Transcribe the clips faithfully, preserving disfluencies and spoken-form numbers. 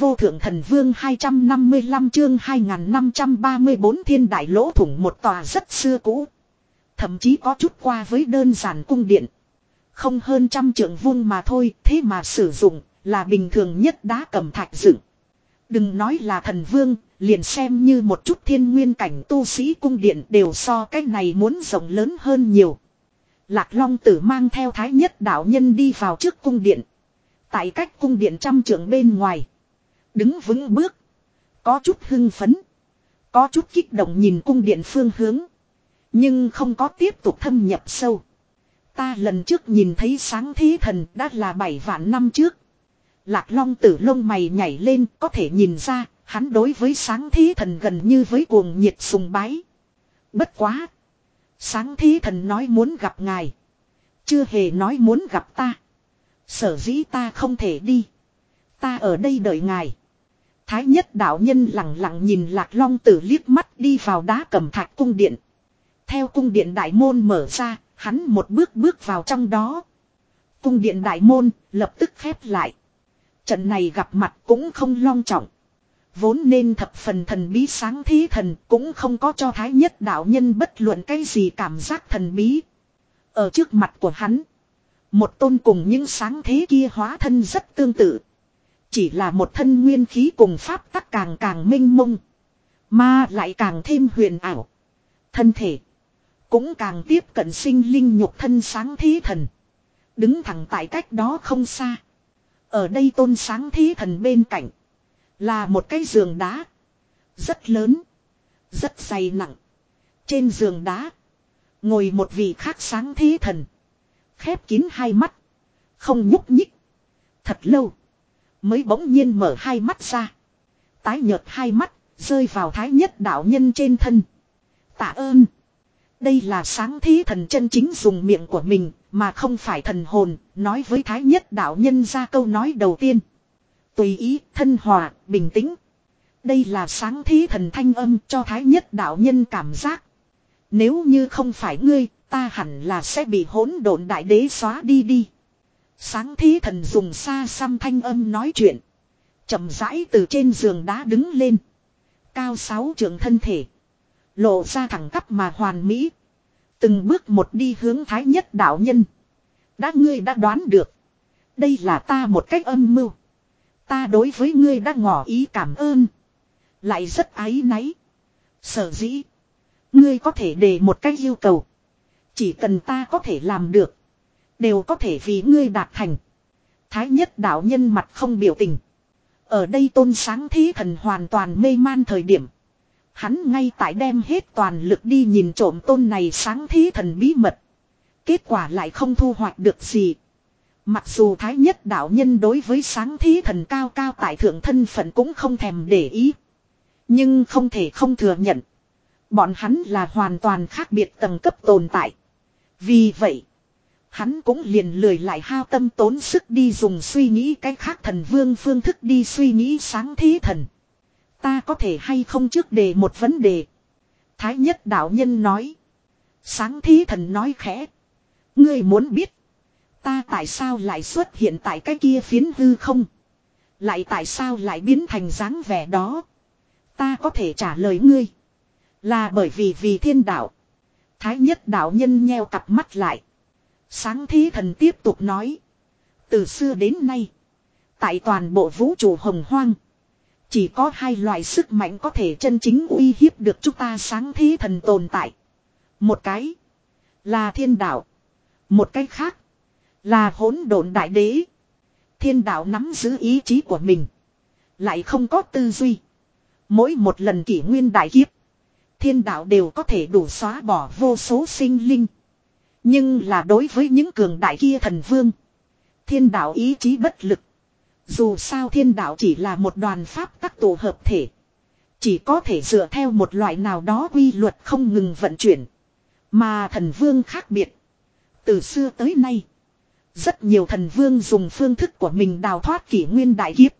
vô thượng thần vương hai trăm năm mươi lăm chương hai nghìn năm trăm ba mươi bốn thiên đại lỗ thủng một tòa rất xưa cũ. Thậm chí có chút qua với đơn giản cung điện. Không hơn trăm trượng vuông mà thôi, thế mà sử dụng là bình thường nhất đá cẩm thạch dựng. Đừng nói là thần vương, liền xem như một chút thiên nguyên cảnh tu sĩ cung điện đều so cái này muốn rộng lớn hơn nhiều. Lạc Long Tử mang theo Thái Nhất đạo nhân đi vào trước cung điện. Tại cách cung điện trăm trượng bên ngoài. Đứng vững bước. Có chút hưng phấn. Có chút kích động nhìn cung điện phương hướng. Nhưng không có tiếp tục thâm nhập sâu. Ta lần trước nhìn thấy sáng thế thần đã là bảy vạn năm trước. Lạc Long Tử lông mày nhảy lên, có thể nhìn ra, hắn đối với sáng thế thần gần như với cuồng nhiệt sùng bái. Bất quá. Sáng thế thần nói muốn gặp ngài. Chưa hề nói muốn gặp ta. Sở dĩ ta không thể đi. Ta ở đây đợi ngài. Thái Nhất đạo nhân lặng lặng nhìn Lạc Long Tử liếc mắt đi vào đá cẩm thạch cung điện. Theo cung điện đại môn mở ra, hắn một bước bước vào trong đó. Cung điện đại môn lập tức khép lại. Trận này gặp mặt cũng không long trọng. Vốn nên thập phần thần bí sáng thế thần cũng không có cho Thái Nhất đạo nhân bất luận cái gì cảm giác thần bí. Ở trước mặt của hắn, một tôn cùng những sáng thế kia hóa thân rất tương tự. Chỉ là một thân nguyên khí cùng pháp tắc càng càng minh mông. Mà lại càng thêm huyền ảo. Thân thể cũng càng tiếp cận sinh linh nhục thân sáng thế thần. Đứng thẳng tại cách đó không xa. Ở đây tôn sáng thế thần bên cạnh là một cái giường đá. Rất lớn. Rất dày nặng. Trên giường đá ngồi một vị khác sáng thế thần. Khép kín hai mắt. Không nhúc nhích. Thật lâu mới bỗng nhiên mở hai mắt ra. Tái nhợt hai mắt rơi vào Thái Nhất đạo nhân trên thân. Tạ ơn. Đây là sáng thế thần chân chính dùng miệng của mình mà không phải thần hồn nói với Thái Nhất đạo nhân ra câu nói đầu tiên. Tùy ý, thân hòa, bình tĩnh. Đây là sáng thế thần thanh âm cho Thái Nhất đạo nhân cảm giác. Nếu như không phải ngươi, ta hẳn là sẽ bị hỗn độn đại đế xóa đi đi. Sáng thế thần dùng xa xăm thanh âm nói chuyện. Chậm rãi từ trên giường đá đứng lên. Cao sáu trượng thân thể. Lộ ra thẳng tắp mà hoàn mỹ. Từng bước một đi hướng Thái Nhất đạo nhân. Đã ngươi đã đoán được. Đây là ta một cách âm mưu. Ta đối với ngươi đã ngỏ ý cảm ơn. Lại rất áy náy. Sở dĩ. Ngươi có thể đề một cách yêu cầu. Chỉ cần ta có thể làm được. Đều có thể vì ngươi đạt thành. Thái Nhất đạo nhân mặt không biểu tình. Ở đây tôn sáng thế thần hoàn toàn mê man thời điểm. Hắn ngay tại đem hết toàn lực đi nhìn trộm tôn này sáng thế thần bí mật. Kết quả lại không thu hoạch được gì. Mặc dù Thái Nhất đạo nhân đối với sáng thế thần cao cao tại thượng thân phận cũng không thèm để ý. Nhưng không thể không thừa nhận. Bọn hắn là hoàn toàn khác biệt tầng cấp tồn tại. Vì vậy, hắn cũng liền lười lại hao tâm tốn sức đi dùng suy nghĩ cái khác thần vương phương thức đi suy nghĩ sáng thế thần. Ta có thể hay không trước đề một vấn đề. Thái Nhất đạo nhân nói. Sáng thế thần nói khẽ. Ngươi muốn biết. Ta tại sao lại xuất hiện tại cái kia phiến hư không. Lại tại sao lại biến thành dáng vẻ đó. Ta có thể trả lời ngươi. Là bởi vì vì thiên đạo. Thái Nhất đạo nhân nheo cặp mắt lại. Sáng thế thần tiếp tục nói. Từ xưa đến nay. Tại toàn bộ vũ trụ hồng hoang. Chỉ có hai loại sức mạnh có thể chân chính uy hiếp được chúng ta sáng thế thần tồn tại. Một cái là thiên đạo. Một cái khác là hỗn độn đại đế. Thiên đạo nắm giữ ý chí của mình. Lại không có tư duy. Mỗi một lần kỷ nguyên đại kiếp. Thiên đạo đều có thể đủ xóa bỏ vô số sinh linh. Nhưng là đối với những cường đại kia thần vương. Thiên đạo ý chí bất lực. Dù sao thiên đạo chỉ là một đoàn pháp tắc tổ hợp thể. Chỉ có thể dựa theo một loại nào đó quy luật không ngừng vận chuyển. Mà thần vương khác biệt. Từ xưa tới nay. Rất nhiều thần vương dùng phương thức của mình đào thoát kỷ nguyên đại kiếp.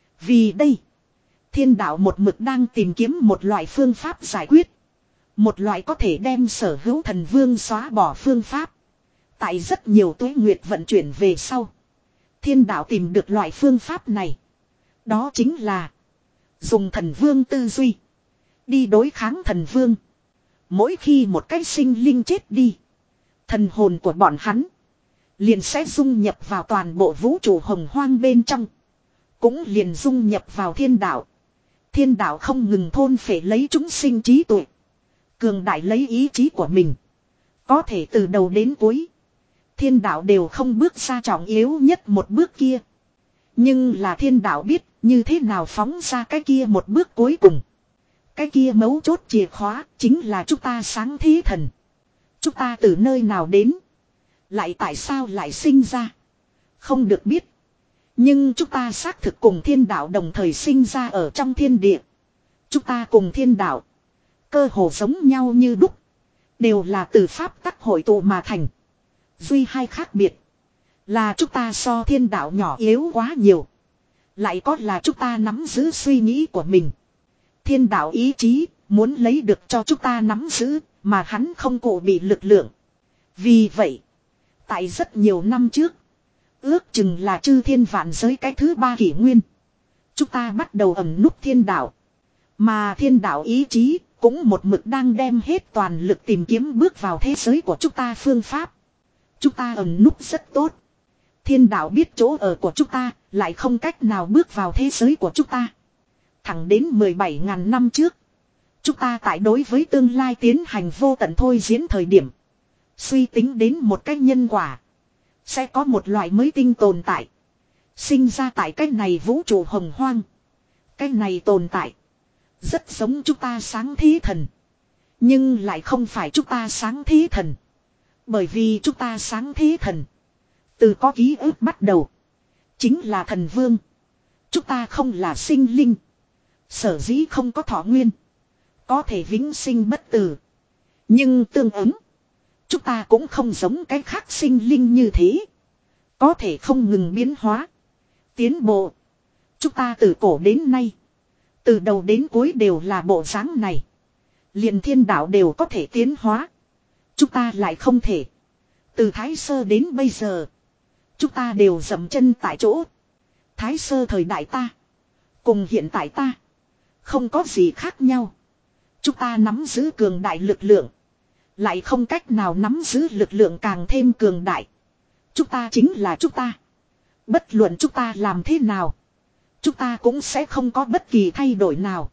Vì đây. Thiên đạo một mực đang tìm kiếm một loại phương pháp giải quyết. Một loại có thể đem sở hữu thần vương xóa bỏ phương pháp. Tại rất nhiều tuế nguyệt vận chuyển về sau. Thiên đạo tìm được loại phương pháp này. Đó chính là dùng thần vương tư duy đi đối kháng thần vương. Mỗi khi một cái sinh linh chết đi, thần hồn của bọn hắn liền sẽ dung nhập vào toàn bộ vũ trụ hồng hoang bên trong. Cũng liền dung nhập vào thiên đạo. Thiên đạo không ngừng thôn phệ lấy chúng sinh trí tuệ. Cường đại lấy ý chí của mình. Có thể từ đầu đến cuối, thiên đạo đều không bước ra trọng yếu nhất một bước kia. Nhưng là thiên đạo biết như thế nào phóng ra cái kia một bước cuối cùng. Cái kia mấu chốt chìa khóa chính là chúng ta sáng thế thần. Chúng ta từ nơi nào đến, lại tại sao lại sinh ra, không được biết. Nhưng chúng ta xác thực cùng thiên đạo đồng thời sinh ra ở trong thiên địa. Chúng ta cùng thiên đạo cơ hồ giống nhau như đúc, đều là từ pháp tắc hội tụ mà thành. Duy hai khác biệt là chúng ta so thiên đạo nhỏ yếu quá nhiều. Lại có là chúng ta nắm giữ suy nghĩ của mình. Thiên đạo ý chí muốn lấy được cho chúng ta nắm giữ, mà hắn không cụ bị lực lượng. Vì vậy, tại rất nhiều năm trước, ước chừng là chư thiên vạn giới cái thứ ba kỷ nguyên, chúng ta bắt đầu ẩn núp thiên đạo. Mà thiên đạo ý chí cũng một mực đang đem hết toàn lực tìm kiếm bước vào thế giới của chúng ta phương pháp. Chúng ta ẩn núp rất tốt. Thiên đạo biết chỗ ở của chúng ta, lại không cách nào bước vào thế giới của chúng ta. Thẳng đến mười bảy ngàn năm trước, chúng ta tại đối với tương lai tiến hành vô tận thôi diễn thời điểm, suy tính đến một cách nhân quả. Sẽ có một loại mới tinh tồn tại sinh ra tại cái này vũ trụ hồng hoang. Cái này tồn tại rất giống chúng ta sáng thế thần, nhưng lại không phải chúng ta sáng thế thần. Bởi vì chúng ta sáng thế thần từ có ký ức bắt đầu chính là thần vương. Chúng ta không là sinh linh, sở dĩ không có thọ nguyên, có thể vĩnh sinh bất tử. Nhưng tương ứng, chúng ta cũng không giống cái khác sinh linh như thế, có thể không ngừng biến hóa, tiến bộ. Chúng ta từ cổ đến nay, từ đầu đến cuối đều là bộ dáng này. Liền thiên đạo đều có thể tiến hóa, chúng ta lại không thể. Từ Thái Sơ đến bây giờ, chúng ta đều dậm chân tại chỗ. Thái Sơ thời đại ta cùng hiện tại ta không có gì khác nhau. Chúng ta nắm giữ cường đại lực lượng, lại không cách nào nắm giữ lực lượng càng thêm cường đại. Chúng ta chính là chúng ta. Bất luận chúng ta làm thế nào, chúng ta cũng sẽ không có bất kỳ thay đổi nào.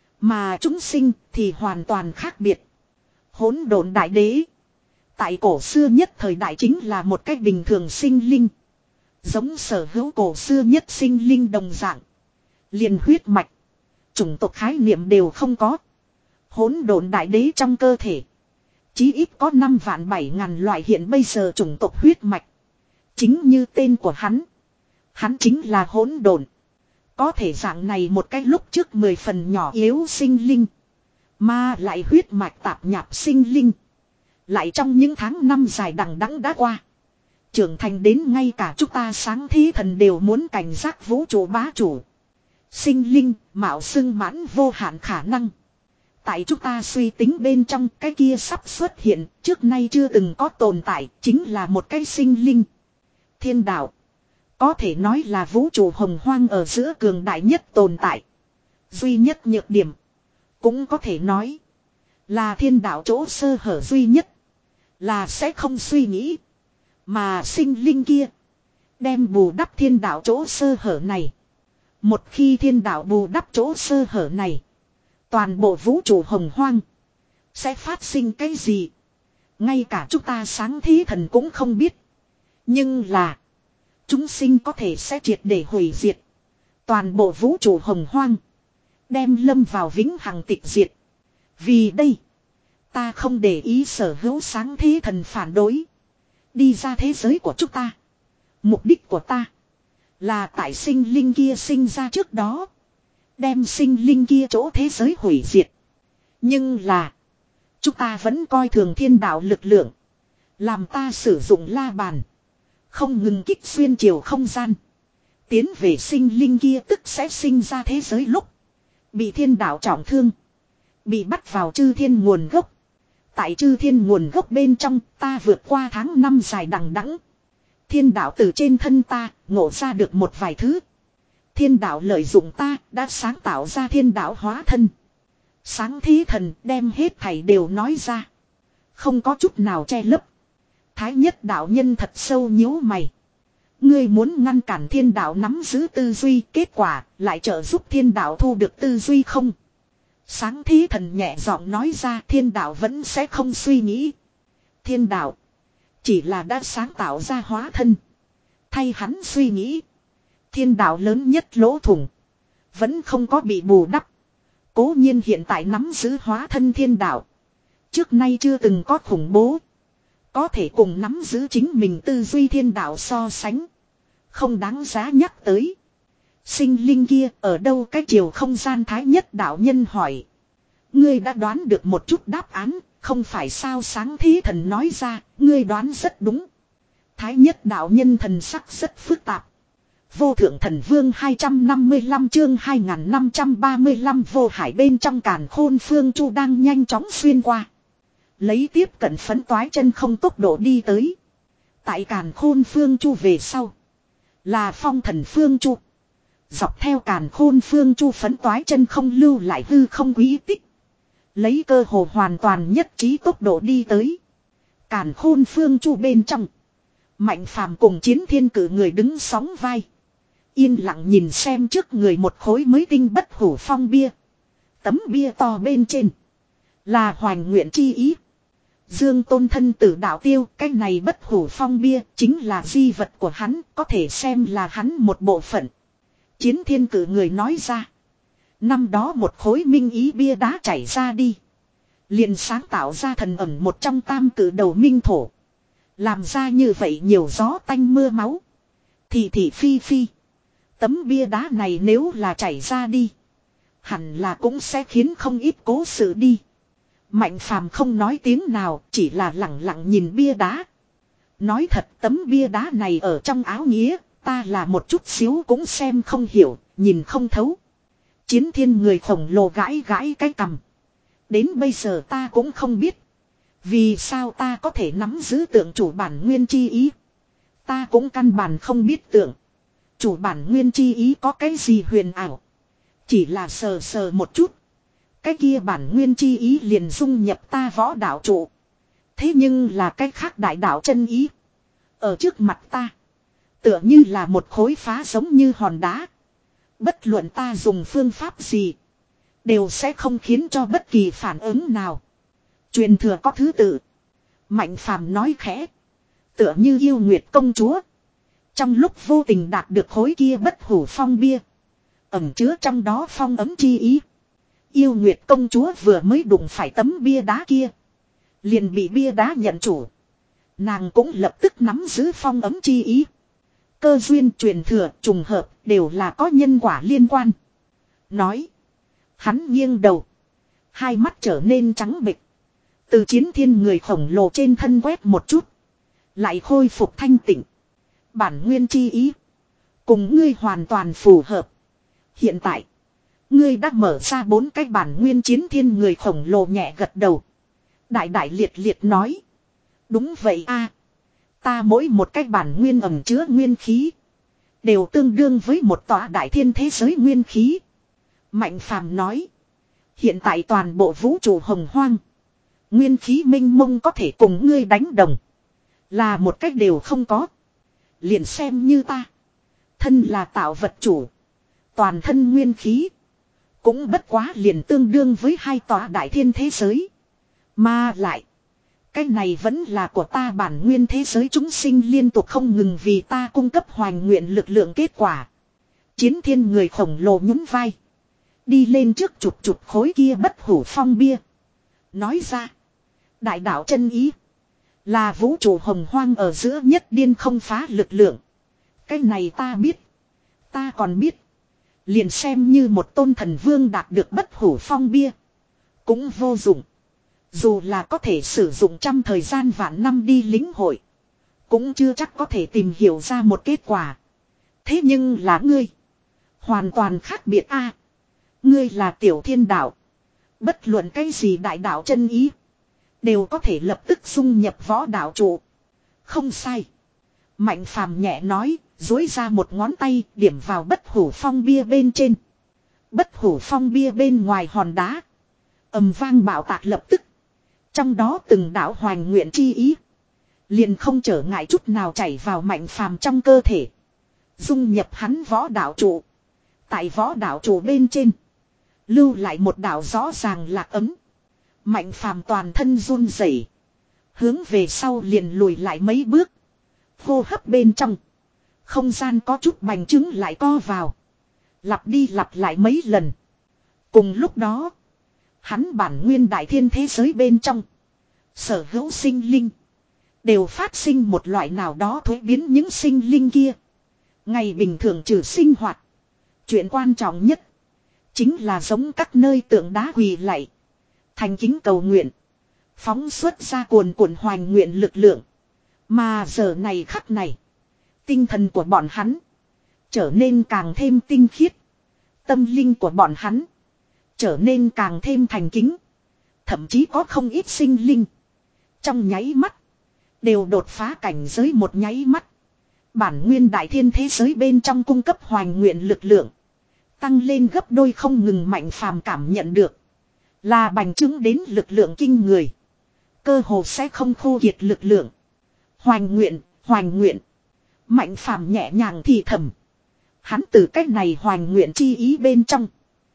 Mà chúng sinh thì hoàn toàn khác biệt. Hỗn độn đại đế tại cổ xưa nhất thời đại chính là một cách bình thường sinh linh, giống sở hữu cổ xưa nhất sinh linh đồng dạng. Liền huyết mạch, chủng tộc khái niệm đều không có. Hỗn độn đại đế trong cơ thể chí ít có năm vạn bảy ngàn loại hiện bây giờ chủng tộc huyết mạch. Chính như tên của hắn, hắn chính là hỗn độn. Có thể dạng này một cái lúc trước mười phần nhỏ yếu sinh linh, mà lại huyết mạch tạp nhạp sinh linh, lại trong những tháng năm dài đằng đẵng đã qua, trưởng thành đến ngay cả chúng ta sáng thế thần đều muốn cảnh giác vũ trụ bá chủ. Sinh linh mạo xưng mãn vô hạn khả năng. Tại chúng ta suy tính bên trong, cái kia sắp xuất hiện trước nay chưa từng có tồn tại chính là một cái sinh linh. Thiên đạo có thể nói là vũ trụ hồng hoang ở giữa cường đại nhất tồn tại. Duy nhất nhược điểm cũng có thể nói là thiên đạo chỗ sơ hở duy nhất, là sẽ không suy nghĩ. Mà sinh linh kia đem bù đắp thiên đạo chỗ sơ hở này. Một khi thiên đạo bù đắp chỗ sơ hở này, toàn bộ vũ trụ hồng hoang sẽ phát sinh cái gì, ngay cả chúng ta sáng thế thần cũng không biết. Nhưng là chúng sinh có thể sẽ triệt để hủy diệt. Toàn bộ vũ trụ hồng hoang đem lâm vào vĩnh hằng tịch diệt. Vì đây, ta không để ý sở hữu sáng thế thần phản đối, đi ra thế giới của chúng ta. Mục đích của ta là tại sinh linh kia sinh ra trước đó, đem sinh linh kia chỗ thế giới hủy diệt. Nhưng là chúng ta vẫn coi thường thiên đạo lực lượng, làm ta sử dụng la bàn, không ngừng kích xuyên chiều không gian, tiến về sinh linh kia tức sẽ sinh ra thế giới lúc bị thiên đạo trọng thương, bị bắt vào chư thiên nguồn gốc. Tại chư thiên nguồn gốc bên trong, ta vượt qua tháng năm dài đằng đẵng. Thiên đạo từ trên thân ta ngộ ra được một vài thứ. Thiên đạo lợi dụng ta đã sáng tạo ra thiên đạo hóa thân. Sáng thí thần đem hết thảy đều nói ra. Không có chút nào che lấp. Thái nhất đạo nhân thật sâu nhíu mày. Ngươi muốn ngăn cản thiên đạo nắm giữ tư duy, kết quả lại trợ giúp thiên đạo thu được tư duy không? Sáng thí thần nhẹ giọng nói ra, thiên đạo vẫn sẽ không suy nghĩ. Thiên đạo chỉ là đã sáng tạo ra hóa thân. Thay hắn suy nghĩ. Thiên đạo lớn nhất lỗ thủng vẫn không có bị bù đắp. Cố nhiên hiện tại nắm giữ hóa thân thiên đạo trước nay chưa từng có khủng bố. Có thể cùng nắm giữ chính mình tư duy thiên đạo so sánh. Không đáng giá nhắc tới. Sinh linh kia ở đâu cái chiều không gian thái nhất đạo nhân hỏi. Ngươi đã đoán được một chút đáp án. Không phải sao sáng thí thần nói ra. Ngươi đoán rất đúng. Thái nhất đạo nhân thần sắc rất phức tạp. Vô thượng thần vương hai trăm năm mươi lăm chương hai nghìn năm trăm ba mươi lăm vô hải bên trong càn khôn phương chu đang nhanh chóng xuyên qua. Lấy tiếp cận phấn toái chân không tốc độ đi tới. Tại càn khôn phương chu về sau. Là phong thần phương chu. Dọc theo càn khôn phương chu phấn toái chân không lưu lại hư không quý tích. Lấy cơ hồ hoàn toàn nhất trí tốc độ đi tới. Càn khôn phương chu bên trong. Mạnh phàm cùng chiến thiên cử người đứng sóng vai. Yên lặng nhìn xem trước người một khối mới tinh bất hủ phong bia. Tấm bia to bên trên. Là hoành nguyện chi ý. Dương Tôn thân tử đạo tiêu, cái này bất hủ phong bia chính là di vật của hắn, có thể xem là hắn một bộ phận. Chiến thiên cử người nói ra. Năm đó một khối minh ý bia đá chảy ra đi. Liền sáng tạo ra thần ẩn một trong tam cử đầu minh thổ. Làm ra như vậy nhiều gió tanh mưa máu. Thì thì phi phi. Tấm bia đá này nếu là chảy ra đi. Hẳn là cũng sẽ khiến không ít cố sự đi. Mạnh phàm không nói tiếng nào, chỉ là lặng lặng nhìn bia đá. Nói thật tấm bia đá này ở trong áo nghĩa, ta là một chút xíu cũng xem không hiểu, nhìn không thấu. Chiến thiên người khổng lồ gãi gãi cái cằm. Đến bây giờ ta cũng không biết. Vì sao ta có thể nắm giữ tượng chủ bản nguyên chi ý. Ta cũng căn bản không biết tượng. Chủ bản nguyên chi ý có cái gì huyền ảo. Chỉ là sờ sờ một chút. Cái kia bản nguyên chi ý liền dung nhập ta võ đạo trụ. Thế nhưng là cái khác đại đạo chân ý. Ở trước mặt ta. Tựa như là một khối phá giống như hòn đá. Bất luận ta dùng phương pháp gì. Đều sẽ không khiến cho bất kỳ phản ứng nào. Truyền thừa có thứ tự. Mạnh phàm nói khẽ. Tựa như yêu nguyệt công chúa. Trong lúc vô tình đạt được khối kia bất hủ phong bia. Ẩn chứa trong đó phong ấm chi ý. Yêu nguyệt công chúa vừa mới đụng phải tấm bia đá kia. Liền bị bia đá nhận chủ. Nàng cũng lập tức nắm giữ phong ấm chi ý. Cơ duyên truyền thừa trùng hợp đều là có nhân quả liên quan. Nói. Hắn nghiêng đầu. Hai mắt trở nên trắng bệch. Từ chiến thiên người khổng lồ trên thân quét một chút. Lại khôi phục thanh tịnh. Bản nguyên chi ý. Cùng ngươi hoàn toàn phù hợp. Hiện tại. Ngươi đã mở ra bốn cái bản nguyên chiến thiên người khổng lồ nhẹ gật đầu. Đại đại liệt liệt nói. Đúng vậy a, ta mỗi một cái bản nguyên ẩn chứa nguyên khí. Đều tương đương với một tòa đại thiên thế giới nguyên khí. Mạnh phàm nói. Hiện tại toàn bộ vũ trụ hồng hoang. Nguyên khí minh mông có thể cùng ngươi đánh đồng. Là một cách đều không có. Liền xem như ta. Thân là tạo vật chủ. Toàn thân nguyên khí. Cũng bất quá liền tương đương với hai tòa đại thiên thế giới. Mà lại. Cái này vẫn là của ta bản nguyên thế giới chúng sinh liên tục không ngừng vì ta cung cấp hoành nguyện lực lượng kết quả. Chiến thiên người khổng lồ nhún vai. Đi lên trước chụp chụp khối kia bất hủ phong bia. Nói ra. Đại đạo chân ý. Là vũ trụ hồng hoang ở giữa nhất điên không phá lực lượng. Cái này ta biết. Ta còn biết. Liền xem như một tôn thần vương đạt được bất hủ phong bia. Cũng vô dụng. Dù là có thể sử dụng trăm thời gian vạn năm đi lính hội. Cũng chưa chắc có thể tìm hiểu ra một kết quả. Thế nhưng là ngươi. Hoàn toàn khác biệt a. Ngươi là tiểu thiên đạo. Bất luận cái gì đại đạo chân ý. Đều có thể lập tức dung nhập võ đạo trụ. Không sai. Mạnh phàm nhẹ nói, duỗi ra một ngón tay điểm vào bất hủ phong bia bên trên. Bất hủ phong bia bên ngoài hòn đá. Ầm vang bạo tạc lập tức. Trong đó từng đạo hoành nguyện chi ý. Liền không trở ngại chút nào chảy vào mạnh phàm trong cơ thể. Dung nhập hắn võ đạo trụ. Tại võ đạo trụ bên trên. Lưu lại một đạo rõ ràng lạc ấm. Mạnh phàm toàn thân run rẩy, hướng về sau liền lùi lại mấy bước. Hô hấp bên trong. Không gian có chút bành trướng lại co vào. Lặp đi lặp lại mấy lần. Cùng lúc đó. Hắn bản nguyên đại thiên thế giới bên trong. Sở hữu sinh linh. Đều phát sinh một loại nào đó thuế biến những sinh linh kia. Ngày bình thường trừ sinh hoạt. Chuyện quan trọng nhất. Chính là giống các nơi tượng đá quỳ lạy. Thành kính cầu nguyện. Phóng xuất ra cuồn cuộn hoành nguyện lực lượng. Mà giờ này khắc này. Tinh thần của bọn hắn. Trở nên càng thêm tinh khiết. Tâm linh của bọn hắn. Trở nên càng thêm thành kính. Thậm chí có không ít sinh linh. Trong nháy mắt. Đều đột phá cảnh giới một nháy mắt. Bản nguyên đại thiên thế giới bên trong cung cấp hoành nguyện lực lượng. Tăng lên gấp đôi không ngừng mạnh phàm cảm nhận được. Là bành trướng đến lực lượng kinh người. Cơ hồ sẽ không khô kiệt lực lượng. Hoành nguyện, hoành nguyện. Mạnh phàm nhẹ nhàng thì thầm. Hắn từ cách này hoành nguyện chi ý bên trong.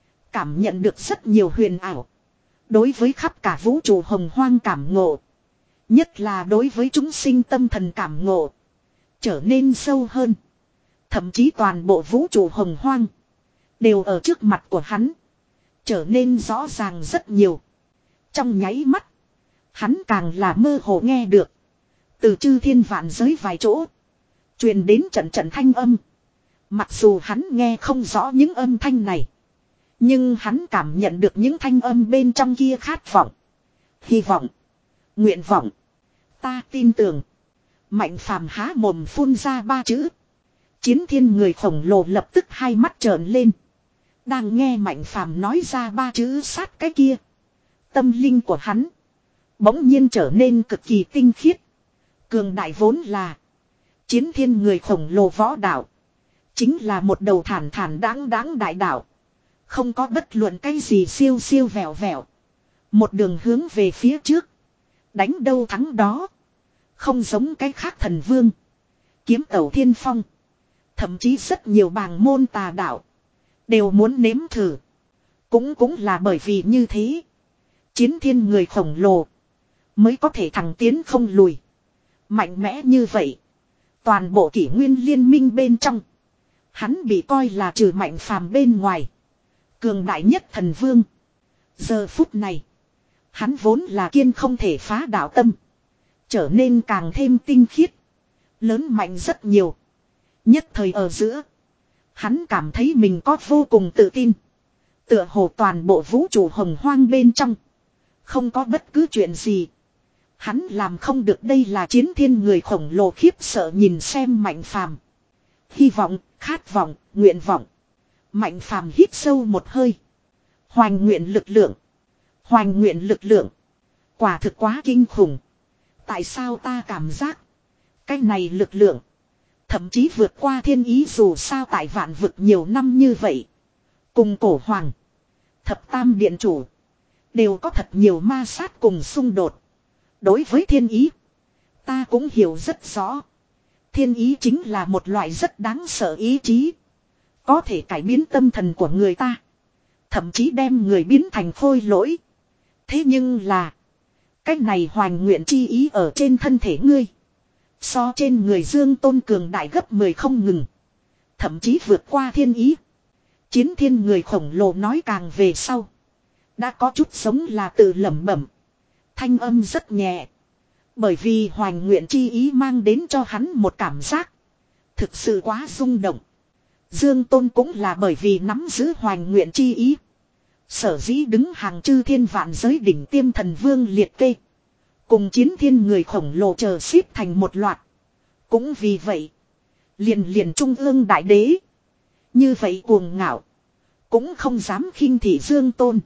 Cảm nhận được rất nhiều huyền ảo. Đối với khắp cả vũ trụ hồng hoang cảm ngộ. Nhất là đối với chúng sinh tâm thần cảm ngộ. Trở nên sâu hơn. Thậm chí toàn bộ vũ trụ hồng hoang. Đều ở trước mặt của hắn. Trở nên rõ ràng rất nhiều. Trong nháy mắt. Hắn càng là mơ hồ nghe được. Từ chư thiên vạn giới vài chỗ. Truyền đến trận trận thanh âm. Mặc dù hắn nghe không rõ những âm thanh này. Nhưng hắn cảm nhận được những thanh âm bên trong kia khát vọng. Hy vọng. Nguyện vọng. Ta tin tưởng. Mạnh phàm há mồm phun ra ba chữ. Chiến thiên người khổng lồ lập tức hai mắt trợn lên. Đang nghe mạnh phàm nói ra ba chữ sát cái kia. Tâm linh của hắn. Bỗng nhiên trở nên cực kỳ tinh khiết. Cường đại vốn là. Chiến thiên người khổng lồ võ đạo. Chính là một đầu thản thản đáng đáng đại đạo. Không có bất luận cái gì siêu siêu vẹo vẹo. Một đường hướng về phía trước. Đánh đâu thắng đó. Không giống cái khác thần vương. Kiếm tẩu thiên phong. Thậm chí rất nhiều bàng môn tà đạo. Đều muốn nếm thử. Cũng cũng là bởi vì như thế. Chiến thiên người khổng lồ. Mới có thể thẳng tiến không lùi. Mạnh mẽ như vậy. Toàn bộ kỷ nguyên liên minh bên trong. Hắn bị coi là trừ mạnh phàm bên ngoài. Cường đại nhất thần vương. Giờ phút này. Hắn vốn là kiên không thể phá đạo tâm. Trở nên càng thêm tinh khiết. Lớn mạnh rất nhiều. Nhất thời ở giữa. Hắn cảm thấy mình có vô cùng tự tin. Tựa hồ toàn bộ vũ trụ hồng hoang bên trong. Không có bất cứ chuyện gì. Hắn làm không được, đây là chiến thiên người khổng lồ khiếp sợ nhìn xem mạnh phàm. Hy vọng, khát vọng, nguyện vọng. Mạnh phàm hít sâu một hơi. Hoành nguyện lực lượng. Hoành nguyện lực lượng. Quả thực quá kinh khủng. Tại sao ta cảm giác. Cái này lực lượng. Thậm chí vượt qua thiên ý, dù sao tại vạn vực nhiều năm như vậy. Cùng cổ hoàng. Thập tam điện chủ. Đều có thật nhiều ma sát cùng xung đột. Đối với thiên ý. Ta cũng hiểu rất rõ. Thiên ý chính là một loại rất đáng sợ ý chí. Có thể cải biến tâm thần của người ta. Thậm chí đem người biến thành khôi lỗi. Thế nhưng là. Cách này hoành nguyện chi ý ở trên thân thể ngươi. So trên người Dương Tôn cường đại gấp mười không ngừng. Thậm chí vượt qua thiên ý. Chiến thiên người khổng lồ nói càng về sau. Đã có chút giống là tự lẩm bẩm. Thanh âm rất nhẹ. Bởi vì hoành nguyện chi ý mang đến cho hắn một cảm giác. Thực sự quá rung động. Dương Tôn cũng là bởi vì nắm giữ hoành nguyện chi ý. Sở dĩ đứng hàng chư thiên vạn giới đỉnh tiêm thần vương liệt kê. Cùng chiến thiên người khổng lồ chờ xếp thành một loạt. Cũng vì vậy. Liền liền trung ương đại đế. Như vậy cuồng ngạo. Cũng không dám khinh thị Dương Tôn.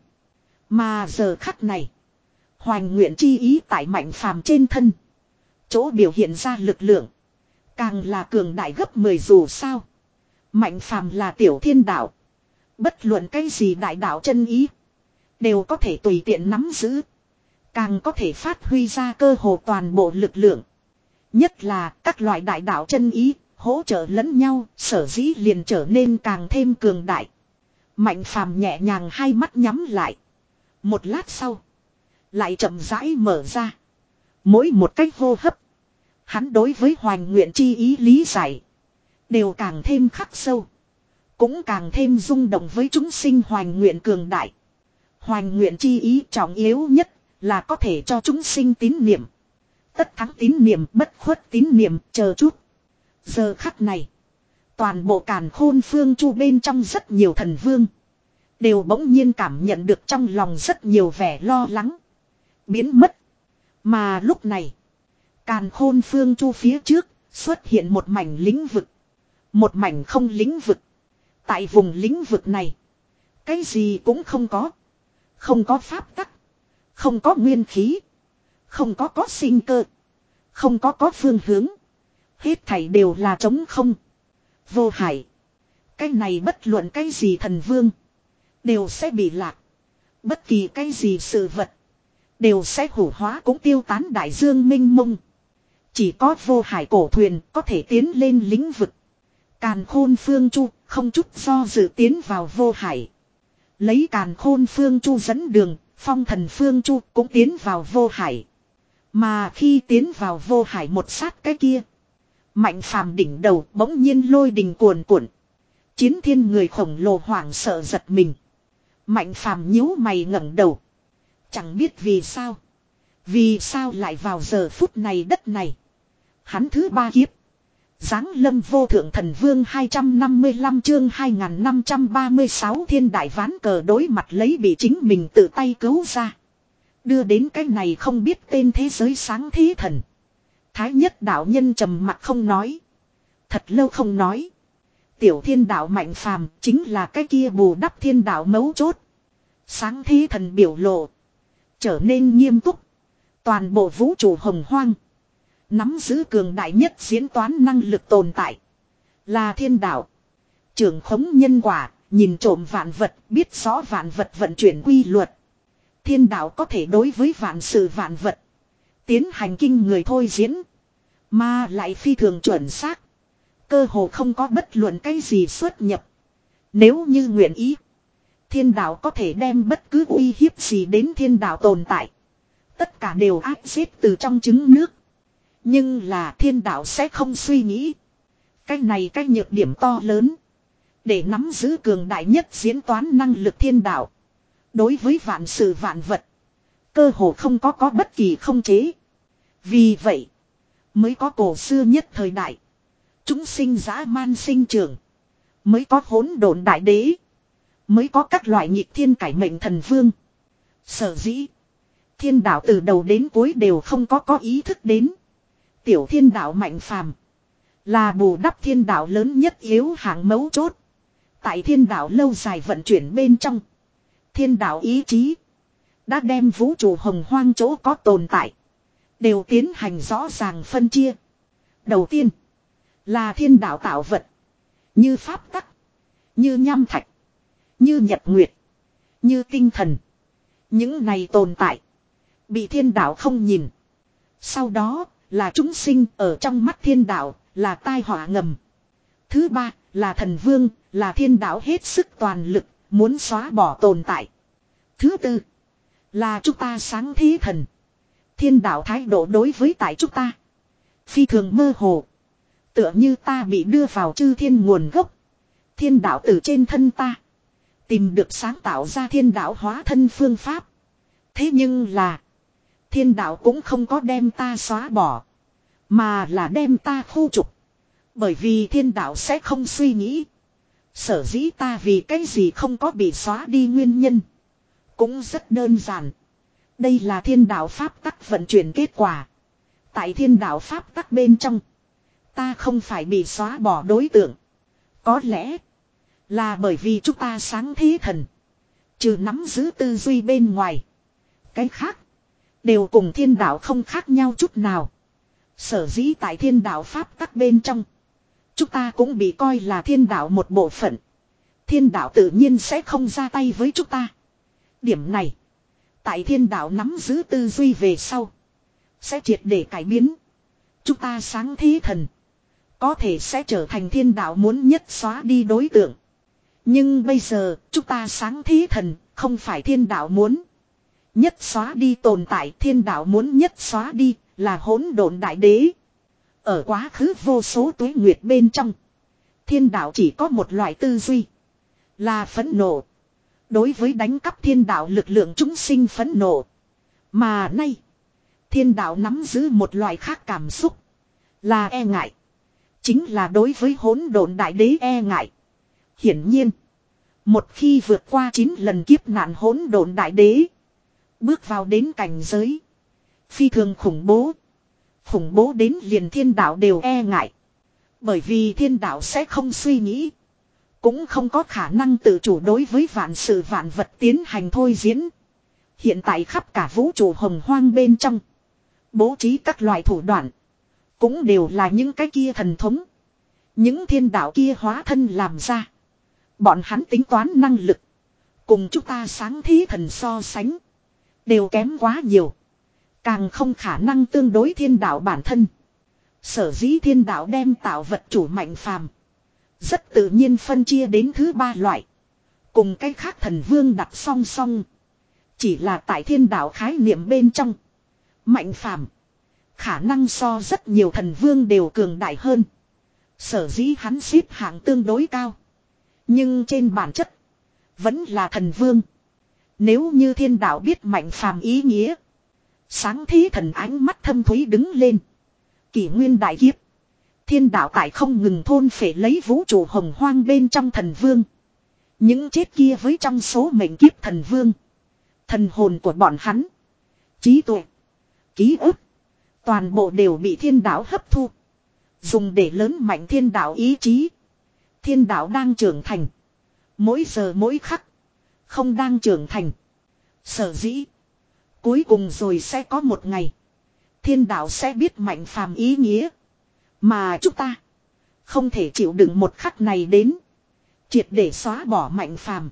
Mà giờ khắc này. Hoành nguyện chi ý tại mạnh phàm trên thân. Chỗ biểu hiện ra lực lượng. Càng là cường đại gấp mười dù sao. Mạnh phàm là tiểu thiên đạo. Bất luận cái gì đại đạo chân ý. Đều có thể tùy tiện nắm giữ. Càng có thể phát huy ra cơ hồ toàn bộ lực lượng. Nhất là các loại đại đạo chân ý. Hỗ trợ lẫn nhau. Sở dĩ liền trở nên càng thêm cường đại. Mạnh phàm nhẹ nhàng hai mắt nhắm lại. Một lát sau. Lại chậm rãi mở ra. Mỗi một cách hô hấp. Hắn đối với hoành nguyện chi ý lý giải. Đều càng thêm khắc sâu. Cũng càng thêm rung động với chúng sinh hoành nguyện cường đại. Hoành nguyện chi ý trọng yếu nhất là có thể cho chúng sinh tín niệm. Tất thắng tín niệm, bất khuất tín niệm, chờ chút. Giờ khắc này. Toàn bộ càn khôn phương chu bên trong rất nhiều thần vương. Đều bỗng nhiên cảm nhận được trong lòng rất nhiều vẻ lo lắng. Biến mất. Mà lúc này. Càn khôn phương chu phía trước. Xuất hiện một mảnh lĩnh vực. Một mảnh không lĩnh vực. Tại vùng lĩnh vực này. Cái gì cũng không có. Không có pháp tắc. Không có nguyên khí. Không có có sinh cơ. Không có có phương hướng. Hết thảy đều là trống không. Vô hải. Cái này bất luận cái gì thần vương. Đều sẽ bị lạc. Bất kỳ cái gì sự vật. Đều sẽ hủ hóa cũng tiêu tán đại dương minh mông. Chỉ có vô hải cổ thuyền có thể tiến lên lĩnh vực. Càn khôn phương chu không chút do dự tiến vào vô hải. Lấy càn khôn phương chu dẫn đường. Phong thần phương chu cũng tiến vào vô hải. Mà khi tiến vào vô hải một sát cái kia. Mạnh phàm đỉnh đầu bỗng nhiên lôi đình cuồn cuộn. Chiến thiên người khổng lồ hoảng sợ giật mình. Mạnh phàm nhíu mày ngẩng đầu. Chẳng biết vì sao. Vì sao lại vào giờ phút này đất này. Hắn thứ ba kiếp. Giáng lâm vô thượng thần vương hai trăm năm mươi lăm chương hai nghìn năm trăm ba mươi sáu thiên đại ván cờ đối mặt lấy bị chính mình tự tay cứu ra. Đưa đến cái này không biết tên thế giới sáng thế thần. Thái nhất đạo nhân trầm mặt không nói. Thật lâu không nói. Tiểu thiên đạo mạnh phàm chính là cái kia bù đắp thiên đạo mấu chốt. Sáng thế thần biểu lộ. Trở nên nghiêm túc. Toàn bộ vũ trụ hồng hoang. Nắm giữ cường đại nhất diễn toán năng lực tồn tại. Là thiên đạo. Trưởng khống nhân quả. Nhìn trộm vạn vật. Biết rõ vạn vật vận chuyển quy luật. Thiên đạo có thể đối với vạn sự vạn vật. Tiến hành kinh người thôi diễn. Mà lại phi thường chuẩn xác. Cơ hồ không có bất luận cái gì xuất nhập. Nếu như nguyện ý. Thiên đạo có thể đem bất cứ uy hiếp gì đến thiên đạo tồn tại. Tất cả đều áp xếp từ trong trứng nước. Nhưng là thiên đạo sẽ không suy nghĩ. Cái này cái nhược điểm to lớn. Để nắm giữ cường đại nhất diễn toán năng lực thiên đạo. Đối với vạn sự vạn vật. Cơ hồ không có có bất kỳ không chế. Vì vậy. Mới có cổ xưa nhất thời đại. Chúng sinh dã man sinh trưởng. Mới có hỗn độn đại đế. Mới có các loại nhịp thiên cải mệnh thần vương. Sở dĩ. Thiên đạo từ đầu đến cuối đều không có có ý thức đến. Tiểu thiên đạo mạnh phàm. Là bù đắp thiên đạo lớn nhất yếu hạng mấu chốt. Tại thiên đạo lâu dài vận chuyển bên trong. Thiên đạo ý chí. Đã đem vũ trụ hồng hoang chỗ có tồn tại. Đều tiến hành rõ ràng phân chia. Đầu tiên. Là thiên đạo tạo vật. Như pháp tắc. Như nham thạch. Như nhật nguyệt. Như tinh thần. Những này tồn tại. Bị thiên đạo không nhìn. Sau đó là chúng sinh ở trong mắt thiên đạo. Là tai họa ngầm. Thứ ba là thần vương. Là thiên đạo hết sức toàn lực. Muốn xóa bỏ tồn tại. Thứ tư. Là chúng ta sáng thế thần. Thiên đạo thái độ đối với tại chúng ta. Phi thường mơ hồ. Tựa như ta bị đưa vào chư thiên nguồn gốc. Thiên đạo từ trên thân ta. Tìm được sáng tạo ra thiên đạo hóa thân phương pháp. Thế nhưng là. Thiên đạo cũng không có đem ta xóa bỏ. Mà là đem ta khu trục. Bởi vì thiên đạo sẽ không suy nghĩ. Sở dĩ ta vì cái gì không có bị xóa đi nguyên nhân. Cũng rất đơn giản. Đây là thiên đạo pháp tắc vận chuyển kết quả. Tại thiên đạo pháp tắc bên trong. Ta không phải bị xóa bỏ đối tượng. Có lẽ là bởi vì chúng ta sáng thế thần. Trừ nắm giữ tư duy bên ngoài. Cái khác. Đều cùng thiên đạo không khác nhau chút nào. Sở dĩ tại thiên đạo pháp tắc bên trong. Chúng ta cũng bị coi là thiên đạo một bộ phận. Thiên đạo tự nhiên sẽ không ra tay với chúng ta. Điểm này. Tại thiên đạo nắm giữ tư duy về sau. Sẽ triệt để cải biến. Chúng ta sáng thế thần. Có thể sẽ trở thành thiên đạo muốn nhất xóa đi đối tượng. Nhưng bây giờ chúng ta sáng thế thần không phải thiên đạo muốn. Nhất xóa đi tồn tại, thiên đạo muốn nhất xóa đi là hỗn độn đại đế. Ở quá khứ vô số tuế nguyệt bên trong. Thiên đạo chỉ có một loại tư duy. Là phẫn nộ. Đối với đánh cắp thiên đạo lực lượng chúng sinh phẫn nộ. Mà nay. Thiên đạo nắm giữ một loại khác cảm xúc. Là e ngại. Chính là đối với hỗn độn đại đế e ngại. Hiển nhiên. Một khi vượt qua chín lần kiếp nạn hỗn độn đại đế. Bước vào đến cảnh giới. Phi thường khủng bố. Khủng bố đến liền thiên đạo đều e ngại. Bởi vì thiên đạo sẽ không suy nghĩ. Cũng không có khả năng tự chủ đối với vạn sự vạn vật tiến hành thôi diễn. Hiện tại khắp cả vũ trụ hồng hoang bên trong. Bố trí các loại thủ đoạn. Cũng đều là những cái kia thần thống. Những thiên đạo kia hóa thân làm ra. Bọn hắn tính toán năng lực. Cùng chúng ta sáng thế thần so sánh. Đều kém quá nhiều. Càng không khả năng tương đối thiên đạo bản thân. Sở dĩ thiên đạo đem tạo vật chủ mạnh phàm. Rất tự nhiên phân chia đến thứ ba loại. Cùng cái khác thần vương đặt song song. Chỉ là tại thiên đạo khái niệm bên trong. Mạnh phàm. Khả năng so rất nhiều thần vương đều cường đại hơn. Sở dĩ hắn xếp hạng tương đối cao. Nhưng trên bản chất. Vẫn là thần vương. Nếu như thiên đạo biết mạnh phàm ý nghĩa. Sáng thế thần ánh mắt thâm thúy đứng lên. Kỷ nguyên đại kiếp. Thiên đạo tại không ngừng thôn phệ lấy vũ trụ hồng hoang bên trong thần vương. Những chết kia với trong số mệnh kiếp thần vương. Thần hồn của bọn hắn. Trí tuệ. Ký ức. Toàn bộ đều bị thiên đạo hấp thu. Dùng để lớn mạnh thiên đạo ý chí. Thiên đạo đang trưởng thành. Mỗi giờ mỗi khắc. Không đang trưởng thành. Sở dĩ. Cuối cùng rồi sẽ có một ngày. Thiên đạo sẽ biết mạnh phàm ý nghĩa. Mà chúng ta. Không thể chịu đựng một khắc này đến. Triệt để xóa bỏ mạnh phàm.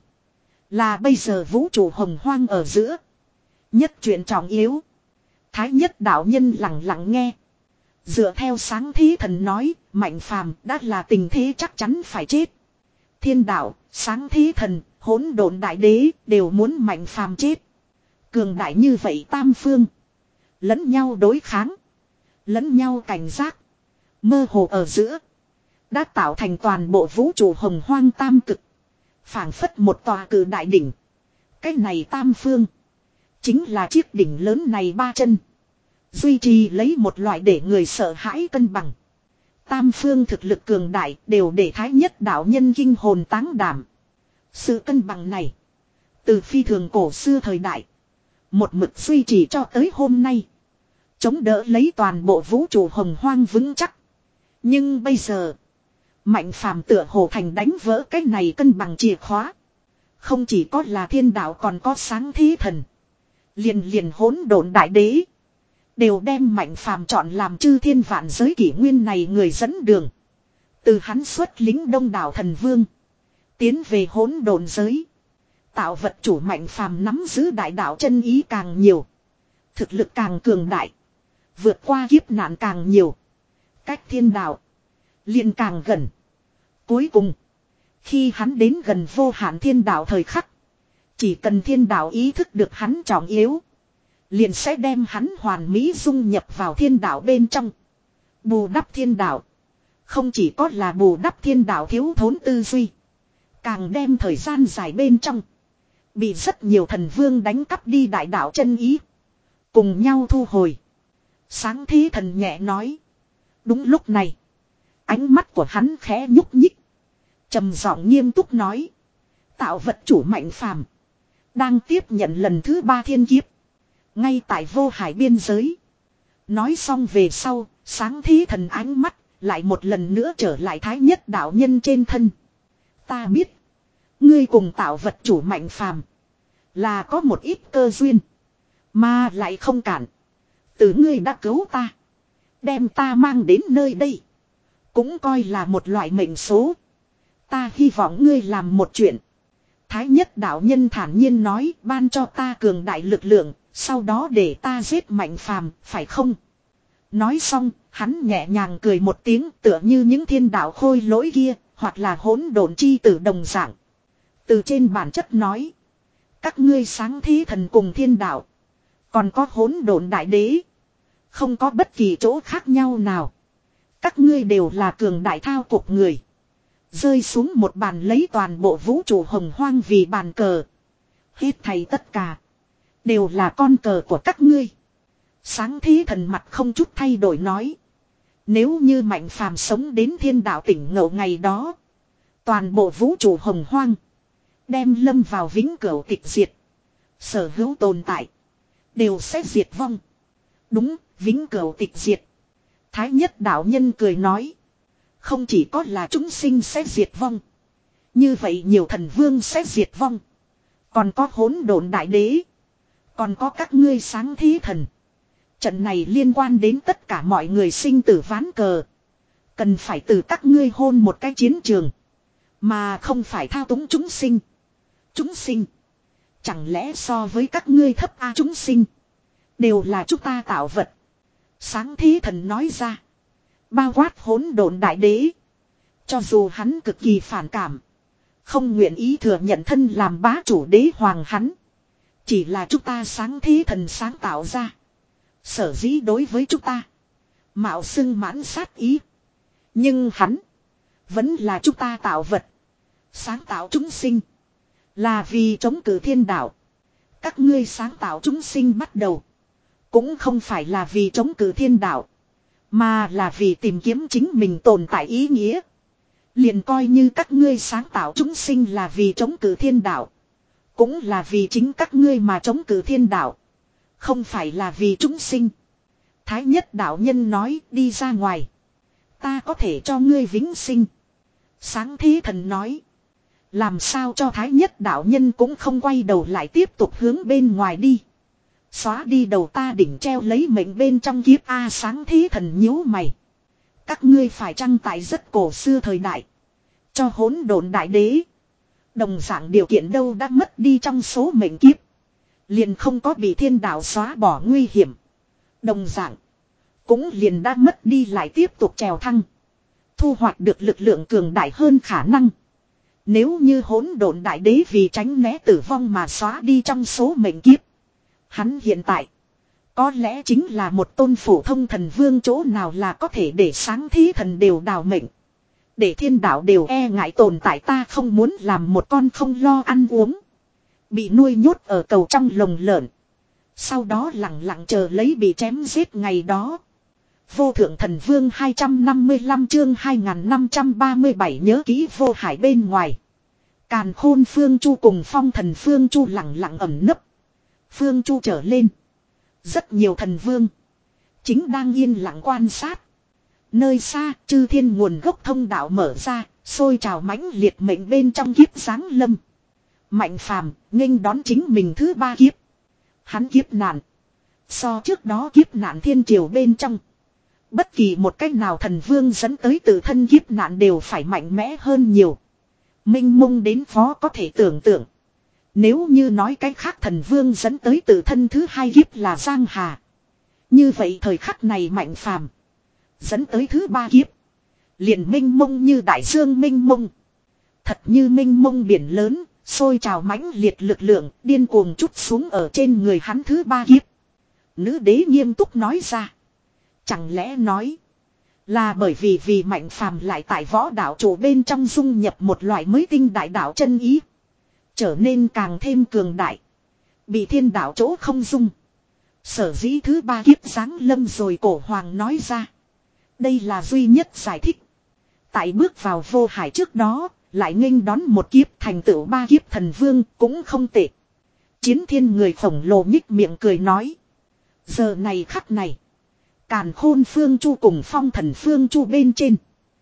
Là bây giờ vũ trụ hồng hoang ở giữa. Nhất chuyện trọng yếu. Thái nhất đạo nhân lặng lặng nghe. Dựa theo sáng thế thần nói. Mạnh phàm đã là tình thế chắc chắn phải chết. Thiên đạo, sáng thế thần, hỗn độn đại đế đều muốn mạnh phàm chết. Cường đại như vậy tam phương. Lẫn nhau đối kháng. Lẫn nhau cảnh giác. Mơ hồ ở giữa. Đã tạo thành toàn bộ vũ trụ hồng hoang tam cực. Phảng phất một tòa cử đại đỉnh. Cái này tam phương. Chính là chiếc đỉnh lớn này ba chân. Duy trì lấy một loại để người sợ hãi cân bằng. Tam phương thực lực cường đại đều để thái nhất đạo nhân kinh hồn táng đảm. Sự cân bằng này. Từ phi thường cổ xưa thời đại. Một mực duy trì cho tới hôm nay. Chống đỡ lấy toàn bộ vũ trụ hồng hoang vững chắc. Nhưng bây giờ. Mạnh phàm tựa hồ thành đánh vỡ cái này cân bằng chìa khóa. Không chỉ có là thiên đạo còn có sáng thế thần. Liền liền hỗn độn đại đế. Đều đem mạnh phàm chọn làm chư thiên vạn giới kỷ nguyên này người dẫn đường. Từ hắn xuất lính đông đảo thần vương. Tiến về hỗn độn giới. Tạo vật chủ mạnh phàm nắm giữ đại đạo chân ý càng nhiều. Thực lực càng cường đại. Vượt qua kiếp nạn càng nhiều. Cách thiên đạo. Liền càng gần. Cuối cùng. Khi hắn đến gần vô hạn thiên đạo thời khắc. Chỉ cần thiên đạo ý thức được hắn trọng yếu. Liền sẽ đem hắn hoàn mỹ dung nhập vào thiên đạo bên trong. Bù đắp thiên đạo. Không chỉ có là bù đắp thiên đạo thiếu thốn tư duy. Càng đem thời gian dài bên trong. Bị rất nhiều thần vương đánh cắp đi đại đạo chân ý. Cùng nhau thu hồi. Sáng thế thần nhẹ nói. Đúng lúc này. Ánh mắt của hắn khẽ nhúc nhích. Trầm giọng nghiêm túc nói. Tạo vật chủ mạnh phàm. Đang tiếp nhận lần thứ ba thiên kiếp. Ngay tại vô hải biên giới. Nói xong về sau. Sáng thế thần ánh mắt. Lại một lần nữa trở lại thái nhất đạo nhân trên thân. Ta biết. Ngươi cùng tạo vật chủ mạnh phàm. Là có một ít cơ duyên. Mà lại không cản. Từ ngươi đã cứu ta. Đem ta mang đến nơi đây. Cũng coi là một loại mệnh số. Ta hy vọng ngươi làm một chuyện. Thái nhất đạo nhân thản nhiên nói, ban cho ta cường đại lực lượng, sau đó để ta giết mạnh phàm, phải không? Nói xong, hắn nhẹ nhàng cười một tiếng, tựa như những thiên đạo khôi lỗi kia, hoặc là hỗn độn chi tử đồng dạng. Từ trên bản chất nói, các ngươi sáng thế thần cùng thiên đạo, còn có hỗn độn đại đế, không có bất kỳ chỗ khác nhau nào. Các ngươi đều là cường đại thao cục người. Rơi xuống một bàn lấy toàn bộ vũ trụ hồng hoang vì bàn cờ. Hết thảy tất cả đều là con cờ của các ngươi. Sáng thế thần mặt không chút thay đổi nói. Nếu như mạnh phàm sống đến thiên đạo tỉnh ngộ ngày đó, toàn bộ vũ trụ hồng hoang đem lâm vào vĩnh cửu tịch diệt. Sở hữu tồn tại đều sẽ diệt vong. Đúng, vĩnh cửu tịch diệt. Thái nhất đạo nhân cười nói. Không chỉ có là chúng sinh sẽ diệt vong. Như vậy nhiều thần vương sẽ diệt vong. Còn có hỗn độn đại đế. Còn có các ngươi sáng thế thần. Trận này liên quan đến tất cả mọi người sinh tử ván cờ. Cần phải từ các ngươi hôn một cái chiến trường. Mà không phải thao túng chúng sinh. Chúng sinh. Chẳng lẽ so với các ngươi thấp a chúng sinh. Đều là chúng ta tạo vật. Sáng thế thần nói ra. Bao quát hỗn độn đại đế. Cho dù hắn cực kỳ phản cảm. Không nguyện ý thừa nhận thân làm bá chủ đế hoàng hắn. Chỉ là chúng ta sáng thế thần sáng tạo ra. Sở dĩ đối với chúng ta. Mạo xưng mãn sát ý. Nhưng hắn. Vẫn là chúng ta tạo vật. Sáng tạo chúng sinh. Là vì chống cự thiên đạo. Các ngươi sáng tạo chúng sinh bắt đầu. Cũng không phải là vì chống cự thiên đạo. Mà là vì tìm kiếm chính mình tồn tại ý nghĩa. Liền coi như các ngươi sáng tạo chúng sinh là vì chống cự thiên đạo. Cũng là vì chính các ngươi mà chống cự thiên đạo. Không phải là vì chúng sinh. Thái nhất đạo nhân nói đi ra ngoài. Ta có thể cho ngươi vĩnh sinh. Sáng thế thần nói. Làm sao cho thái nhất đạo nhân cũng không quay đầu lại tiếp tục hướng bên ngoài đi. Xóa đi đầu ta đỉnh treo lấy mệnh bên trong kiếp A sáng thế thần nhíu mày. Các ngươi phải chăng tại rất cổ xưa thời đại. Cho hỗn độn đại đế. Đồng dạng điều kiện đâu đã mất đi trong số mệnh kiếp. Liền không có bị thiên đạo xóa bỏ nguy hiểm. Đồng dạng. Cũng liền đã mất đi lại tiếp tục trèo thăng. Thu hoạch được lực lượng cường đại hơn khả năng. Nếu như hỗn độn đại đế vì tránh né tử vong mà xóa đi trong số mệnh kiếp. Hắn hiện tại. Có lẽ chính là một tôn phổ thông thần vương chỗ nào là có thể để sáng thế thần đều đào mệnh. Để thiên đạo đều e ngại tồn tại ta không muốn làm một con không lo ăn uống. Bị nuôi nhốt ở cầu trong lồng lợn. Sau đó lặng lặng chờ lấy bị chém giết ngày đó. Vô thượng thần vương hai trăm năm mươi lăm chương hai nghìn năm trăm ba mươi bảy nhớ kỹ vô hải bên ngoài. Càn khôn phương chu cùng phong thần phương chu lặng lặng ẩn nấp. Phương chu trở lên. Rất nhiều thần vương. Chính đang yên lặng quan sát. Nơi xa chư thiên nguồn gốc thông đạo mở ra. Xôi trào mãnh liệt mệnh bên trong kiếp giáng lâm. Mạnh phàm nghênh đón chính mình thứ ba kiếp. Hắn kiếp nạn. So trước đó kiếp nạn thiên triều bên trong. Bất kỳ một cách nào thần vương dẫn tới tự thân kiếp nạn đều phải mạnh mẽ hơn nhiều. Minh mông đến phó có thể tưởng tượng. Nếu như nói cách khác thần vương dẫn tới tự thân thứ hai kiếp là Giang Hà. Như vậy thời khắc này mạnh phàm. Dẫn tới thứ ba kiếp. Liền minh mông như đại dương minh mông. Thật như minh mông biển lớn, sôi trào mãnh liệt lực lượng, điên cuồng trút xuống ở trên người hắn thứ ba kiếp. Nữ đế nghiêm túc nói ra. Chẳng lẽ nói là bởi vì vì mạnh phàm lại tại võ đạo chủ bên trong dung nhập một loại mới tinh đại đạo chân ý. Trở nên càng thêm cường đại. Bị thiên đạo chỗ không dung. Sở dĩ thứ ba kiếp giáng lâm rồi cổ hoàng nói ra. Đây là duy nhất giải thích. Tại bước vào vô hải trước đó, lại nghênh đón một kiếp thành tựu ba kiếp thần vương cũng không tệ. Chiến thiên người khổng lồ nhích miệng cười nói. Giờ này khắc này. Càn khôn phương chu cùng phong thần phương chu bên trên.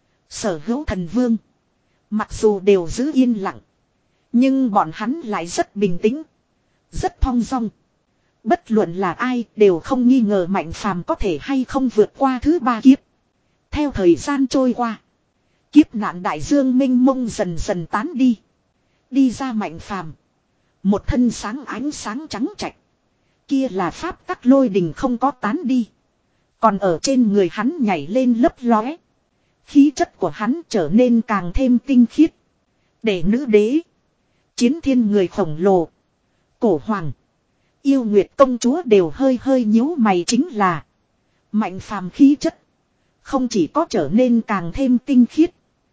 Sở hữu thần vương. Mặc dù đều giữ yên lặng. Nhưng bọn hắn lại rất bình tĩnh. Rất thong dong. Bất luận là ai đều không nghi ngờ Mạnh Phàm có thể hay không vượt qua thứ ba kiếp. Theo thời gian trôi qua. Kiếp nạn đại dương mênh mông dần dần tán đi. Đi ra Mạnh Phàm. Một thân sáng ánh sáng trắng trạch. Kia là pháp tắc lôi đình không có tán đi. Còn ở trên người hắn nhảy lên lấp lóe. Khí chất của hắn trở nên càng thêm tinh khiết. Để nữ đế. Chiến thiên người khổng lồ. Cổ hoàng. Yêu Nguyệt công chúa đều hơi hơi nhíu mày chính là. Mạnh Phàm khí chất. Không chỉ có trở nên càng thêm tinh khiết.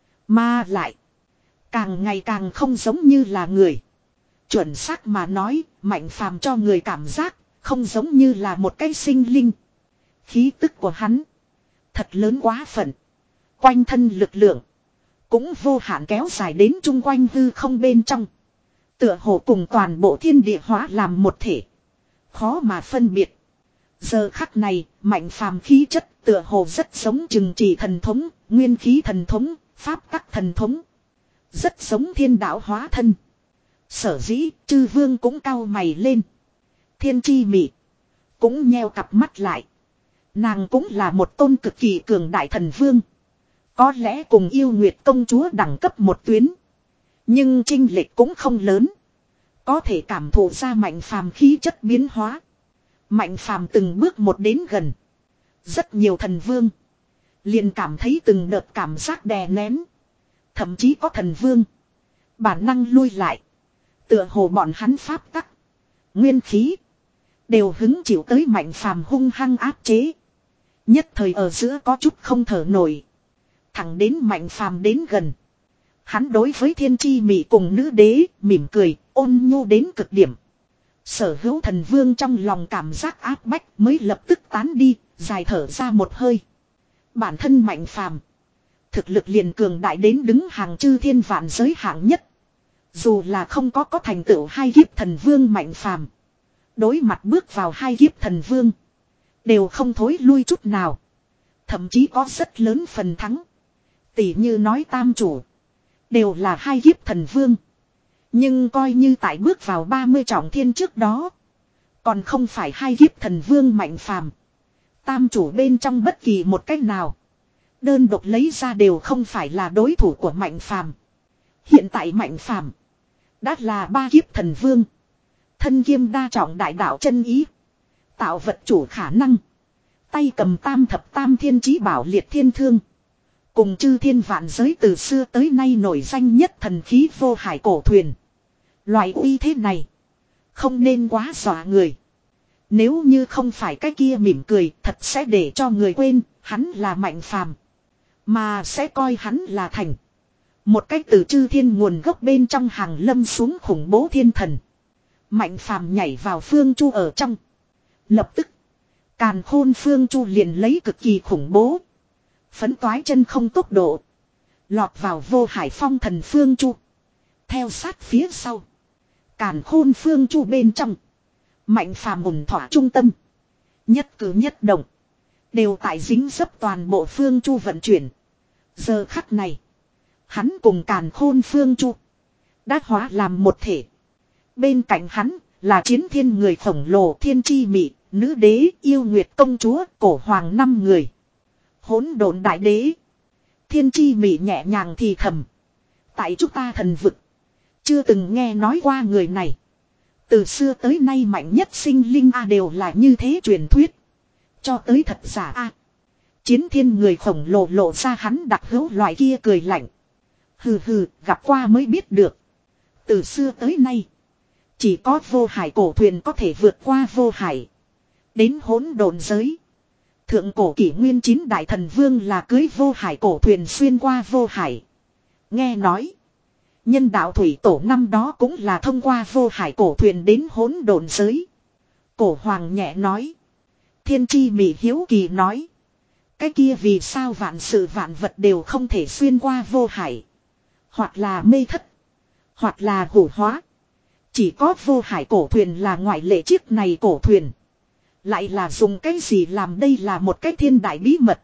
Mà lại. Càng ngày càng không giống như là người. Chuẩn xác mà nói. Mạnh Phàm cho người cảm giác. Không giống như là một cái sinh linh. Khí tức của hắn. Thật lớn quá phận. Quanh thân lực lượng. Cũng vô hạn kéo dài đến chung quanh hư không bên trong. Tựa hồ cùng toàn bộ thiên địa hóa làm một thể. Khó mà phân biệt. Giờ khắc này, Mạnh Phàm khí chất tựa hồ rất giống chừng chỉ thần thống, nguyên khí thần thống, pháp tắc thần thống. Rất giống thiên đạo hóa thân. Sở dĩ, chư vương cũng cau mày lên. Thiên chi mị. Cũng nheo cặp mắt lại. Nàng cũng là một tôn cực kỳ cường đại thần vương. Có lẽ cùng yêu Nguyệt công chúa đẳng cấp một tuyến. Nhưng chênh lệch cũng không lớn. Có thể cảm thụ ra Mạnh Phàm khí chất biến hóa. Mạnh Phàm từng bước một đến gần. Rất nhiều thần vương. Liền cảm thấy từng đợt cảm giác đè nén. Thậm chí có thần vương. Bản năng lui lại. Tựa hồ bọn hắn pháp tắc. Nguyên khí. Đều hứng chịu tới Mạnh Phàm hung hăng áp chế. Nhất thời ở giữa có chút không thở nổi. Thẳng đến Mạnh Phàm đến gần. Hắn đối với thiên chi mị cùng nữ đế mỉm cười ôn nhu đến cực điểm. Sở hữu thần vương trong lòng cảm giác áp bách mới lập tức tán đi, dài thở ra một hơi. Bản thân Mạnh Phàm thực lực liền cường đại đến đứng hàng chư thiên vạn giới hạng nhất. Dù là không có có thành tựu hai kiếp thần vương Mạnh Phàm, đối mặt bước vào hai kiếp thần vương, đều không thối lui chút nào. Thậm chí có rất lớn phần thắng. Tỷ như nói tam chủ, đều là hai kiếp thần vương. Nhưng coi như tại bước vào ba mươi trọng thiên trước đó, còn không phải hai kiếp thần vương Mạnh Phàm. Tam chủ bên trong bất kỳ một cách nào, đơn độc lấy ra đều không phải là đối thủ của Mạnh Phàm. Hiện tại Mạnh Phàm đã là ba kiếp thần vương. Thân kiêm đa trọng đại đạo chân ý. Tạo vật chủ khả năng. Tay cầm tam thập tam thiên chí bảo liệt thiên thương. Cùng chư thiên vạn giới từ xưa tới nay nổi danh nhất thần khí vô hải cổ thuyền. Loại uy thế này không nên quá dọa người. Nếu như không phải cái kia mỉm cười, thật sẽ để cho người quên hắn là Mạnh Phàm, mà sẽ coi hắn là thành một cách từ chư thiên nguồn gốc bên trong hàng lâm xuống khủng bố thiên thần. Mạnh Phàm nhảy vào phương chu ở trong. Lập tức càn khôn phương chu liền lấy cực kỳ khủng bố, phấn toái chân không tốc độ lọt vào vô hải phong thần phương chu. Theo sát phía sau, càn khôn phương chu bên trong, Mạnh Phàm ổn thỏa trung tâm. Nhất cử nhất động đều tại dính dấp toàn bộ phương chu vận chuyển. Giờ khắc này, hắn cùng càn khôn phương chu đã hóa làm một thể. Bên cạnh hắn là chiến thiên người khổng lồ thiên chi mị, nữ đế, yêu Nguyệt công chúa, cổ hoàng năm người. Hỗn độn đại đế. Thiên chi mị nhẹ nhàng thì thầm. Tại chúng ta thần vực, chưa từng nghe nói qua người này. Từ xưa tới nay mạnh nhất sinh linh A đều là như thế truyền thuyết. Cho tới thật giả A. Chiến thiên người khổng lồ lộ ra hắn đặc hữu loại kia cười lạnh. Hừ hừ, gặp qua mới biết được. Từ xưa tới nay, chỉ có vô hải cổ thuyền có thể vượt qua vô hải, đến hỗn độn giới. Thượng cổ kỷ nguyên chín đại thần vương là cưới vô hải cổ thuyền xuyên qua vô hải. Nghe nói, nhân đạo thủy tổ năm đó cũng là thông qua vô hải cổ thuyền đến hỗn độn giới. Cổ hoàng nhẹ nói. Thiên chi mị hiếu kỳ nói. Cái kia vì sao vạn sự vạn vật đều không thể xuyên qua vô hải? Hoặc là mê thất, hoặc là hủ hóa. Chỉ có vô hải cổ thuyền là ngoại lệ. Chiếc này cổ thuyền lại là dùng cái gì làm? Đây là một cái thiên đại bí mật,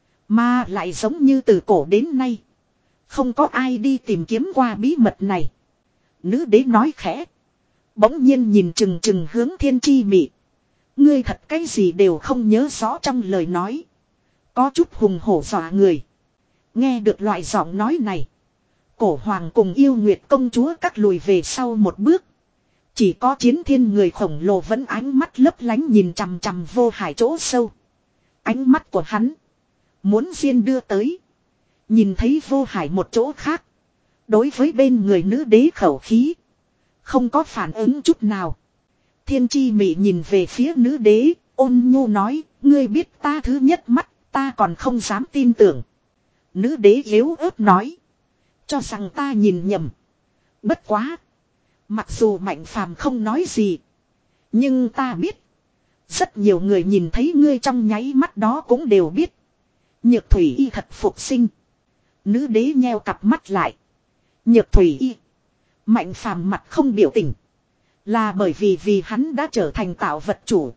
mà lại giống như từ cổ đến nay không có ai đi tìm kiếm qua bí mật này. Nữ đế nói khẽ, bỗng nhiên nhìn chừng chừng hướng thiên chi mị. Ngươi thật cái gì đều không nhớ rõ trong lời nói. Có chút hùng hổ dọa người. Nghe được loại giọng nói này. Cổ hoàng cùng yêu nguyệt công chúa cắt lùi về sau một bước. Chỉ có chiến thiên người khổng lồ vẫn ánh mắt lấp lánh nhìn chằm chằm vô hải chỗ sâu. Ánh mắt của hắn. Muốn riêng đưa tới. Nhìn thấy vô hải một chỗ khác. Đối với bên người nữ đế khẩu khí. Không có phản ứng chút nào. Thiên chi mị nhìn về phía nữ đế. Ôn nhu nói. Ngươi biết ta thứ nhất mắt. Ta còn không dám tin tưởng. Nữ đế yếu ớt nói. Cho rằng ta nhìn nhầm. Bất quá. Mặc dù Mạnh Phàm không nói gì. Nhưng ta biết. Rất nhiều người nhìn thấy ngươi trong nháy mắt đó cũng đều biết. Nhược thủy y thật phục sinh. Nữ đế nheo cặp mắt lại. Nhược thủy y. Mạnh Phàm mặt không biểu tình. Là bởi vì vì hắn đã trở thành tạo vật chủ.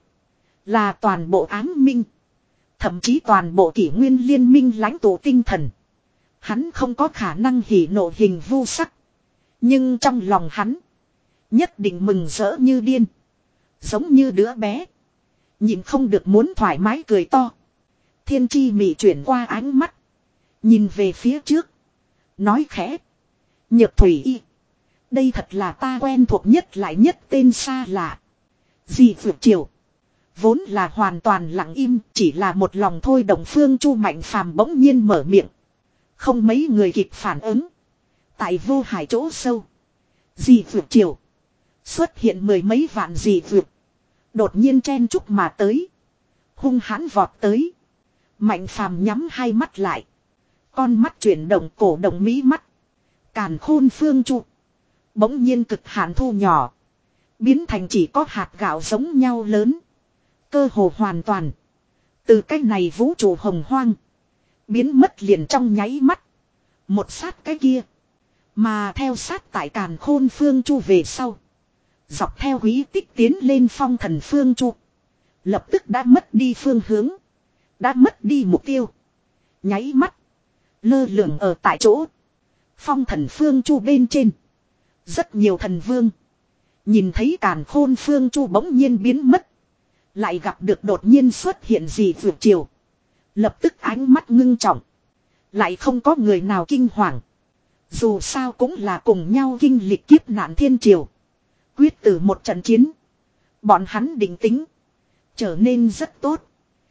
Là toàn bộ áng minh. Thậm chí toàn bộ kỷ nguyên liên minh lãnh tụ tinh thần. Hắn không có khả năng hỉ nộ hình vu sắc. Nhưng trong lòng hắn. Nhất định mừng rỡ như điên. Giống như đứa bé. Nhìn không được muốn thoải mái cười to. Thiên chi mị chuyển qua ánh mắt. Nhìn về phía trước. Nói khẽ. Nhược thủy y. Đây thật là ta quen thuộc nhất lại nhất tên xa lạ. Dị vượt triều. Vốn là hoàn toàn lặng im. Chỉ là một lòng thôi đồng phương Chu Mạnh Phàm bỗng nhiên mở miệng. Không mấy người kịp phản ứng. Tại vô hải chỗ sâu. Dị vượt triều. Xuất hiện mười mấy vạn dị vượt. Đột nhiên chen chúc mà tới. Hung hãn vọt tới. Mạnh Phàm nhắm hai mắt lại. Con mắt chuyển động cổ động mí mắt. Càn khôn phương Chu. Bỗng nhiên cực hạn thu nhỏ. Biến thành chỉ có hạt gạo giống nhau lớn. Cơ hồ hoàn toàn. Từ cái này vũ trụ hồng hoang. Biến mất liền trong nháy mắt. Một sát cái kia. Mà theo sát tại càn khôn phương Chu về sau. Dọc theo quý tích tiến lên phong thần phương Chu. Lập tức đã mất đi phương hướng. Đã mất đi mục tiêu. Nháy mắt. Lơ lửng ở tại chỗ. Phong thần phương Chu bên trên. Rất nhiều thần vương. Nhìn thấy càn khôn phương Chu bỗng nhiên biến mất. Lại gặp được đột nhiên xuất hiện gì vượt chiều. Lập tức ánh mắt ngưng trọng. Lại không có người nào kinh hoàng. Dù sao cũng là cùng nhau kinh lịch kiếp nạn thiên triều. Quyết tử một trận chiến. Bọn hắn định tính. Trở nên rất tốt.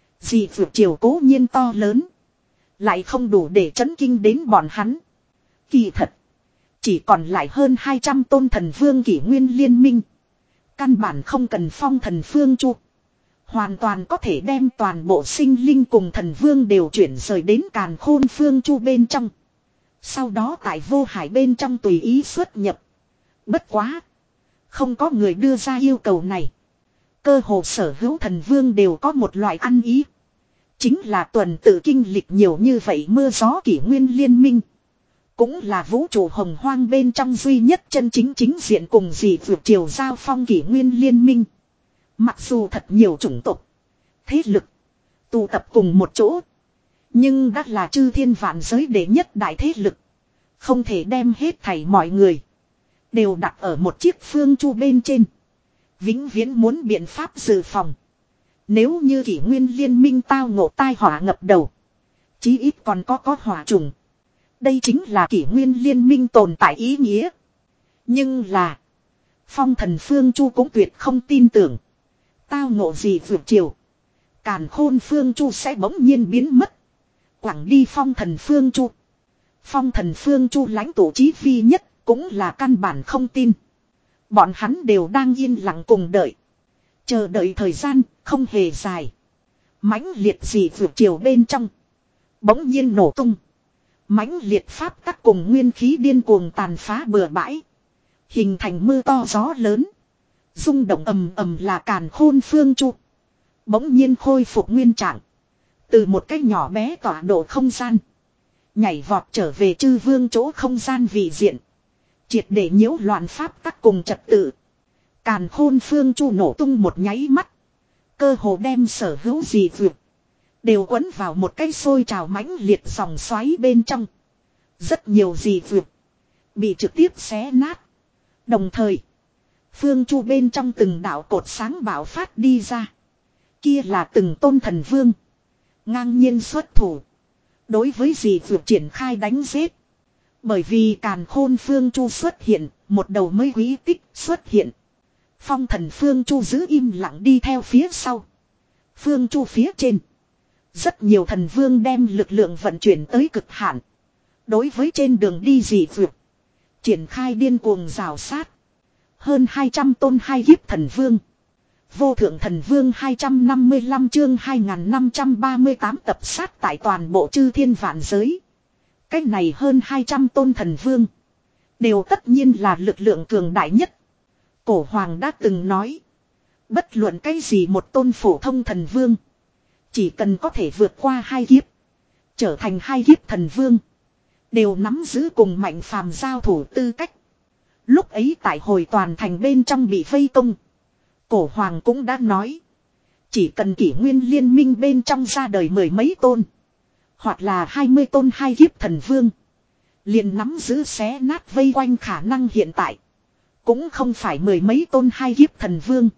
Dị vượt triều cố nhiên to lớn. Lại không đủ để chấn kinh đến bọn hắn. Kỳ thật. Chỉ còn lại hơn hai trăm tôn thần vương kỷ nguyên liên minh. Căn bản không cần phong thần phương Chu. Hoàn toàn có thể đem toàn bộ sinh linh cùng thần vương đều chuyển rời đến càn khôn phương Chu bên trong. Sau đó tại vô hải bên trong tùy ý xuất nhập. Bất quá. Không có người đưa ra yêu cầu này. Cơ hồ sở hữu thần vương đều có một loại ăn ý. Chính là tuần tự kinh lịch nhiều như vậy mưa gió kỷ nguyên liên minh. Cũng là vũ trụ hồng hoang bên trong duy nhất chân chính chính diện cùng dị vượt triều giao phong kỷ nguyên liên minh. Mặc dù thật nhiều chủng tộc, thế lực, tụ tập cùng một chỗ. Nhưng đã là chư thiên vạn giới đệ nhất đại thế lực. Không thể đem hết thảy mọi người. Đều đặt ở một chiếc phương Chu bên trên. Vĩnh viễn muốn biện pháp dự phòng. Nếu như kỷ nguyên liên minh tao ngộ tai họa ngập đầu. Chí ít còn có có hỏa trùng. Đây chính là kỷ nguyên liên minh tồn tại ý nghĩa. Nhưng là. Phong thần phương Chu cũng tuyệt không tin tưởng. Tao ngộ gì vượt chiều. Càn khôn phương Chu sẽ bỗng nhiên biến mất. Quảng đi phong thần phương Chu. Phong thần phương Chu lãnh tụ chí phi nhất. Cũng là căn bản không tin. Bọn hắn đều đang yên lặng cùng đợi. Chờ đợi thời gian không hề dài. Mãnh liệt gì vượt chiều bên trong. Bỗng nhiên nổ tung. Mãnh liệt pháp tắc cùng nguyên khí điên cuồng tàn phá bừa bãi. Hình thành mưa to gió lớn. Rung động ầm ầm là càn khôn phương Chu. Bỗng nhiên khôi phục nguyên trạng. Từ một cái nhỏ bé tọa độ không gian. Nhảy vọt trở về chư vương chỗ không gian vị diện. Triệt để nhiễu loạn pháp tắc cùng trật tự. Càn khôn phương Chu nổ tung một nháy mắt. Cơ hồ đem sở hữu gì vượt. Đều quấn vào một cái sôi trào mãnh liệt dòng xoáy bên trong. Rất nhiều gì vượt. Bị trực tiếp xé nát. Đồng thời. Phương Chu bên trong từng đạo cột sáng bạo phát đi ra. Kia là từng tôn thần vương. Ngang nhiên xuất thủ. Đối với dị vượt triển khai đánh giết. Bởi vì càn khôn Phương Chu xuất hiện, một đầu mới quý tích xuất hiện. Phong thần Phương Chu giữ im lặng đi theo phía sau. Phương Chu phía trên. Rất nhiều thần vương đem lực lượng vận chuyển tới cực hạn. Đối với trên đường đi dị vượt. Triển khai điên cuồng rào sát. Hơn hai trăm tôn hai kiếp thần vương. Vô thượng thần vương hai trăm năm mươi lăm chương hai nghìn năm trăm ba mươi tám tập sát tại toàn bộ chư thiên vạn giới. Cách này hơn hai trăm tôn thần vương. Đều tất nhiên là lực lượng cường đại nhất. Cổ hoàng đã từng nói. Bất luận cái gì một tôn phổ thông thần vương. Chỉ cần có thể vượt qua hai kiếp. Trở thành hai kiếp thần vương. Đều nắm giữ cùng mạnh phàm giao thủ tư cách. Lúc ấy tại hồi toàn thành bên trong bị vây công. Cổ hoàng cũng đã nói. Chỉ cần kỷ nguyên liên minh bên trong ra đời mười mấy tôn. Hoặc là hai mươi tôn hai kiếp thần vương. Liền nắm giữ xé nát vây quanh khả năng hiện tại. Cũng không phải mười mấy tôn hai kiếp thần vương.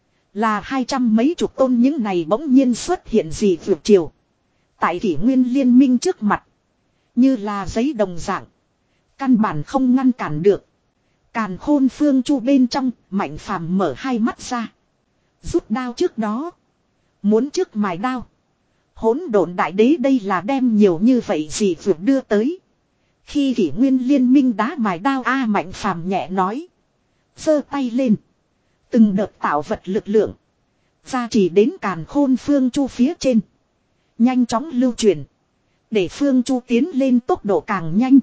Là hai trăm mấy chục tôn những này bỗng nhiên xuất hiện gì vượt chiều. Tại kỷ nguyên liên minh trước mặt. Như là giấy đồng dạng. Căn bản không ngăn cản được. Càn khôn Phương Chu bên trong, Mạnh Phàm mở hai mắt ra. Rút đao trước đó. Muốn trước mài đao. Hỗn độn đại đế đây là đem nhiều như vậy gì vượt đưa tới. Khi kỷ nguyên liên minh đá mài đao A Mạnh Phàm nhẹ nói. Giơ tay lên. Từng đợt tạo vật lực lượng. Ra chỉ đến càn khôn Phương Chu phía trên. Nhanh chóng lưu truyền. Để Phương Chu tiến lên tốc độ càng nhanh.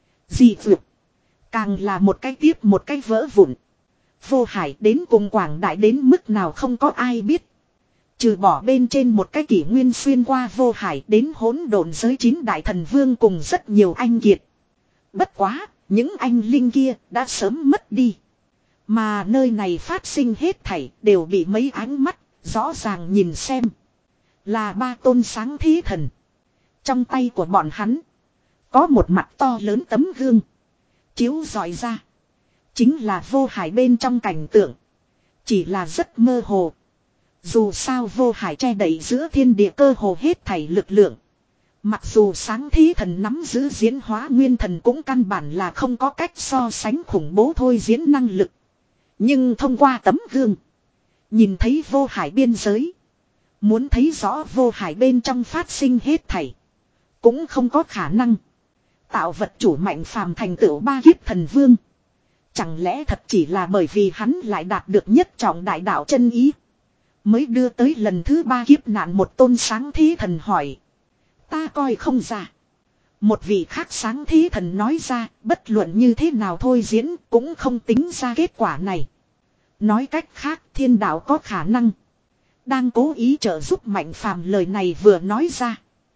Dị vượt. Càng là một cái tiếp một cái vỡ vụn. Vô hải đến cùng quảng đại đến mức nào không có ai biết. Trừ bỏ bên trên một cái kỷ nguyên xuyên qua vô hải đến hỗn độn giới chín đại thần vương cùng rất nhiều anh kiệt. Bất quá, những anh linh kia đã sớm mất đi. Mà nơi này phát sinh hết thảy đều bị mấy ánh mắt, rõ ràng nhìn xem. Là ba tôn sáng thí thần. Trong tay của bọn hắn, có một mặt to lớn tấm gương. Chiếu rọi ra. Chính là vô hải bên trong cảnh tượng. Chỉ là rất mơ hồ. Dù sao vô hải che đậy giữa thiên địa cơ hồ hết thảy lực lượng. Mặc dù sáng thí thần nắm giữ diễn hóa nguyên thần cũng căn bản là không có cách so sánh khủng bố thôi diễn năng lực. Nhưng thông qua tấm gương. Nhìn thấy vô hải biên giới. Muốn thấy rõ vô hải bên trong phát sinh hết thảy. Cũng không có khả năng. Tạo vật chủ Mạnh Phàm thành tựu ba kiếp thần vương. Chẳng lẽ thật chỉ là bởi vì hắn lại đạt được nhất trọng đại đạo chân ý. Mới đưa tới lần thứ ba kiếp nạn một tôn sáng thí thần hỏi. Ta coi không ra. Một vị khác sáng thí thần nói ra bất luận như thế nào thôi diễn cũng không tính ra kết quả này. Nói cách khác thiên đạo có khả năng. Đang cố ý trợ giúp Mạnh Phàm lời này vừa nói ra.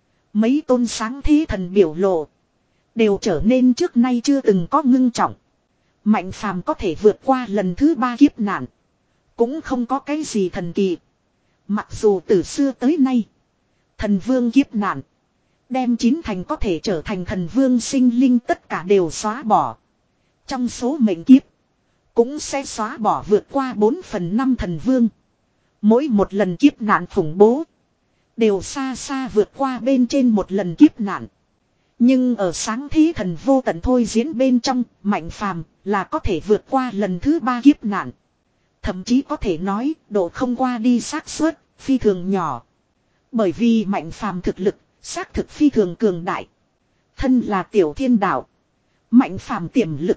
Mấy tôn sáng thí thần biểu lộ. Đều trở nên trước nay chưa từng có ngưng trọng. Mạnh Phàm có thể vượt qua lần thứ ba kiếp nạn. Cũng không có cái gì thần kỳ. Mặc dù từ xưa tới nay. Thần vương kiếp nạn. Đem chín thành có thể trở thành thần vương sinh linh tất cả đều xóa bỏ. Trong số mệnh kiếp. Cũng sẽ xóa bỏ vượt qua bốn phần năm thần vương. Mỗi một lần kiếp nạn khủng bố. Đều xa xa vượt qua bên trên một lần kiếp nạn. Nhưng ở sáng thí thần vô tận thôi diễn bên trong, Mạnh Phàm là có thể vượt qua lần thứ ba kiếp nạn. Thậm chí có thể nói, độ không qua đi xác suất phi thường nhỏ. Bởi vì Mạnh Phàm thực lực, xác thực phi thường cường đại. Thân là tiểu thiên đạo. Mạnh Phàm tiềm lực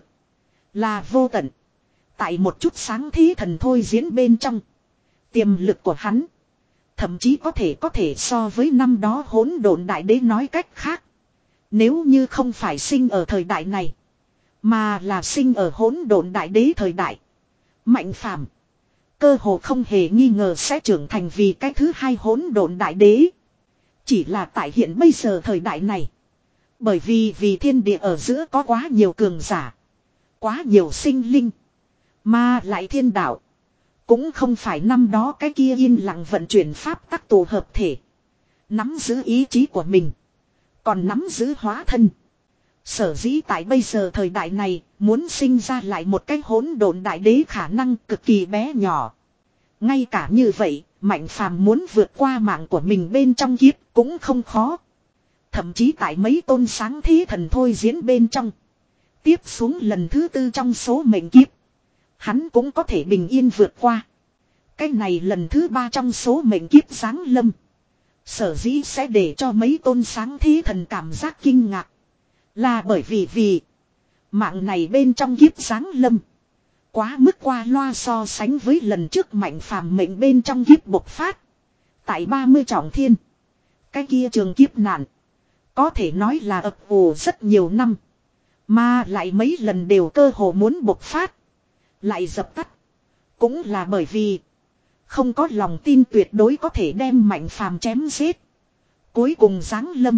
là vô tận. Tại một chút sáng thí thần thôi diễn bên trong, tiềm lực của hắn thậm chí có thể có thể so với năm đó hỗn độn đại đế nói cách khác. Nếu như không phải sinh ở thời đại này, mà là sinh ở hỗn độn đại đế thời đại, Mạnh Phàm cơ hồ không hề nghi ngờ sẽ trưởng thành vì cái thứ hai hỗn độn đại đế. Chỉ là tại hiện bây giờ thời đại này, bởi vì vì thiên địa ở giữa có quá nhiều cường giả, quá nhiều sinh linh, mà lại thiên đạo cũng không phải năm đó cái kia yên lặng vận chuyển pháp tắc tổ hợp thể, nắm giữ ý chí của mình, còn nắm giữ hóa thân. Sở dĩ tại bây giờ thời đại này, muốn sinh ra lại một cái hỗn độn đại đế khả năng cực kỳ bé nhỏ. Ngay cả như vậy, Mạnh phàm muốn vượt qua mạng của mình bên trong kiếp cũng không khó. Thậm chí tại mấy tôn sáng thế thần thôi diễn bên trong. Tiếp xuống lần thứ tư trong số mệnh kiếp. Hắn cũng có thể bình yên vượt qua. Cái này lần thứ ba trong số mệnh kiếp giáng lâm. Sở dĩ sẽ để cho mấy tôn sáng thế thần cảm giác kinh ngạc. Là bởi vì vì. Mạng này bên trong kiếp giáng lâm. Quá mức qua loa so sánh với lần trước mạnh phàm mệnh bên trong kiếp bộc phát. Tại ba mươi trọng thiên. Cái kia trường kiếp nạn. Có thể nói là ập ủ rất nhiều năm. Mà lại mấy lần đều cơ hồ muốn bộc phát. Lại dập tắt. Cũng là bởi vì. Không có lòng tin tuyệt đối có thể đem mạnh phàm chém giết. Cuối cùng giáng lâm.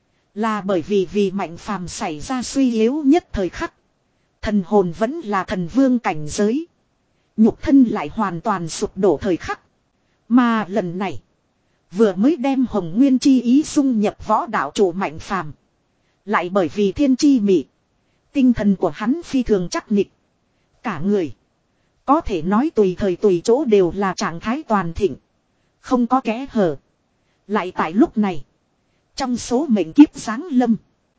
Là bởi vì vì mạnh phàm xảy ra suy yếu nhất thời khắc. Thần hồn vẫn là thần vương cảnh giới. Nhục thân lại hoàn toàn sụp đổ thời khắc. Mà lần này. Vừa mới đem hồng nguyên chi ý dung nhập võ đạo chủ mạnh phàm. Lại bởi vì thiên chi mị. Tinh thần của hắn phi thường chắc nịch. Cả người. Có thể nói tùy thời tùy chỗ đều là trạng thái toàn thịnh. Không có kẽ hở. Lại tại lúc này. Trong số mệnh kiếp giáng lâm.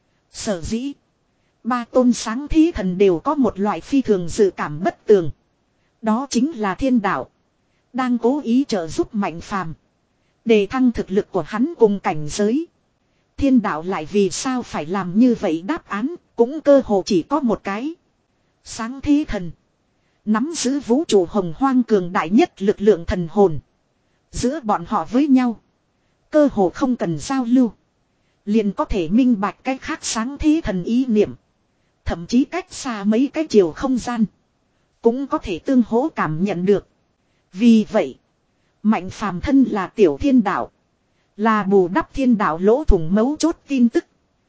Sở dĩ. Ba tôn sáng thí thần đều có một loại phi thường dự cảm bất tường. Đó chính là thiên đạo. Đang cố ý trợ giúp mạnh phàm. Đề thăng thực lực của hắn cùng cảnh giới. Thiên đạo lại vì sao phải làm như vậy đáp án cũng cơ hồ chỉ có một cái. Sáng thí thần. Nắm giữ vũ trụ hồng hoang cường đại nhất lực lượng thần hồn. Giữa bọn họ với nhau. Cơ hồ không cần giao lưu. Liền có thể minh bạch cái khác sáng thí thần ý niệm. Thậm chí cách xa mấy cái chiều không gian. Cũng có thể tương hỗ cảm nhận được. Vì vậy. Mạnh phàm thân là tiểu thiên đạo. Là bù đắp thiên đạo lỗ thủng mấu chốt tin tức.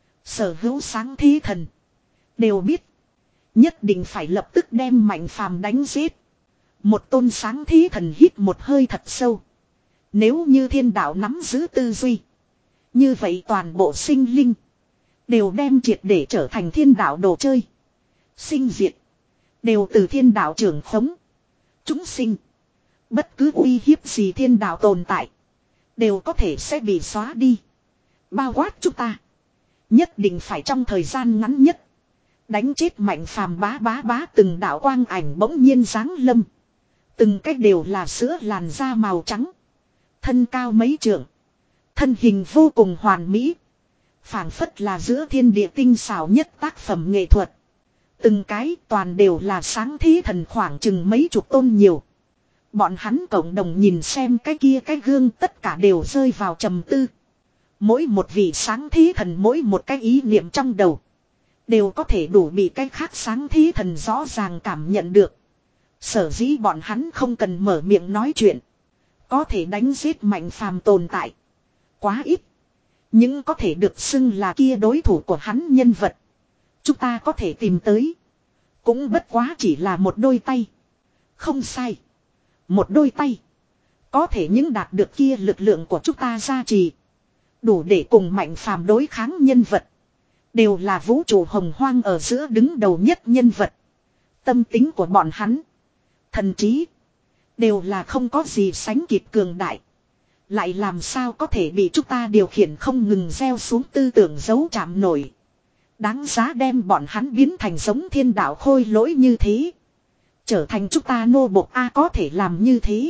Sở hữu sáng thí thần. Đều biết. Nhất định phải lập tức đem mạnh phàm đánh giết. Một tôn sáng thí thần hít một hơi thật sâu. Nếu như thiên đạo nắm giữ tư duy. Như vậy toàn bộ sinh linh. Đều đem triệt để trở thành thiên đạo đồ chơi. Sinh diệt. Đều từ thiên đạo trưởng khống. Chúng sinh. Bất cứ uy hiếp gì thiên đạo tồn tại. Đều có thể sẽ bị xóa đi. Bao quát chúng ta. Nhất định phải trong thời gian ngắn nhất. Đánh chết mạnh phàm bá bá bá từng đạo quang ảnh bỗng nhiên giáng lâm. Từng cách đều là sữa làn da màu trắng. Thân cao mấy trượng. Thân hình vô cùng hoàn mỹ. Phảng phất là giữa thiên địa tinh xảo nhất tác phẩm nghệ thuật. Từng cái toàn đều là sáng thí thần khoảng chừng mấy chục tôn nhiều. Bọn hắn cộng đồng nhìn xem cái kia cái gương tất cả đều rơi vào trầm tư. Mỗi một vị sáng thí thần mỗi một cái ý niệm trong đầu. Đều có thể đủ bị cái khác sáng thí thần rõ ràng cảm nhận được. Sở dĩ bọn hắn không cần mở miệng nói chuyện. Có thể đánh giết mạnh phàm tồn tại. Quá ít. Nhưng có thể được xưng là kia đối thủ của hắn nhân vật. Chúng ta có thể tìm tới. Cũng bất quá chỉ là một đôi tay. Không sai. Một đôi tay. Có thể những đạt được kia lực lượng của chúng ta gia trì. Đủ để cùng mạnh phàm đối kháng nhân vật. Đều là vũ trụ hồng hoang ở giữa đứng đầu nhất nhân vật. Tâm tính của bọn hắn. Thần trí. Đều là không có gì sánh kịp cường đại. Lại làm sao có thể bị chúng ta điều khiển không ngừng gieo xuống tư tưởng dấu chạm nổi. Đáng giá đem bọn hắn biến thành giống thiên đạo khôi lỗi như thế. Trở thành chúng ta nô bộc A có thể làm như thế.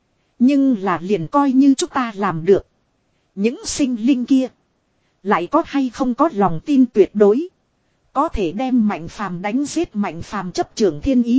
Nhưng là liền coi như chúng ta làm được. Những sinh linh kia. Lại có hay không có lòng tin tuyệt đối. Có thể đem mạnh phàm đánh giết mạnh phàm chấp trưởng thiên ý.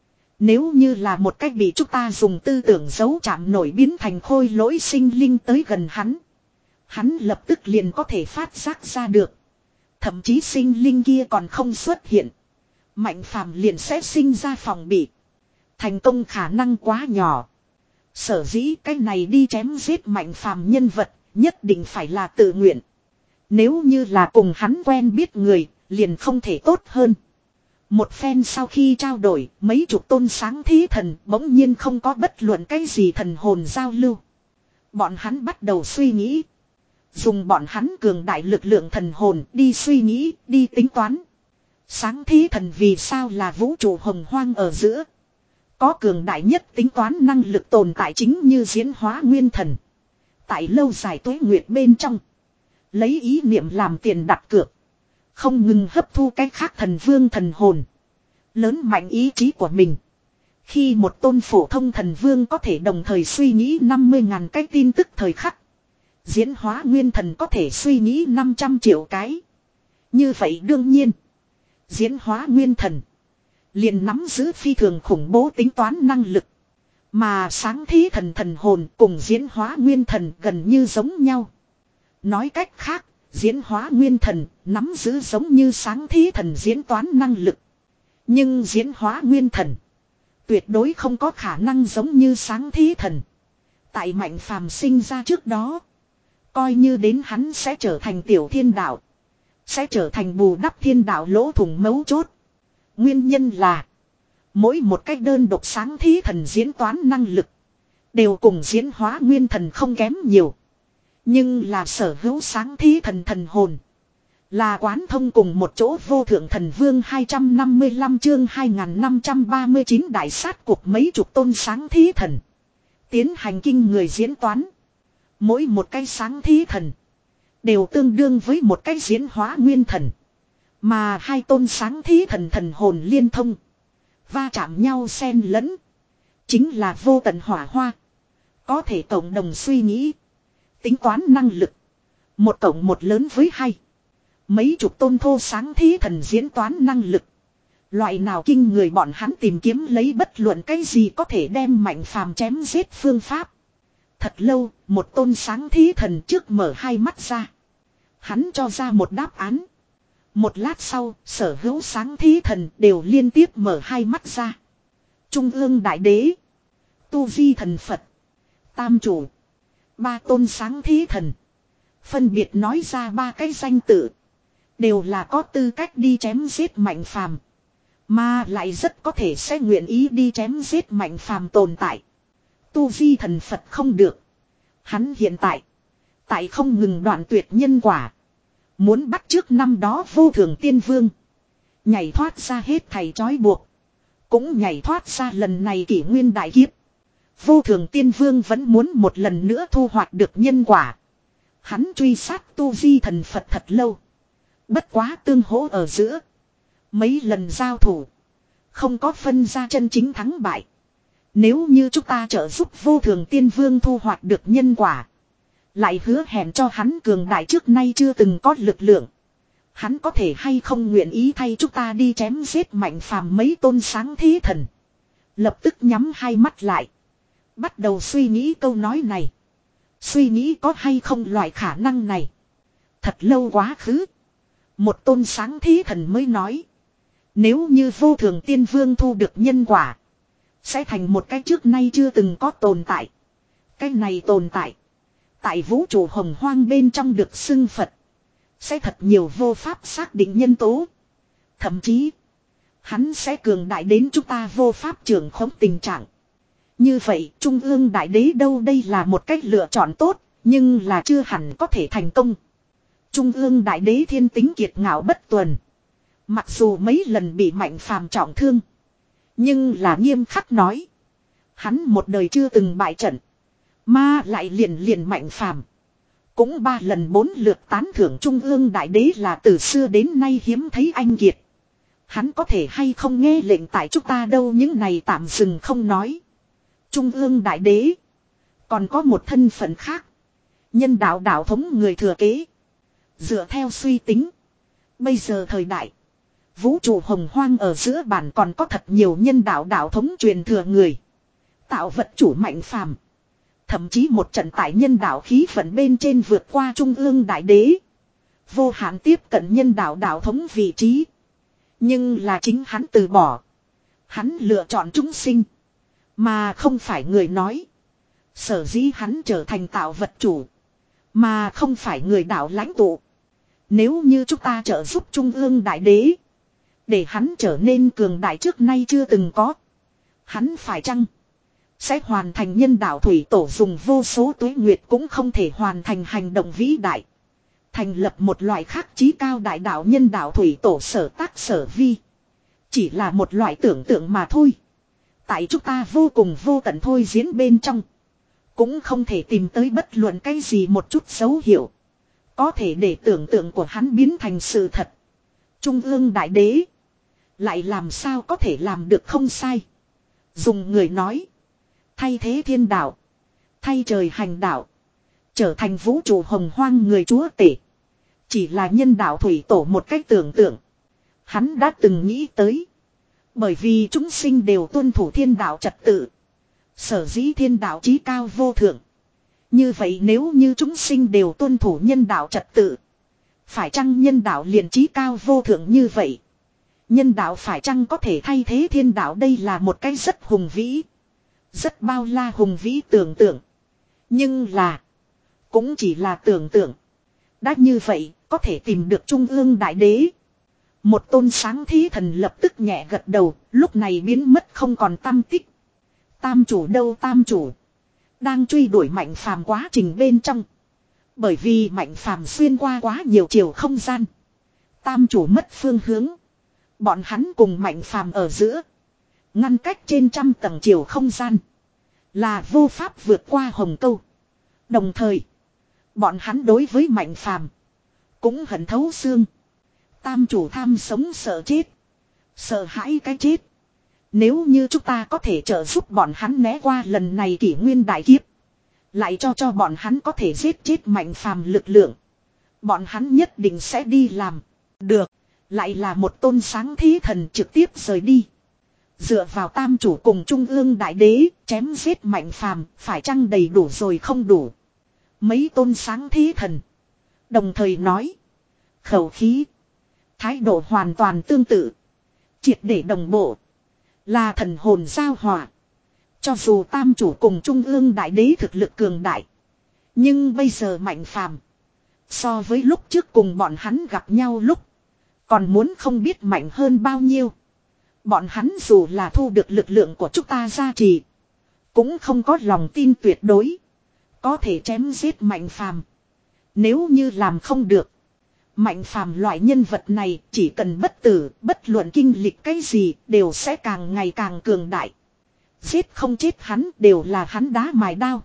Nếu như là một cách bị chúng ta dùng tư tưởng giấu chạm nổi biến thành khôi lỗi sinh linh tới gần hắn. Hắn lập tức liền có thể phát giác ra được. Thậm chí sinh linh kia còn không xuất hiện. Mạnh phàm liền sẽ sinh ra phòng bị. Thành công khả năng quá nhỏ. Sở dĩ cái này đi chém giết mạnh phàm nhân vật nhất định phải là tự nguyện. Nếu như là cùng hắn quen biết người liền không thể tốt hơn. Một phen sau khi trao đổi, mấy chục tôn sáng thí thần bỗng nhiên không có bất luận cái gì thần hồn giao lưu. Bọn hắn bắt đầu suy nghĩ. Dùng bọn hắn cường đại lực lượng thần hồn đi suy nghĩ, đi tính toán. Sáng thí thần vì sao là vũ trụ hồng hoang ở giữa. Có cường đại nhất tính toán năng lực tồn tại chính như diễn hóa nguyên thần. Tại lâu dài tuế nguyệt bên trong. Lấy ý niệm làm tiền đặt cược. Không ngừng hấp thu cách khác thần vương thần hồn. Lớn mạnh ý chí của mình. Khi một tôn phổ thông thần vương có thể đồng thời suy nghĩ năm mươi ngàn cái tin tức thời khắc. Diễn hóa nguyên thần có thể suy nghĩ năm trăm triệu cái. Như vậy đương nhiên. Diễn hóa nguyên thần. Liền nắm giữ phi thường khủng bố tính toán năng lực. Mà sáng thế thần thần hồn cùng diễn hóa nguyên thần gần như giống nhau. Nói cách khác, diễn hóa nguyên thần nắm giữ giống như sáng thế thần diễn toán năng lực. Nhưng diễn hóa nguyên thần tuyệt đối không có khả năng giống như sáng thế thần. Tại mạnh phàm sinh ra trước đó, coi như đến hắn sẽ trở thành tiểu thiên đạo. Sẽ trở thành bù đắp thiên đạo lỗ thủng mấu chốt. Nguyên nhân là mỗi một cách đơn độc sáng thế thần diễn toán năng lực đều cùng diễn hóa nguyên thần không kém nhiều. Nhưng là sở hữu sáng thế thần thần hồn là quán thông cùng một chỗ vô thượng thần vương hai trăm năm mươi lăm chương hai nghìn năm trăm ba mươi chín đại sát cuộc mấy chục tôn sáng thế thần. Tiến hành kinh người diễn toán. Mỗi một cái sáng thế thần đều tương đương với một cái diễn hóa nguyên thần. Mà hai tôn sáng thế thần thần hồn liên thông. Va chạm nhau xen lẫn. Chính là vô tận hỏa hoa. Có thể cộng đồng suy nghĩ. Tính toán năng lực. Một cộng một lớn với hai. Mấy chục tôn thô sáng thế thần diễn toán năng lực. Loại nào kinh người bọn hắn tìm kiếm lấy bất luận cái gì có thể đem mạnh phàm chém giết phương pháp. Thật lâu, một tôn sáng thế thần trước mở hai mắt ra. Hắn cho ra một đáp án. Một lát sau, sở hữu sáng thế thần đều liên tiếp mở hai mắt ra. Trung ương đại đế. Tu vi thần Phật. Tam chủ. Ba tôn sáng thế thần. Phân biệt nói ra ba cái danh tự. Đều là có tư cách đi chém giết mạnh phàm. Mà lại rất có thể sẽ nguyện ý đi chém giết mạnh phàm tồn tại. Tu vi thần Phật không được. Hắn hiện tại. Tại không ngừng đoạn tuyệt nhân quả. Muốn bắt trước năm đó vô thường tiên vương. Nhảy thoát ra hết thầy trói buộc. Cũng nhảy thoát ra lần này kỷ nguyên đại kiếp. Vô thường tiên vương vẫn muốn một lần nữa thu hoạch được nhân quả. Hắn truy sát tu vi thần Phật thật lâu. Bất quá tương hỗ ở giữa. Mấy lần giao thủ. Không có phân ra chân chính thắng bại. Nếu như chúng ta trợ giúp vô thường tiên vương thu hoạch được nhân quả. Lại hứa hẹn cho hắn cường đại trước nay chưa từng có lực lượng. Hắn có thể hay không nguyện ý thay chúng ta đi chém giết mạnh phàm mấy tôn sáng thế thần. Lập tức nhắm hai mắt lại. Bắt đầu suy nghĩ câu nói này. Suy nghĩ có hay không loại khả năng này. Thật lâu quá khứ. Một tôn sáng thế thần mới nói. Nếu như vô thường tiên vương thu được nhân quả. Sẽ thành một cái trước nay chưa từng có tồn tại. Cái này tồn tại. Tại vũ trụ hồng hoang bên trong được xưng Phật. Sẽ thật nhiều vô pháp xác định nhân tố. Thậm chí. Hắn sẽ cường đại đến chúng ta vô pháp trưởng khống tình trạng. Như vậy Trung ương đại đế đâu đây là một cách lựa chọn tốt. Nhưng là chưa hẳn có thể thành công. Trung ương đại đế thiên tính kiệt ngạo bất tuần. Mặc dù mấy lần bị mạnh phàm trọng thương. Nhưng là nghiêm khắc nói. Hắn một đời chưa từng bại trận. Mà lại liền liền mạnh phàm. Cũng ba lần bốn lượt tán thưởng Trung ương đại đế là từ xưa đến nay hiếm thấy anh kiệt. Hắn có thể hay không nghe lệnh tại chúng ta đâu những này tạm dừng không nói. Trung ương đại đế. Còn có một thân phận khác. Nhân đạo đạo thống người thừa kế. Dựa theo suy tính. Bây giờ thời đại. Vũ trụ hồng hoang ở giữa bản còn có thật nhiều nhân đạo đạo thống truyền thừa người. Tạo vật chủ mạnh phàm. Thậm chí một trận tại nhân đạo khí vận bên trên vượt qua Trung ương đại đế. Vô hạn tiếp cận nhân đạo đạo thống vị trí. Nhưng là chính hắn từ bỏ. Hắn lựa chọn chúng sinh. Mà không phải người nói. Sở dĩ hắn trở thành tạo vật chủ. Mà không phải người đạo lãnh tụ. Nếu như chúng ta trợ giúp Trung ương đại đế. Để hắn trở nên cường đại trước nay chưa từng có. Hắn phải chăng sẽ hoàn thành nhân đạo thủy tổ dùng vô số tuế nguyệt cũng không thể hoàn thành hành động vĩ đại. Thành lập một loại khác chí cao đại đạo nhân đạo thủy tổ sở tác sở vi. Chỉ là một loại tưởng tượng mà thôi. Tại chúng ta vô cùng vô tận thôi diễn bên trong. Cũng không thể tìm tới bất luận cái gì một chút dấu hiệu. Có thể để tưởng tượng của hắn biến thành sự thật. Trung ương đại đế. Lại làm sao có thể làm được không sai. Dùng người nói. Thay thế thiên đạo. Thay trời hành đạo. Trở thành vũ trụ hồng hoang người chúa tể. Chỉ là nhân đạo thủy tổ một cách tưởng tượng. Hắn đã từng nghĩ tới. Bởi vì chúng sinh đều tuân thủ thiên đạo trật tự. Sở dĩ thiên đạo chí cao vô thượng. Như vậy nếu như chúng sinh đều tuân thủ nhân đạo trật tự. Phải chăng nhân đạo liền chí cao vô thượng như vậy? Nhân đạo phải chăng có thể thay thế thiên đạo? Đây là một cái rất hùng vĩ. Rất bao la hùng vĩ tưởng tượng. Nhưng là. Cũng chỉ là tưởng tượng. Đã như vậy có thể tìm được trung ương đại đế. Một tôn sáng thí thần lập tức nhẹ gật đầu. Lúc này biến mất không còn tăm tích. Tam chủ đâu tam chủ? Đang truy đuổi Mạnh Phàm quá trình bên trong. Bởi vì Mạnh Phàm xuyên qua quá nhiều chiều không gian. Tam chủ mất phương hướng. Bọn hắn cùng Mạnh Phàm ở giữa. Ngăn cách trên trăm tầng chiều không gian. Là vô pháp vượt qua hồng câu. Đồng thời. Bọn hắn đối với Mạnh Phàm cũng hận thấu xương. Tam chủ tham sống sợ chết. Sợ hãi cái chết. Nếu như chúng ta có thể trợ giúp bọn hắn né qua lần này kỷ nguyên đại kiếp. Lại cho cho bọn hắn có thể giết chết Mạnh Phàm lực lượng. Bọn hắn nhất định sẽ đi làm. Được. Lại là một tôn sáng thí thần trực tiếp rời đi. Dựa vào tam chủ cùng trung ương đại đế chém giết Mạnh Phàm phải chăng đầy đủ rồi không đủ. Mấy tôn sáng thí thần. Đồng thời nói. Khẩu khí. Thái độ hoàn toàn tương tự. Triệt để đồng bộ. Là thần hồn giao hòa. Cho dù tam chủ cùng trung ương đại đế thực lực cường đại. Nhưng bây giờ Mạnh Phàm so với lúc trước cùng bọn hắn gặp nhau lúc. Còn muốn không biết mạnh hơn bao nhiêu. Bọn hắn dù là thu được lực lượng của chúng ta gia trì. Cũng không có lòng tin tuyệt đối. Có thể chém giết Mạnh Phàm. Nếu như làm không được. Mạnh Phàm loại nhân vật này chỉ cần bất tử, bất luận kinh lịch cái gì đều sẽ càng ngày càng cường đại. Giết không chết hắn đều là hắn đá mài đao.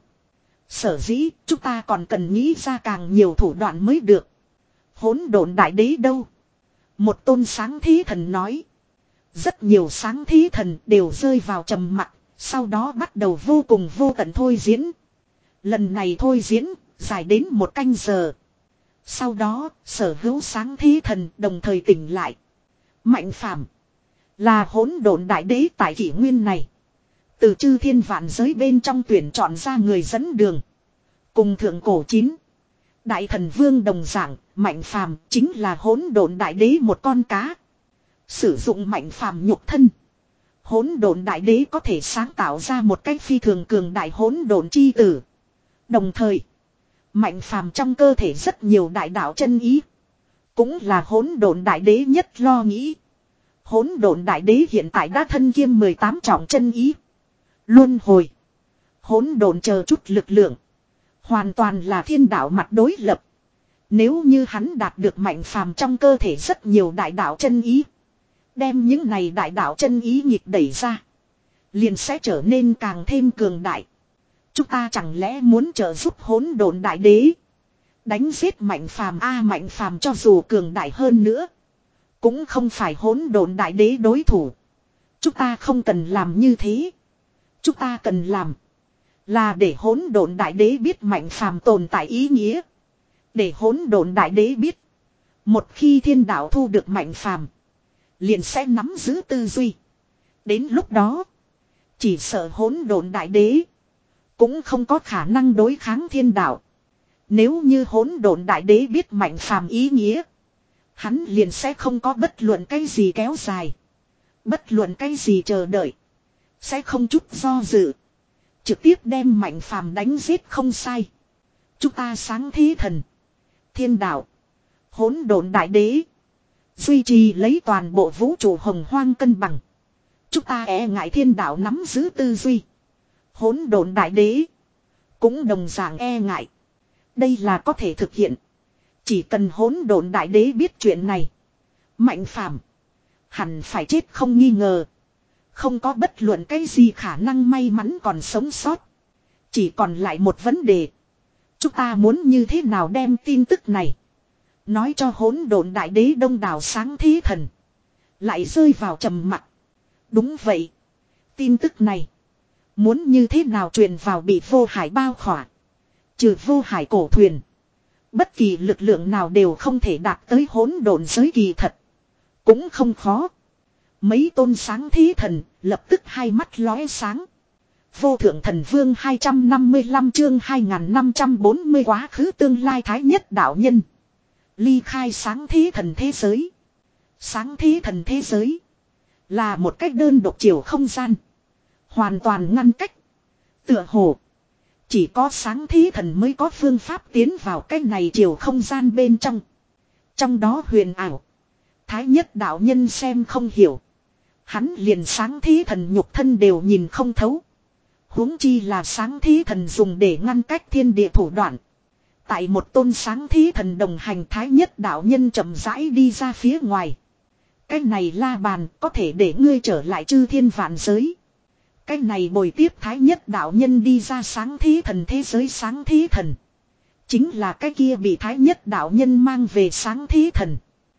Sở dĩ chúng ta còn cần nghĩ ra càng nhiều thủ đoạn mới được. Hỗn độn đại đế đâu? Một tôn sáng thí thần nói. Rất nhiều sáng thí thần đều rơi vào trầm mặc. Sau đó bắt đầu vô cùng vô tận thôi diễn. Lần này thôi diễn dài đến một canh giờ. Sau đó sở hữu sáng thí thần đồng thời tỉnh lại. Mạnh Phàm là hỗn độn đại đế tại kỷ nguyên này. Từ chư thiên vạn giới bên trong tuyển chọn ra người dẫn đường. Cùng thượng cổ chín đại thần vương đồng dạng, Mạnh Phàm chính là hỗn độn đại đế một con cá. Sử dụng Mạnh Phàm nhục thân. Hỗn độn đại đế có thể sáng tạo ra một cách phi thường cường đại hỗn độn chi tử. Đồng thời, Mạnh Phàm trong cơ thể rất nhiều đại đạo chân ý. Cũng là hỗn độn đại đế nhất lo nghĩ. Hỗn độn đại đế hiện tại đã thân kiêm mười tám trọng chân ý. Luân hồi. Hỗn độn chờ chút lực lượng. Hoàn toàn là thiên đạo mặt đối lập. Nếu như hắn đạt được Mạnh Phàm trong cơ thể rất nhiều đại đạo chân ý. Đem những này đại đạo chân ý nhịp đẩy ra. Liền sẽ trở nên càng thêm cường đại. Chúng ta chẳng lẽ muốn trợ giúp hỗn độn đại đế. Đánh giết Mạnh Phàm a à, Mạnh Phàm cho dù cường đại hơn nữa. Cũng không phải hỗn độn đại đế đối thủ. Chúng ta không cần làm như thế. Chúng ta cần làm. Là để hỗn độn đại đế biết Mạnh Phàm tồn tại ý nghĩa. Để hỗn độn đại đế biết. Một khi thiên đạo thu được Mạnh Phàm liền sẽ nắm giữ tư duy. Đến lúc đó. Chỉ sợ hỗn độn đại đế. Cũng không có khả năng đối kháng thiên đạo. Nếu như hỗn độn đại đế biết Mạnh Phàm ý nghĩa. Hắn liền sẽ không có bất luận cái gì kéo dài. Bất luận cái gì chờ đợi. Sẽ không chút do dự. Trực tiếp đem Mạnh Phàm đánh giết không sai. Chúng ta sáng thí thần. Thiên đạo. Hỗn độn đại đế. Duy trì lấy toàn bộ vũ trụ hồng hoang cân bằng. Chúng ta e ngại thiên đạo nắm giữ tư duy. Hỗn độn đại đế. Cũng đồng dạng e ngại. Đây là có thể thực hiện. Chỉ cần hỗn độn đại đế biết chuyện này. Mạnh Phàm hẳn phải chết không nghi ngờ. Không có bất luận cái gì khả năng may mắn còn sống sót. Chỉ còn lại một vấn đề. Chúng ta muốn như thế nào đem tin tức này nói cho hỗn độn đại đế đông đảo sáng thế thần. Lại rơi vào trầm mặc. Đúng vậy. Tin tức này. Muốn như thế nào truyền vào bị vô hải bao khỏa. Trừ vô hải cổ thuyền. Bất kỳ lực lượng nào đều không thể đạt tới hỗn độn giới kỳ thật. Cũng không khó. Mấy tôn sáng thế thần lập tức hai mắt lóe sáng. Vô thượng thần vương hai trăm năm mươi lăm chương hai nghìn năm trăm bốn mươi quá khứ tương lai thái nhất đạo nhân. Ly khai sáng thế thần thế giới. Sáng thế thần thế giới. Là một cách đơn độc chiều không gian. Hoàn toàn ngăn cách. Tựa hồ. Chỉ có sáng thế thần mới có phương pháp tiến vào cách này chiều không gian bên trong. Trong đó huyền ảo. Thái nhất đạo nhân xem không hiểu. Hắn liền sáng thế thần nhục thân đều nhìn không thấu. Huống chi là sáng thế thần dùng để ngăn cách thiên địa thủ đoạn. Tại một tôn sáng thế thần đồng hành thái nhất đạo nhân chậm rãi đi ra phía ngoài. Cái này la bàn có thể để ngươi trở lại chư thiên vạn giới. Cái này bồi tiếp thái nhất đạo nhân đi ra sáng thế thần thế giới sáng thế thần. Chính là cái kia bị thái nhất đạo nhân mang về sáng thế thần.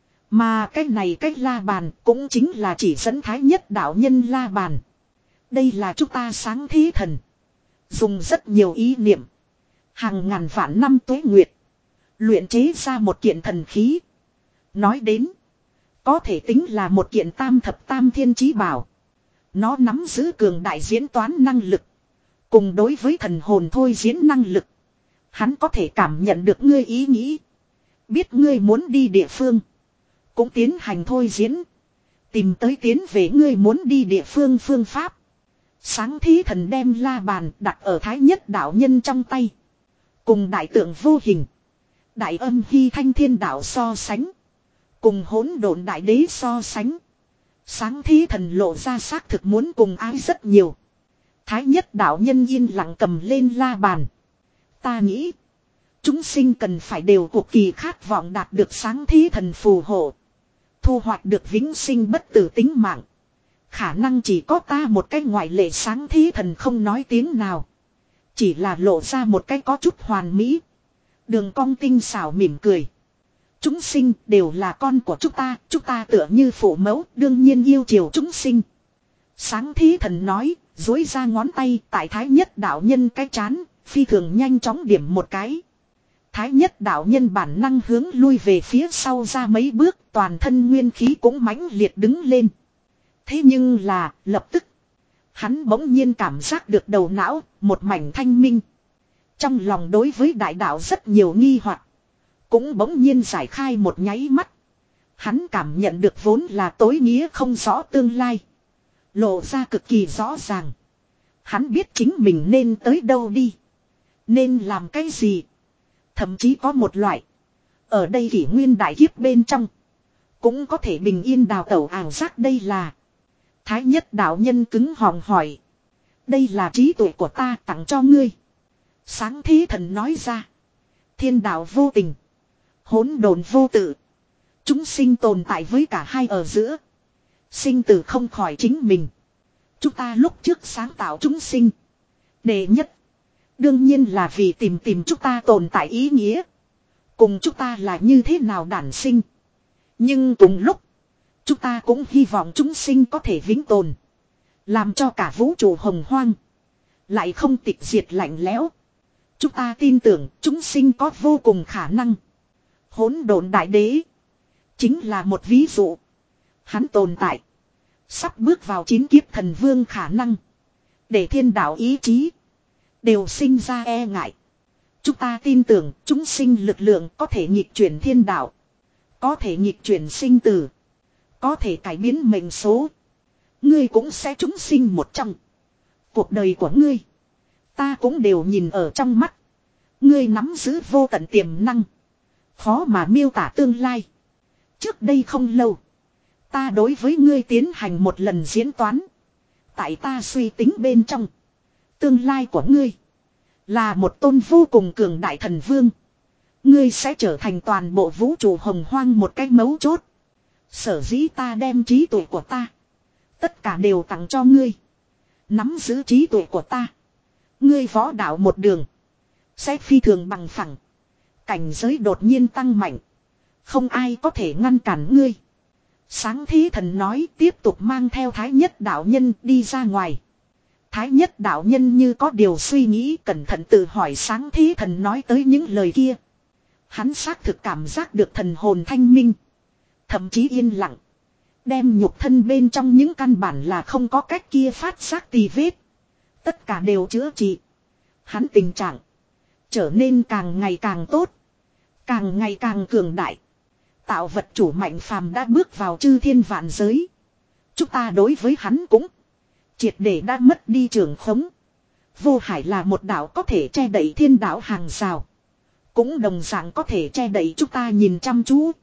Mà cái này cái la bàn cũng chính là chỉ dẫn thái nhất đạo nhân la bàn. Đây là chúng ta sáng thế thần. Dùng rất nhiều ý niệm. Hàng ngàn vạn năm tuế nguyệt. Luyện chế ra một kiện thần khí. Nói đến. Có thể tính là một kiện tam thập tam thiên chí bảo. Nó nắm giữ cường đại diễn toán năng lực. Cùng đối với thần hồn thôi diễn năng lực. Hắn có thể cảm nhận được ngươi ý nghĩ. Biết ngươi muốn đi địa phương. Cũng tiến hành thôi diễn. Tìm tới tiến về ngươi muốn đi địa phương phương pháp. Sáng thế thần đem la bàn đặt ở thái nhất đạo nhân trong tay. Cùng đại tượng vô hình. Đại âm hy thanh thiên đạo so sánh. Cùng hỗn độn đại đế so sánh. Sáng thế thần lộ ra xác thực muốn cùng ái rất nhiều. Thái nhất đạo nhân yên lặng cầm lên la bàn. Ta nghĩ. Chúng sinh cần phải đều cuộc kỳ khát vọng đạt được sáng thế thần phù hộ. Thu hoạch được vĩnh sinh bất tử tính mạng. Khả năng chỉ có ta một cái ngoại lệ sáng thế thần không nói tiếng nào. Chỉ là lộ ra một cái có chút hoàn mỹ. Đường cong tinh xảo mỉm cười. Chúng sinh đều là con của chúng ta. Chúng ta tựa như phụ mẫu đương nhiên yêu chiều chúng sinh. Sáng thế thần nói. Dối ra ngón tay tại thái nhất đạo nhân cái chán. Phi thường nhanh chóng điểm một cái. Thái nhất đạo nhân bản năng hướng lui về phía sau ra mấy bước. Toàn thân nguyên khí cũng mãnh liệt đứng lên. Thế nhưng là lập tức. Hắn bỗng nhiên cảm giác được đầu não. Một mảnh thanh minh. Trong lòng đối với đại đạo rất nhiều nghi hoặc. Cũng bỗng nhiên giải khai một nháy mắt. Hắn cảm nhận được vốn là tối nghĩa không rõ tương lai. Lộ ra cực kỳ rõ ràng. Hắn biết chính mình nên tới đâu đi. Nên làm cái gì. Thậm chí có một loại. Ở đây kỷ nguyên đại kiếp bên trong. Cũng có thể bình yên đào tẩu ảo giác đây là. Thái nhất đạo nhân cứng họng hỏi. Đây là trí tuệ của ta tặng cho ngươi. Sáng thế thần nói ra. Thiên đạo vô tình. Hỗn độn vô tự. Chúng sinh tồn tại với cả hai ở giữa. Sinh tử không khỏi chính mình. Chúng ta lúc trước sáng tạo chúng sinh. Đệ nhất. Đương nhiên là vì tìm tìm chúng ta tồn tại ý nghĩa. Cùng chúng ta là như thế nào đản sinh. Nhưng cùng lúc. Chúng ta cũng hy vọng chúng sinh có thể vĩnh tồn. Làm cho cả vũ trụ hồng hoang. Lại không tịch diệt lạnh lẽo. Chúng ta tin tưởng chúng sinh có vô cùng khả năng. Hỗn độn đại đế. Chính là một ví dụ. Hắn tồn tại. Sắp bước vào chín kiếp thần vương khả năng. Để thiên đạo ý chí. Đều sinh ra e ngại. Chúng ta tin tưởng chúng sinh lực lượng có thể nghịch chuyển thiên đạo. Có thể nghịch chuyển sinh tử. Có thể cải biến mệnh số. Ngươi cũng sẽ chúng sinh một trong. Cuộc đời của ngươi. Ta cũng đều nhìn ở trong mắt. Ngươi nắm giữ vô tận tiềm năng. Khó mà miêu tả tương lai. Trước đây không lâu. Ta đối với ngươi tiến hành một lần diễn toán. Tại ta suy tính bên trong. Tương lai của ngươi. Là một tôn vô cùng cường đại thần vương. Ngươi sẽ trở thành toàn bộ vũ trụ hồng hoang một cách mấu chốt. Sở dĩ ta đem trí tuệ của ta. Tất cả đều tặng cho ngươi. Nắm giữ trí tuệ của ta. Ngươi võ đạo một đường. Sẽ phi thường bằng phẳng. Cảnh giới đột nhiên tăng mạnh. Không ai có thể ngăn cản ngươi. Sáng thế thần nói tiếp tục mang theo thái nhất đạo nhân đi ra ngoài. Thái nhất đạo nhân như có điều suy nghĩ cẩn thận tự hỏi sáng thế thần nói tới những lời kia. Hắn xác thực cảm giác được thần hồn thanh minh. Thậm chí yên lặng. Đem nhục thân bên trong những căn bản là không có cách kia phát giác tì vết. Tất cả đều chữa trị. Hắn tình trạng trở nên càng ngày càng tốt. Càng ngày càng cường đại. Tạo vật chủ mạnh phàm đã bước vào chư thiên vạn giới. Chúng ta đối với hắn cũng triệt để đã mất đi trường khống. Vô hải là một đạo có thể che đậy thiên đạo hàng rào. Cũng đồng dạng có thể che đậy chúng ta nhìn chăm chú.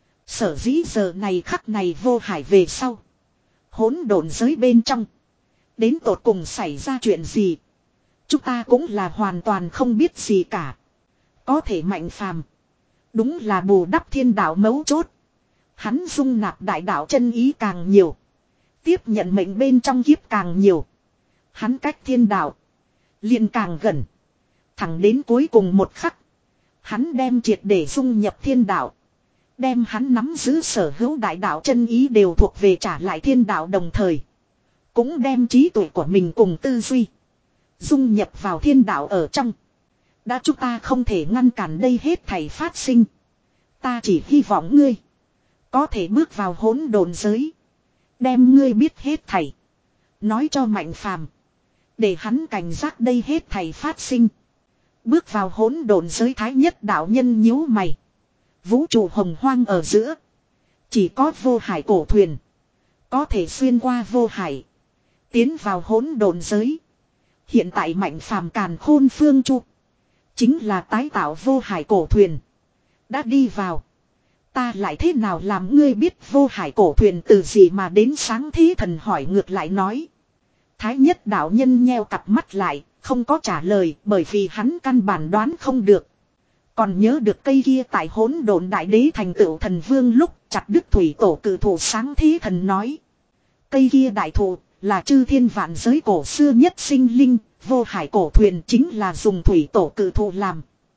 Sở dĩ giờ này khắc này vô hải về sau. Hỗn độn giới bên trong. Đến tột cùng xảy ra chuyện gì. Chúng ta cũng là hoàn toàn không biết gì cả. Có thể mạnh phàm. Đúng là bù đắp thiên đạo mấu chốt. Hắn dung nạp đại đạo chân ý càng nhiều. Tiếp nhận mệnh bên trong kiếp càng nhiều. Hắn cách thiên đạo liền càng gần. Thẳng đến cuối cùng một khắc. Hắn đem triệt để dung nhập thiên đạo. Đem hắn nắm giữ sở hữu đại đạo chân ý đều thuộc về trả lại thiên đạo đồng thời. Cũng đem trí tuệ của mình cùng tư duy. Dung nhập vào thiên đạo ở trong. Đã chúng ta không thể ngăn cản đây hết thảy phát sinh. Ta chỉ hy vọng ngươi. Có thể bước vào hỗn độn giới. Đem ngươi biết hết thảy. Nói cho mạnh phàm. Để hắn cảnh giác đây hết thảy phát sinh. Bước vào hỗn độn giới thái nhất đạo nhân nhíu mày. Vũ trụ hồng hoang ở giữa. Chỉ có vô hải cổ thuyền. Có thể xuyên qua vô hải. Tiến vào hỗn độn giới. Hiện tại mạnh phàm càn khôn phương chu. Chính là tái tạo vô hải cổ thuyền. Đã đi vào. Ta lại thế nào làm ngươi biết vô hải cổ thuyền từ gì mà đến sáng thế thần hỏi ngược lại nói. Thái nhất đạo nhân nheo cặp mắt lại. Không có trả lời bởi vì hắn căn bản đoán không được. Còn nhớ được cây kia tại hỗn độn đại đế thành tựu thần vương lúc chặt đứt thủy tổ cử thủ sáng thế thần nói. Cây kia đại thụ là chư thiên vạn giới cổ xưa nhất sinh linh, vô hải cổ thuyền chính là dùng thủy tổ cử thụ làm.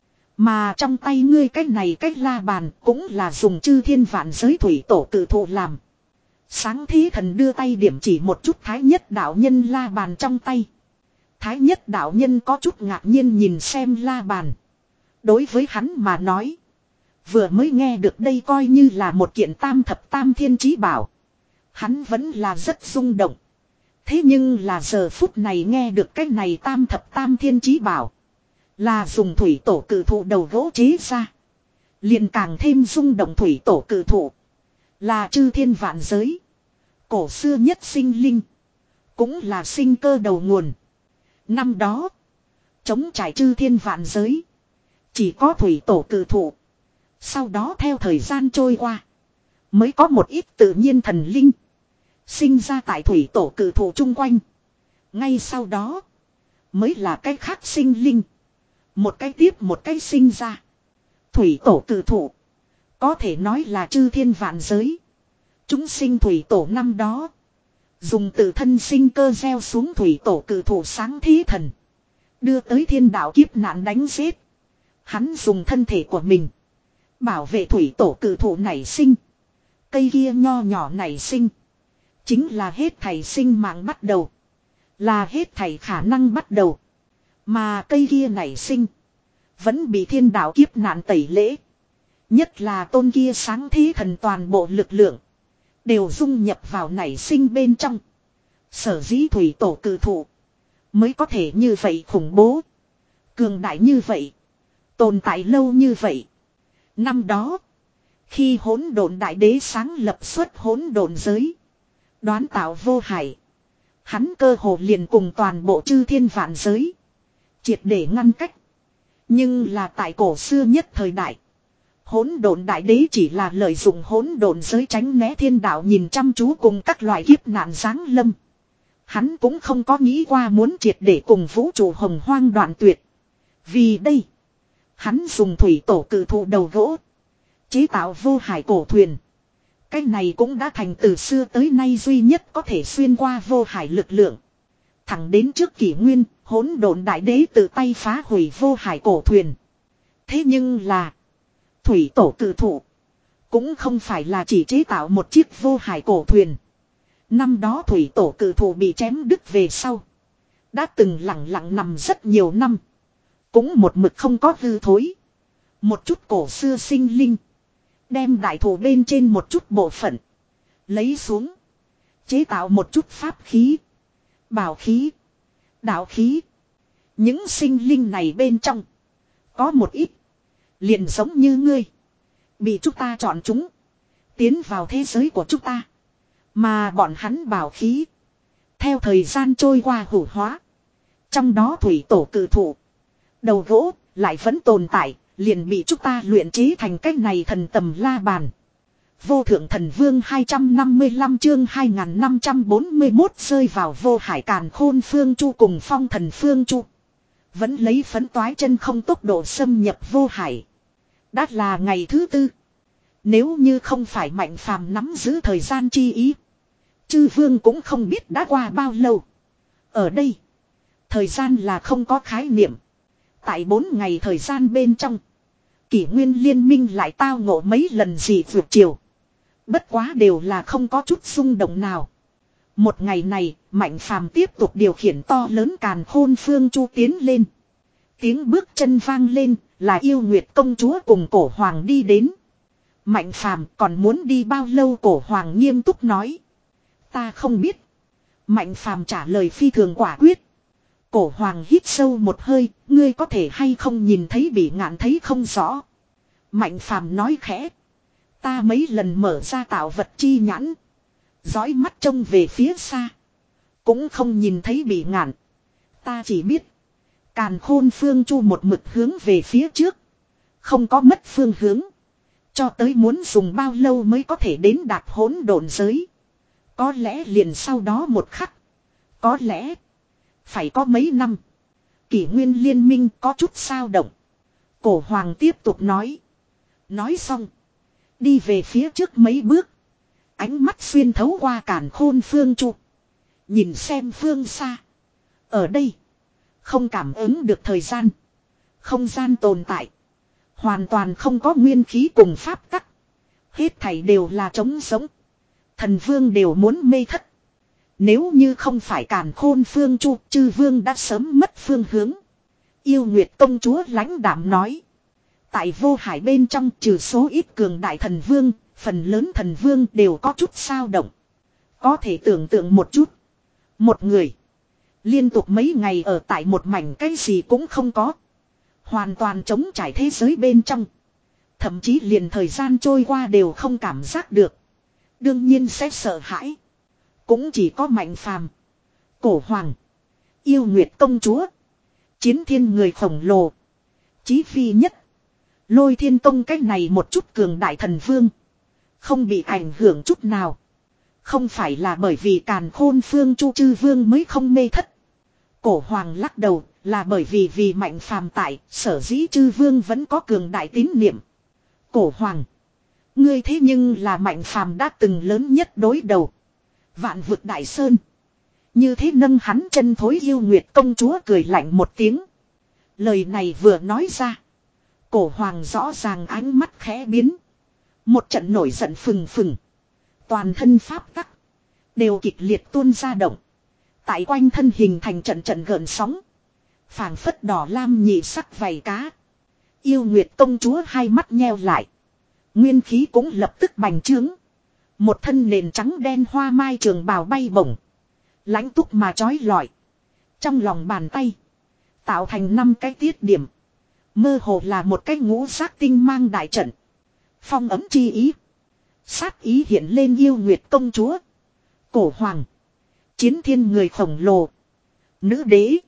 Mà trong tay ngươi cách này cách la bàn cũng là dùng chư thiên vạn giới thủy tổ cử thụ làm. Sáng thế thần đưa tay điểm chỉ một chút thái nhất đạo nhân la bàn trong tay. Thái nhất đạo nhân có chút ngạc nhiên nhìn xem la bàn. Đối với hắn mà nói. Vừa mới nghe được đây coi như là một kiện tam thập tam thiên chí bảo. Hắn vẫn là rất rung động. Thế nhưng là giờ phút này nghe được cái này tam thập tam thiên chí bảo. Là dùng thủy tổ cử thụ đầu gỗ chế ra. Liền càng thêm rung động thủy tổ cử thụ. Là chư thiên vạn giới. Cổ xưa nhất sinh linh. Cũng là sinh cơ đầu nguồn. Năm đó. Chống trải chư thiên vạn giới. Chỉ có thủy tổ cử thụ. Sau đó theo thời gian trôi qua. Mới có một ít tự nhiên thần linh. Sinh ra tại thủy tổ cử thụ chung quanh. Ngay sau đó. Mới là cái khác sinh linh. Một cái tiếp một cái sinh ra. Thủy tổ cử thụ. Có thể nói là chư thiên vạn giới. Chúng sinh thủy tổ năm đó. Dùng tự thân sinh cơ gieo xuống thủy tổ cử thụ sáng thế thần. Đưa tới thiên đạo kiếp nạn đánh giết. Hắn dùng thân thể của mình. Bảo vệ thủy tổ cử thụ nảy sinh. Cây kia nho nhỏ nảy sinh. Chính là hết thảy sinh mạng bắt đầu. Là hết thảy khả năng bắt đầu. Mà cây kia nảy sinh. Vẫn bị thiên đạo kiếp nạn tẩy lễ. Nhất là tôn kia sáng thế thần toàn bộ lực lượng. Đều dung nhập vào nảy sinh bên trong. Sở dĩ thủy tổ cử thụ. Mới có thể như vậy khủng bố. Cường đại như vậy. Tồn tại lâu như vậy. Năm đó. Khi hỗn độn đại đế sáng lập xuất hỗn độn giới. Đoán tạo vô hải. Hắn cơ hồ liền cùng toàn bộ chư thiên vạn giới. Triệt để ngăn cách. Nhưng là tại cổ xưa nhất thời đại. Hỗn độn đại đế chỉ là lợi dụng hỗn độn giới tránh né thiên đạo nhìn chăm chú cùng các loại kiếp nạn giáng lâm. Hắn cũng không có nghĩ qua muốn triệt để cùng vũ trụ hồng hoang đoạn tuyệt. Vì đây. Hắn dùng thủy tổ cử thụ đầu gỗ. Chế tạo vô hải cổ thuyền. Cái này cũng đã thành từ xưa tới nay duy nhất có thể xuyên qua vô hải lực lượng. Thẳng đến trước kỷ nguyên, hỗn độn đại đế tự tay phá hủy vô hải cổ thuyền. Thế nhưng là, thủy tổ cự thụ cũng không phải là chỉ chế tạo một chiếc vô hải cổ thuyền. Năm đó thủy tổ cự thụ bị chém đứt về sau, đã từng lặng lặng nằm rất nhiều năm, cũng một mực không có hư thối. Một chút cổ xưa sinh linh đem đại thụ bên trên một chút bộ phận lấy xuống, chế tạo một chút pháp khí, bảo khí, đạo khí. Những sinh linh này bên trong có một ít liền giống như ngươi, bị chúng ta chọn chúng, tiến vào thế giới của chúng ta. Mà bọn hắn bảo khí, theo thời gian trôi qua hủ hóa. Trong đó thủy tổ cự thụ, đầu gỗ, lại vẫn tồn tại, liền bị chúng ta luyện chế thành cách này thần tầm la bàn. Vô thượng thần vương hai trăm năm mươi lăm chương hai nghìn năm trăm bốn mươi mốt rơi vào vô hải càn khôn phương chu cùng phong thần phương chu. Vẫn lấy phấn toái chân không tốc độ xâm nhập vô hải. Đã là ngày thứ tư. Nếu như không phải Mạnh Phàm nắm giữ thời gian chi ý, chư vương cũng không biết đã qua bao lâu. Ở đây, thời gian là không có khái niệm. Tại bốn ngày thời gian bên trong, kỷ nguyên liên minh lại tao ngộ mấy lần gì vượt chiều. Bất quá đều là không có chút xung động nào. Một ngày này, Mạnh Phàm tiếp tục điều khiển to lớn càn khôn phương chu tiến lên. Tiếng bước chân vang lên, là Yêu Nguyệt công chúa cùng Cổ Hoàng đi đến. Mạnh Phàm còn muốn đi bao lâu? Cổ Hoàng nghiêm túc nói. Ta không biết. Mạnh Phàm trả lời phi thường quả quyết. Cổ Hoàng hít sâu một hơi, ngươi có thể hay không nhìn thấy bị ngạn thấy không rõ. Mạnh Phàm nói khẽ. Ta mấy lần mở ra tạo vật chi nhãn, dõi mắt trông về phía xa, cũng không nhìn thấy bị ngạn. Ta chỉ biết, càn khôn phương chu một mực hướng về phía trước, không có mất phương hướng. Cho tới muốn dùng bao lâu mới có thể đến đạt hỗn độn giới. Có lẽ liền sau đó một khắc, có lẽ phải có mấy năm. Kỷ nguyên liên minh có chút sao động. Cổ Hoàng tiếp tục nói. Nói xong, đi về phía trước mấy bước, ánh mắt xuyên thấu qua càn khôn phương chu, nhìn xem phương xa. Ở đây, không cảm ứng được thời gian, không gian tồn tại, hoàn toàn không có nguyên khí cùng pháp tắc. Hết thảy đều là trống sống. Thần vương đều muốn mê thất. Nếu như không phải càn khôn phương chu, chư vương đã sớm mất phương hướng. Yêu Nguyệt công chúa lãnh đạm nói. Tại vô hải bên trong, trừ số ít cường đại thần vương, phần lớn thần vương đều có chút sao động. Có thể tưởng tượng một chút. Một người liên tục mấy ngày ở tại một mảnh cái gì cũng không có, hoàn toàn trống trải thế giới bên trong, thậm chí liền thời gian trôi qua đều không cảm giác được, đương nhiên sẽ sợ hãi. Cũng chỉ có Mạnh Phàm, Cổ Hoàng, Yêu Nguyệt công chúa, Chiến Thiên người khổng lồ, Chí Phi nhất, Lôi Thiên công cách này một chút cường đại thần vương không bị ảnh hưởng chút nào. Không phải là bởi vì càn khôn phương chu chư vương mới không mê thất. Cổ Hoàng lắc đầu, là bởi vì vì Mạnh Phàm tại, sở dĩ chư vương vẫn có cường đại tín niệm. Cổ Hoàng, ngươi thế nhưng là Mạnh Phàm đã từng lớn nhất đối đầu. Vạn vực đại sơn, như thế nâng hắn chân thối. Yêu Nguyệt công chúa cười lạnh một tiếng. Lời này vừa nói ra, Cổ Hoàng rõ ràng ánh mắt khẽ biến. Một trận nổi giận phừng phừng, toàn thân pháp tắc đều kịch liệt tuôn ra động. Tại quanh thân hình thành trận trận gợn sóng, phảng phất đỏ lam nhị sắc vảy cá. Yêu Nguyệt công chúa hai mắt nheo lại, nguyên khí cũng lập tức bành trướng. Một thân nền trắng đen hoa mai trường bào bay bổng, lãnh túc mà chói lọi. Trong lòng bàn tay tạo thành năm cái tiết điểm, mơ hồ là một cái ngũ sắc tinh mang đại trận. Phong ấm chi ý, sát ý hiện lên. Yêu Nguyệt công chúa, Cổ Hoàng, Chiến Thiên người khổng lồ, nữ đế,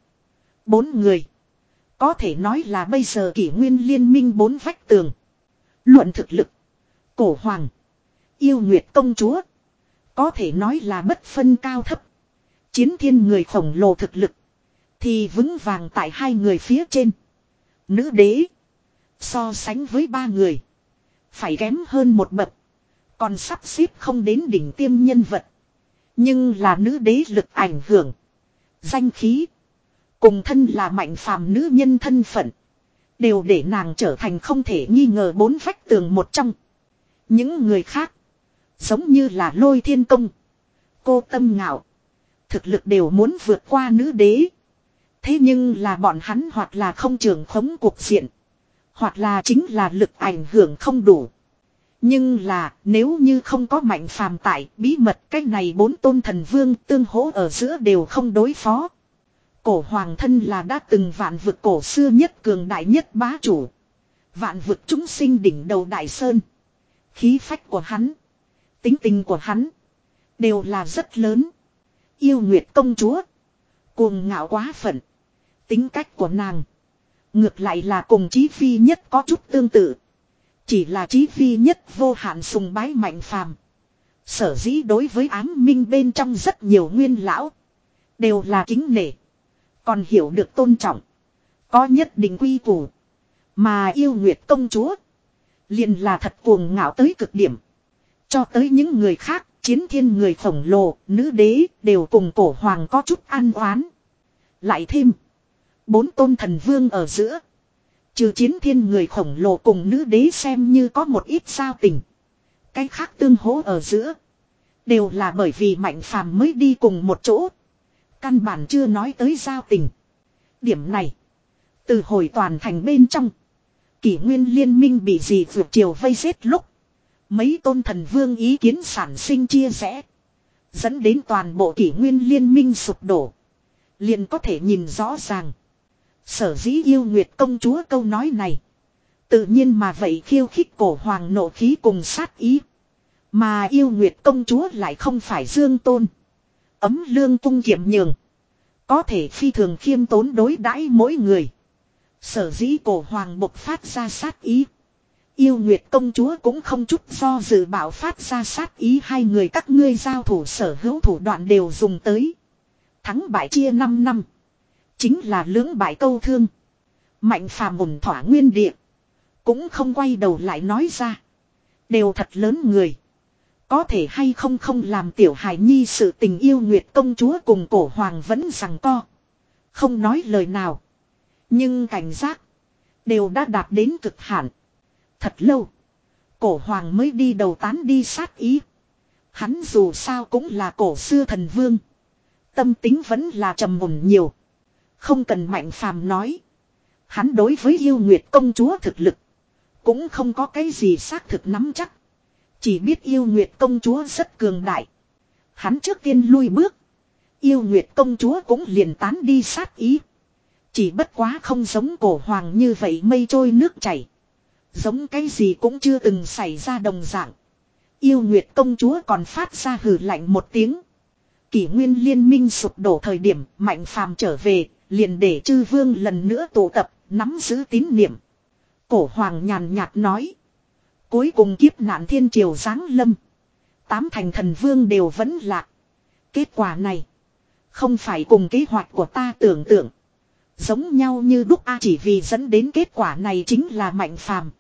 bốn người có thể nói là bây giờ kỷ nguyên liên minh bốn vách tường. Luận thực lực, Cổ Hoàng, Yêu Nguyệt công chúa có thể nói là bất phân cao thấp. Chiến Thiên người khổng lồ thực lực thì vững vàng tại hai người phía trên. Nữ đế so sánh với ba người phải kém hơn một bậc. Còn sắp xếp không đến đỉnh tiêm nhân vật. Nhưng là nữ đế lực ảnh hưởng. Danh khí. Cùng thân là mạnh phàm nữ nhân thân phận. Đều để nàng trở thành không thể nghi ngờ bốn vách tường một trong. Những người khác. Giống như là Lôi Thiên Công. Cô Tâm Ngạo. Thực lực đều muốn vượt qua nữ đế. Thế nhưng là bọn hắn hoặc là không trưởng khống cuộc diện. Hoặc là chính là lực ảnh hưởng không đủ. Nhưng là nếu như không có mạnh phàm tại bí mật cách này bốn tôn thần vương tương hỗ ở giữa đều không đối phó. Cổ hoàng thân là đã từng vạn vực cổ xưa nhất cường đại nhất bá chủ. Vạn vực chúng sinh đỉnh đầu đại sơn. Khí phách của hắn. Tính tình của hắn. Đều là rất lớn. Yêu Nguyệt công chúa. Cuồng ngạo quá phận. Tính cách của nàng. Ngược lại là cùng Chí Phi nhất có chút tương tự. Chỉ là Chí Phi nhất vô hạn sùng bái mạnh phàm. Sở dĩ đối với ám minh bên trong rất nhiều nguyên lão. Đều là kính nể. Còn hiểu được tôn trọng. Có nhất định quy củ. Mà Yêu Nguyệt công chúa. Liền là thật cuồng ngạo tới cực điểm. Cho tới những người khác. Chiến thiên người khổng lồ, nữ đế đều cùng cổ hoàng có chút ăn oán. Lại thêm. Bốn tôn thần vương ở giữa. Trừ chiến thiên người khổng lồ cùng nữ đế xem như có một ít giao tình. Cái khác tương hỗ ở giữa. Đều là bởi vì mạnh phàm mới đi cùng một chỗ. Căn bản chưa nói tới giao tình. Điểm này. Từ hồi toàn thành bên trong. Kỷ nguyên liên minh bị gì vượt chiều vây giết lúc. Mấy tôn thần vương ý kiến sản sinh chia rẽ. Dẫn đến toàn bộ kỷ nguyên liên minh sụp đổ. Liền có thể nhìn rõ ràng. Sở dĩ Yêu Nguyệt công chúa câu nói này. Tự nhiên mà vậy khiêu khích cổ hoàng nộ khí cùng sát ý. Mà Yêu Nguyệt công chúa lại không phải dương tôn. Ấm lương cung kiệm nhường. Có thể phi thường khiêm tốn đối đãi mỗi người. Sở dĩ cổ hoàng bộc phát ra sát ý. Yêu Nguyệt công chúa cũng không chút do dự bảo phát ra sát ý hai người các ngươi giao thủ sở hữu thủ đoạn đều dùng tới. Thắng bại chia năm năm. Chính là lưỡng bại câu thương. Mạnh phàm ổn thỏa nguyên địa. Cũng không quay đầu lại nói ra. Đều thật lớn người. Có thể hay không không làm tiểu hài nhi sự tình Yêu Nguyệt công chúa cùng cổ hoàng vẫn rằng co. Không nói lời nào. Nhưng cảnh giác. Đều đã đạt đến cực hạn. Thật lâu. Cổ hoàng mới đi đầu tán đi sát ý. Hắn dù sao cũng là cổ xưa thần vương. Tâm tính vẫn là trầm ổn nhiều. Không cần mạnh phàm nói. Hắn đối với Yêu Nguyệt công chúa thực lực. Cũng không có cái gì xác thực nắm chắc. Chỉ biết Yêu Nguyệt công chúa rất cường đại. Hắn trước tiên lui bước. Yêu Nguyệt công chúa cũng liền tán đi sát ý. Chỉ bất quá không giống cổ hoàng như vậy mây trôi nước chảy. Giống cái gì cũng chưa từng xảy ra đồng dạng. Yêu Nguyệt công chúa còn phát ra hừ lạnh một tiếng. Kỷ nguyên liên minh sụp đổ thời điểm mạnh phàm trở về. Liền để chư vương lần nữa tụ tập. Nắm giữ tín niệm. Cổ hoàng nhàn nhạt nói. Cuối cùng kiếp nạn thiên triều giáng lâm. Tám thành thần vương đều vẫn lạc. Kết quả này. Không phải cùng kế hoạch của ta tưởng tượng. Giống nhau như đúc a chỉ vì dẫn đến kết quả này chính là mạnh phàm.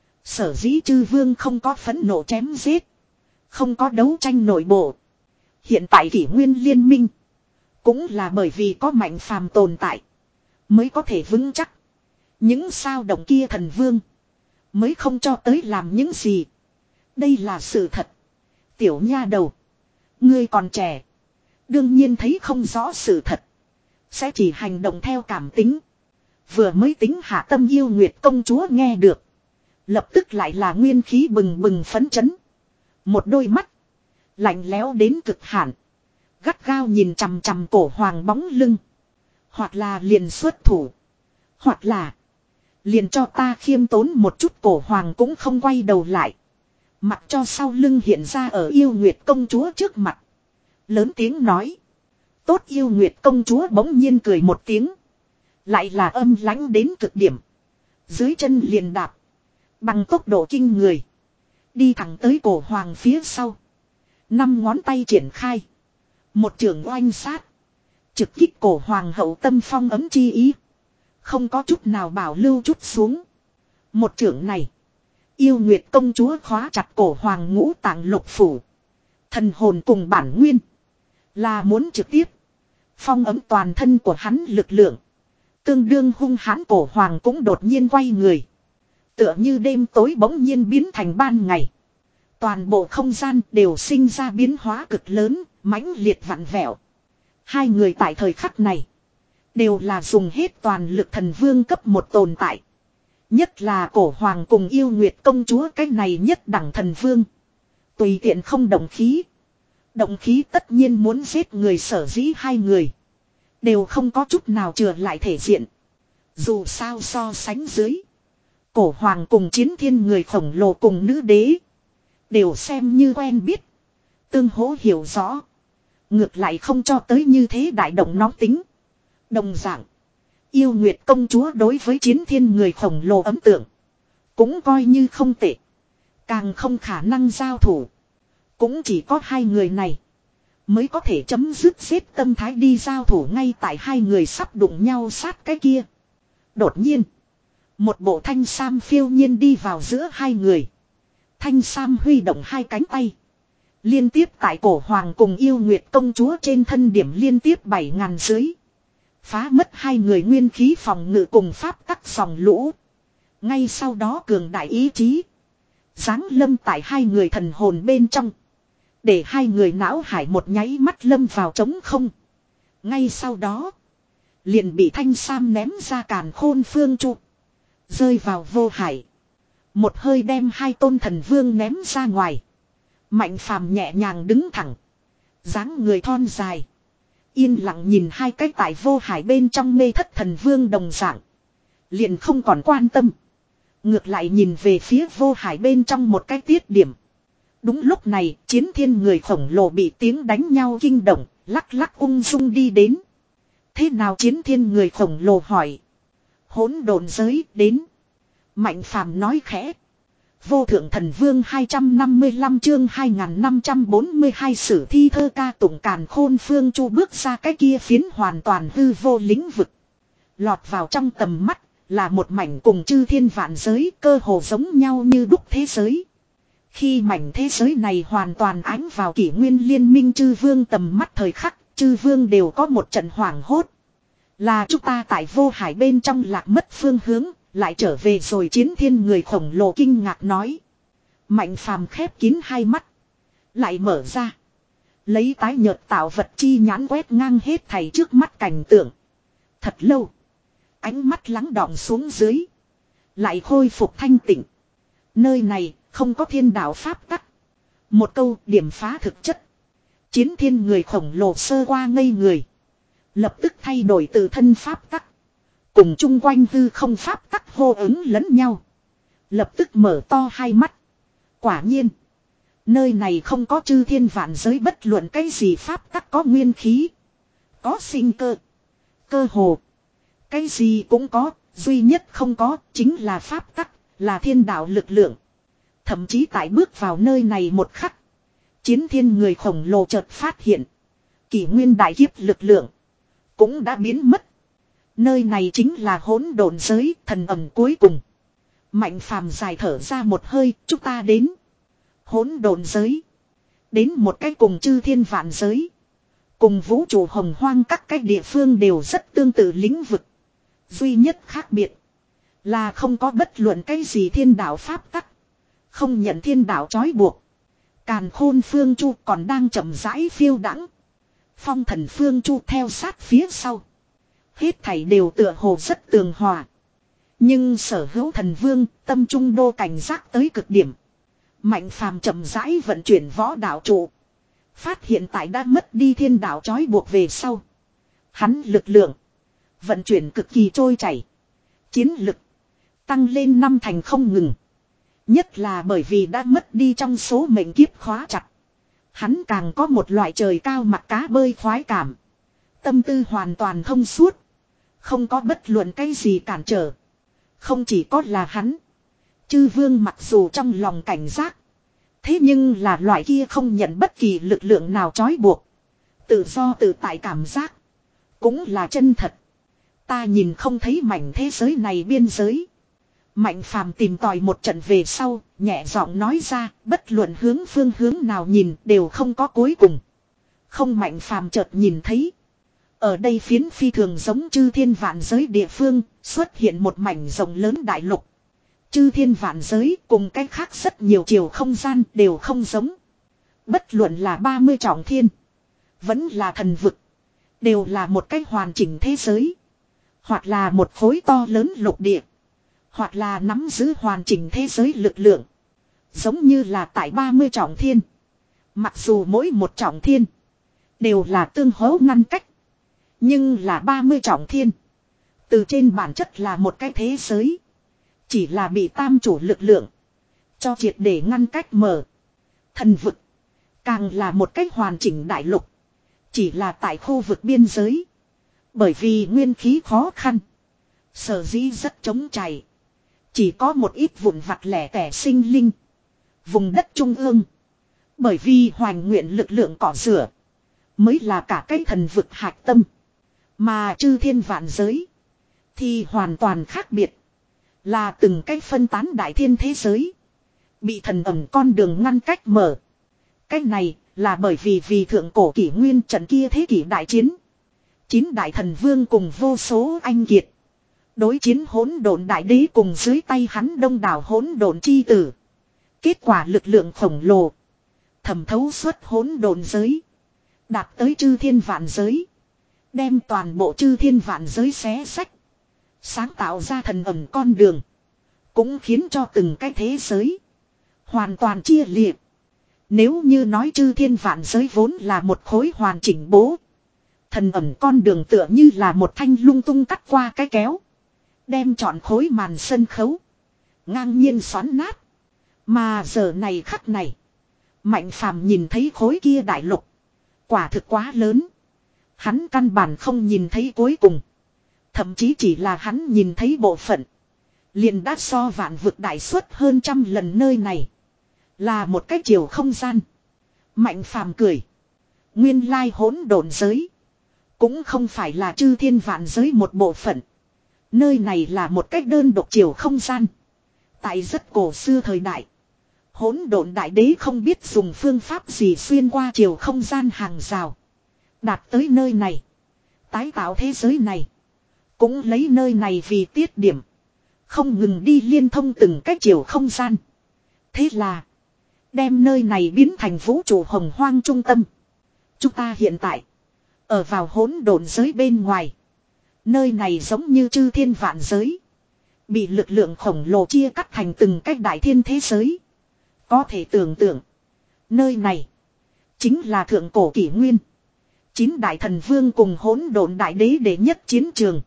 Sở dĩ chư vương không có phẫn nộ chém giết. Không có đấu tranh nội bộ. Hiện tại kỷ nguyên liên minh. Cũng là bởi vì có mạnh phàm tồn tại. Mới có thể vững chắc. Những sao động kia thần vương. Mới không cho tới làm những gì. Đây là sự thật. Tiểu nha đầu. Ngươi còn trẻ. Đương nhiên thấy không rõ sự thật. Sẽ chỉ hành động theo cảm tính. Vừa mới tính hạ tâm Yêu Nguyệt công chúa nghe được. Lập tức lại là nguyên khí bừng bừng phấn chấn. Một đôi mắt. Lạnh lẽo đến cực hạn. Gắt gao nhìn chằm chằm cổ hoàng bóng lưng. Hoặc là liền xuất thủ. Hoặc là. Liền cho ta khiêm tốn một chút cổ hoàng cũng không quay đầu lại. Mặc cho sau lưng hiện ra ở Yêu Nguyệt công chúa trước mặt. Lớn tiếng nói. Tốt Yêu Nguyệt công chúa bỗng nhiên cười một tiếng. Lại là âm lãnh đến cực điểm. Dưới chân liền đạp. Bằng tốc độ kinh người. Đi thẳng tới cổ hoàng phía sau. Năm ngón tay triển khai. Một trường oanh sát. Trực kích cổ hoàng hậu tâm phong ấm chi ý. Không có chút nào bảo lưu chút xuống. Một trưởng này. Yêu Nguyệt công chúa khóa chặt cổ hoàng ngũ tạng lục phủ. Thần hồn cùng bản nguyên. Là muốn trực tiếp. Phong ấm toàn thân của hắn lực lượng. Tương đương hung hãn cổ hoàng cũng đột nhiên quay người. Tựa như đêm tối bỗng nhiên biến thành ban ngày. Toàn bộ không gian đều sinh ra biến hóa cực lớn, mãnh liệt vặn vẹo. Hai người tại thời khắc này. Đều là dùng hết toàn lực thần vương cấp một tồn tại. Nhất là cổ hoàng cùng yêu nguyệt công chúa cái này nhất đẳng thần vương. Tùy tiện không động khí. Động khí tất nhiên muốn giết người sở dĩ hai người. Đều không có chút nào chừa lại thể diện. Dù sao so sánh dưới. Cổ hoàng cùng chiến thiên người khổng lồ cùng nữ đế. Đều xem như quen biết. Tương hỗ hiểu rõ. Ngược lại không cho tới như thế đại động nóng tính. Đồng dạng. Yêu Nguyệt công chúa đối với chiến thiên người khổng lồ ấn tượng. Cũng coi như không tệ. Càng không khả năng giao thủ. Cũng chỉ có hai người này. Mới có thể chấm dứt xếp tâm thái đi giao thủ ngay tại hai người sắp đụng nhau sát cái kia. Đột nhiên. Một bộ thanh sam phiêu nhiên đi vào giữa hai người. Thanh sam huy động hai cánh tay. Liên tiếp tại cổ hoàng cùng yêu nguyệt công chúa trên thân điểm liên tiếp bảy ngàn dưới. Phá mất hai người nguyên khí phòng ngự cùng pháp tắc dòng lũ. Ngay sau đó cường đại ý chí. Giáng lâm tại hai người thần hồn bên trong. Để hai người não hải một nháy mắt lâm vào trống không. Ngay sau đó. Liền bị thanh sam ném ra càn khôn phương trụ. Rơi vào vô hải. Một hơi đem hai tôn thần vương ném ra ngoài. Mạnh phàm nhẹ nhàng đứng thẳng. Dáng người thon dài. Yên lặng nhìn hai cái tại vô hải bên trong mê thất thần vương đồng dạng. Liền không còn quan tâm. Ngược lại nhìn về phía vô hải bên trong một cái tiết điểm. Đúng lúc này chiến thiên người khổng lồ bị tiếng đánh nhau kinh động. Lắc lắc ung dung đi đến. Thế nào chiến thiên người khổng lồ hỏi. Hỗn độn giới đến. Mạnh phàm nói khẽ. Vô thượng thần vương hai trăm năm mươi lăm chương hai nghìn năm trăm bốn mươi hai sử thi thơ ca tụng càn khôn phương chu bước ra cái kia phiến hoàn toàn hư vô lĩnh vực. Lọt vào trong tầm mắt là một mảnh cùng chư thiên vạn giới cơ hồ giống nhau như đúc thế giới. Khi mảnh thế giới này hoàn toàn ánh vào kỷ nguyên liên minh chư vương tầm mắt thời khắc, chư vương đều có một trận hoảng hốt. Là chúng ta tại vô hải bên trong lạc mất phương hướng. Lại trở về rồi chiến thiên người khổng lồ kinh ngạc nói. Mạnh phàm khép kín hai mắt. Lại mở ra. Lấy tái nhợt tạo vật chi nhãn quét ngang hết thảy trước mắt cảnh tượng. Thật lâu. Ánh mắt lắng đọng xuống dưới. Lại khôi phục thanh tịnh. Nơi này không có thiên đạo pháp tắc. Một câu điểm phá thực chất. Chiến thiên người khổng lồ sơ qua ngây người. Lập tức thay đổi từ thân pháp tắc. Cùng chung quanh hư không pháp tắc hô ứng lẫn nhau. Lập tức mở to hai mắt. Quả nhiên. Nơi này không có chư thiên vạn giới bất luận cái gì pháp tắc có nguyên khí. Có sinh cơ. Cơ hồ. Cái gì cũng có. Duy nhất không có chính là pháp tắc. Là thiên đạo lực lượng. Thậm chí tại bước vào nơi này một khắc. Chiến thiên người khổng lồ chợt phát hiện. Kỷ nguyên đại kiếp lực lượng. Cũng đã biến mất. Nơi này chính là hỗn độn giới, thần ẩm cuối cùng. Mạnh phàm dài thở ra một hơi, chúng ta đến. Hỗn độn giới. Đến một cái cùng chư thiên vạn giới. Cùng vũ trụ hồng hoang các cái địa phương đều rất tương tự lĩnh vực. Duy nhất khác biệt. Là không có bất luận cái gì thiên đạo pháp tắc. Không nhận thiên đạo trói buộc. Càn khôn phương chu còn đang chậm rãi phiêu đãng. Phong thần phương chu theo sát phía sau. Hết thảy đều tựa hồ rất tường hòa. Nhưng sở hữu thần vương tâm trung đô cảnh giác tới cực điểm. Mạnh phàm chậm rãi vận chuyển võ đạo trụ. Phát hiện tại đã mất đi thiên đạo trói buộc về sau. Hắn lực lượng. Vận chuyển cực kỳ trôi chảy. Chiến lực. Tăng lên năm thành không ngừng. Nhất là bởi vì đã mất đi trong số mệnh kiếp khóa chặt. Hắn càng có một loại trời cao mặt cá bơi khoái cảm. Tâm tư hoàn toàn thông suốt. Không có bất luận cái gì cản trở. Không chỉ có là hắn. Chư vương mặc dù trong lòng cảnh giác. Thế nhưng là loại kia không nhận bất kỳ lực lượng nào trói buộc. Tự do tự tại cảm giác. Cũng là chân thật. Ta nhìn không thấy mảnh thế giới này biên giới. Mạnh phàm tìm tòi một trận về sau, nhẹ giọng nói ra, bất luận hướng phương hướng nào nhìn đều không có cuối cùng. Không, Mạnh phàm chợt nhìn thấy. Ở đây phiến phi thường giống chư thiên vạn giới địa phương, xuất hiện một mảnh rộng lớn đại lục. Chư thiên vạn giới cùng cách khác rất nhiều chiều không gian đều không giống. Bất luận là ba mươi trọng thiên, vẫn là thần vực, đều là một cách hoàn chỉnh thế giới. Hoặc là một khối to lớn lục địa, hoặc là nắm giữ hoàn chỉnh thế giới lực lượng. Giống như là tại ba mươi trọng thiên, mặc dù mỗi một trọng thiên đều là tương hỗ ngăn cách, nhưng là ba mươi trọng thiên, từ trên bản chất là một cái thế giới. Chỉ là bị tam chủ lực lượng cho triệt để ngăn cách mở. Thần vực càng là một cách hoàn chỉnh đại lục, chỉ là tại khu vực biên giới. Bởi vì nguyên khí khó khăn, sở dĩ rất trống trải, chỉ có một ít vụn vặt lẻ tẻ sinh linh. Vùng đất trung ương, bởi vì hoành nguyện lực lượng cỏ rửa, mới là cả cái thần vực hạch tâm. Mà chư thiên vạn giới thì hoàn toàn khác biệt, là từng cái phân tán đại thiên thế giới, bị thần ẩm con đường ngăn cách mở. Cái này là bởi vì vì thượng cổ kỷ nguyên trận kia thế kỷ đại chiến, chín đại thần vương cùng vô số anh kiệt đối chiến hỗn độn đại đế cùng dưới tay hắn đông đảo hỗn độn chi tử. Kết quả lực lượng khổng lồ thẩm thấu suốt hỗn độn giới, đạt tới chư thiên vạn giới, đem toàn bộ chư thiên vạn giới xé xách, sáng tạo ra thần ẩm con đường, cũng khiến cho từng cái thế giới hoàn toàn chia liệt. Nếu như nói chư thiên vạn giới vốn là một khối hoàn chỉnh bố, thần ẩm con đường tựa như là một thanh lung tung cắt qua cái kéo, đem trọn khối màn sân khấu ngang nhiên xoắn nát. Mà giờ này khắc này, Mạnh phàm nhìn thấy khối kia đại lục, quả thực quá lớn, hắn căn bản không nhìn thấy cuối cùng. Thậm chí chỉ là hắn nhìn thấy bộ phận, liền đã so vạn vực đại suất hơn trăm lần. Nơi này là một cái chiều không gian. Mạnh phàm cười, nguyên lai hỗn độn giới cũng không phải là chư thiên vạn giới một bộ phận. Nơi này là một cách đơn độc chiều không gian. Tại rất cổ xưa thời đại, hỗn độn đại đế không biết dùng phương pháp gì xuyên qua chiều không gian hàng rào, đạt tới nơi này, tái tạo thế giới này. Cũng lấy nơi này vì tiết điểm, không ngừng đi liên thông từng cái chiều không gian. Thế là đem nơi này biến thành vũ trụ hồng hoang trung tâm. Chúng ta hiện tại ở vào hỗn độn giới bên ngoài. Nơi này giống như chư thiên vạn giới, bị lực lượng khổng lồ chia cắt thành từng cái đại thiên thế giới. Có thể tưởng tượng, nơi này chính là thượng cổ kỷ nguyên, chín đại thần vương cùng hỗn độn đại đế đệ nhất chiến trường.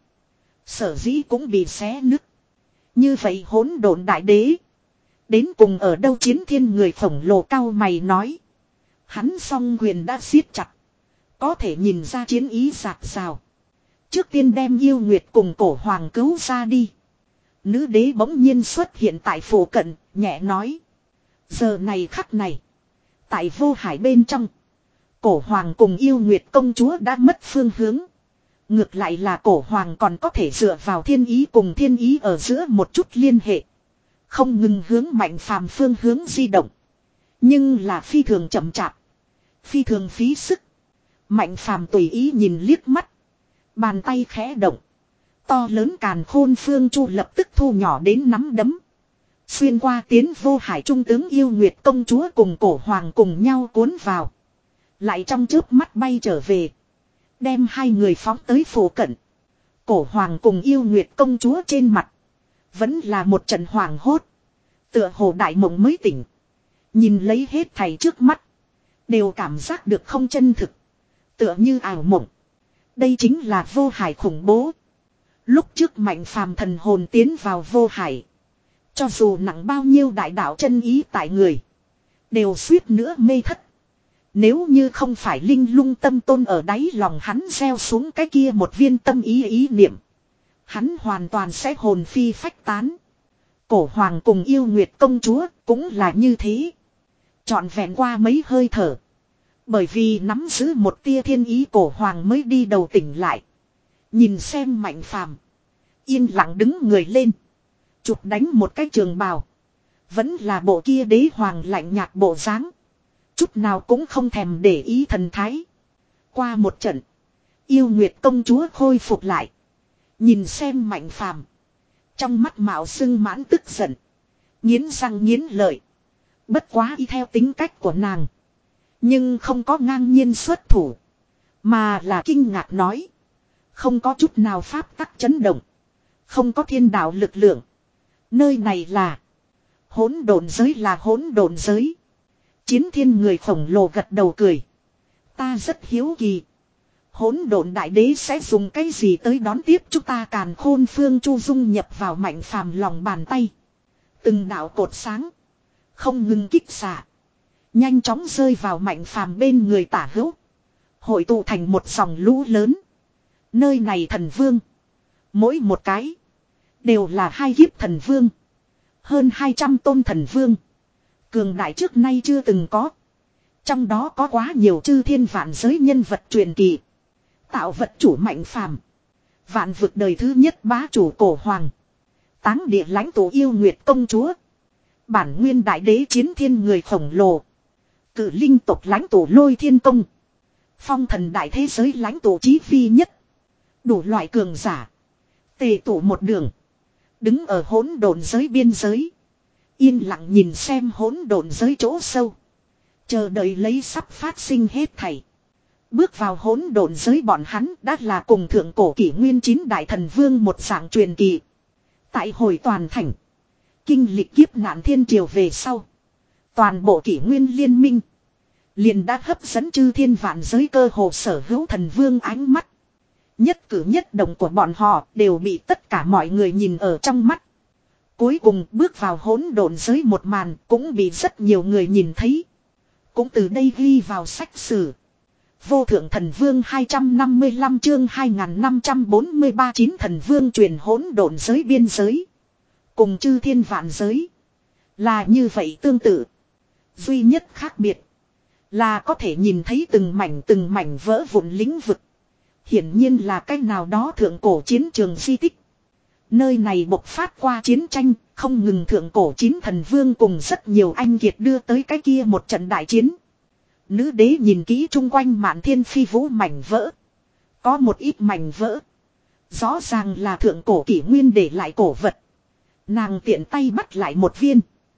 Sở dĩ cũng bị xé nứt. Như vậy hỗn độn đại đế đến cùng ở đâu? Chiến thiên người khổng lồ cao mày nói. Hắn song quyền đã siết chặt, có thể nhìn ra chiến ý giạt rào. Trước tiên đem yêu nguyệt cùng cổ hoàng cứu ra đi. Nữ đế bỗng nhiên xuất hiện tại phủ cận, nhẹ nói. Giờ này khắc này, tại vô hải bên trong, cổ hoàng cùng yêu nguyệt công chúa đã mất phương hướng. Ngược lại là cổ hoàng còn có thể dựa vào thiên ý cùng thiên ý ở giữa một chút liên hệ, không ngừng hướng Mạnh phàm phương hướng di động. Nhưng là phi thường chậm chạp, phi thường phí sức. Mạnh phàm tùy ý nhìn liếc mắt, bàn tay khẽ động, to lớn càn khôn phương chu lập tức thu nhỏ đến nắm đấm, xuyên qua tiến vô hải. Trung tướng yêu nguyệt công chúa cùng cổ hoàng cùng nhau cuốn vào, lại trong chớp mắt bay trở về, đem hai người phóng tới phủ cận. Cổ hoàng cùng yêu nguyệt công chúa trên mặt vẫn là một trận hoảng hốt, tựa hồ đại mộng mới tỉnh. Nhìn lấy hết thảy trước mắt, đều cảm giác được không chân thực, tựa như ảo mộng. Đây chính là vô hải khủng bố. Lúc trước Mạnh phàm thần hồn tiến vào vô hải, cho dù nặng bao nhiêu đại đạo chân ý tại người, đều suýt nữa mê thất. Nếu như không phải linh lung tâm tôn ở đáy lòng hắn gieo xuống cái kia một viên tâm ý ý niệm, hắn hoàn toàn sẽ hồn phi phách tán. Cổ hoàng cùng yêu nguyệt công chúa cũng là như thế. Trọn vẹn qua mấy hơi thở, bởi vì nắm giữ một tia thiên ý, cổ hoàng mới đi đầu tỉnh lại. Nhìn xem Mạnh phàm, yên lặng đứng người lên, Chụp đánh một cái trường bào. Vẫn là bộ kia đế hoàng lạnh nhạt bộ dáng. Chút nào cũng không thèm để ý thần thái. Qua một trận. Yêu Nguyệt công chúa khôi phục lại. Nhìn xem Mạnh Phàm. Trong mắt mạo sưng mãn tức giận. Nghiến răng nghiến lợi. Bất quá y theo tính cách của nàng. Nhưng không có ngang nhiên xuất thủ. Mà là kinh ngạc nói. Không có chút nào pháp tắc chấn động. Không có thiên đạo lực lượng. Nơi này là. Hỗn độn giới là hỗn độn giới. Chiến thiên người khổng lồ gật đầu cười. Ta rất hiếu kỳ. Hỗn độn đại đế sẽ dùng cái gì tới đón tiếp chúng ta? Càn Khôn Phương Chu dung nhập vào Mạnh Phàm lòng bàn tay. Từng đạo cột sáng. Không ngừng kích xạ. Nhanh chóng rơi vào Mạnh Phàm bên người tả hữu. Hội tụ thành một dòng lũ lớn. Nơi này thần vương. Mỗi một cái. Đều là hai kiếp thần vương. Hơn hai trăm tôn thần vương. Cường đại trước nay chưa từng có. Trong đó có quá nhiều chư thiên vạn giới nhân vật truyền kỳ. Tạo vật chủ Mạnh Phàm. Vạn vực đời thứ nhất bá chủ cổ hoàng. Táng địa lãnh tụ yêu Nguyệt công chúa. Bản nguyên đại đế chiến thiên người khổng lồ. Cử linh tộc lãnh tụ Lôi Thiên Công. Phong thần đại thế giới lãnh tụ Chí Phi nhất. Đủ loại cường giả. Tề tụ một đường. Đứng ở hỗn độn giới biên giới. Yên lặng nhìn xem hỗn độn giới chỗ sâu. Chờ đợi lấy sắp phát sinh hết thảy. Bước vào hỗn độn giới bọn hắn đã là cùng thượng cổ kỷ nguyên chín đại thần vương một dạng truyền kỳ. Tại hồi toàn thành. Kinh lịch kiếp nạn thiên triều về sau. Toàn bộ kỷ nguyên liên minh. Liền đã hấp dẫn chư thiên vạn giới cơ hồ sở hữu thần vương ánh mắt. Nhất cử nhất động của bọn họ đều bị tất cả mọi người nhìn ở trong mắt. Cuối cùng bước vào hỗn độn giới một màn cũng bị rất nhiều người nhìn thấy. Cũng từ đây ghi vào sách sử. Vô thượng thần vương hai trăm năm mươi lăm chương hai nghìn năm trăm bốn mươi ba chín thần vương truyền hỗn độn giới biên giới. Cùng chư thiên vạn giới. Là như vậy tương tự. Duy nhất khác biệt. Là có thể nhìn thấy từng mảnh từng mảnh vỡ vụn lĩnh vực. Hiển nhiên là cách nào đó thượng cổ chiến trường di tích. Nơi này bộc phát qua chiến tranh, không ngừng thượng cổ chín thần vương cùng rất nhiều anh kiệt đưa tới cái kia một trận đại chiến. Nữ đế nhìn kỹ chung quanh mạn thiên phi vũ mảnh vỡ. Có một ít mảnh vỡ. Rõ ràng là thượng cổ kỷ nguyên để lại cổ vật. Nàng tiện tay bắt lại một viên.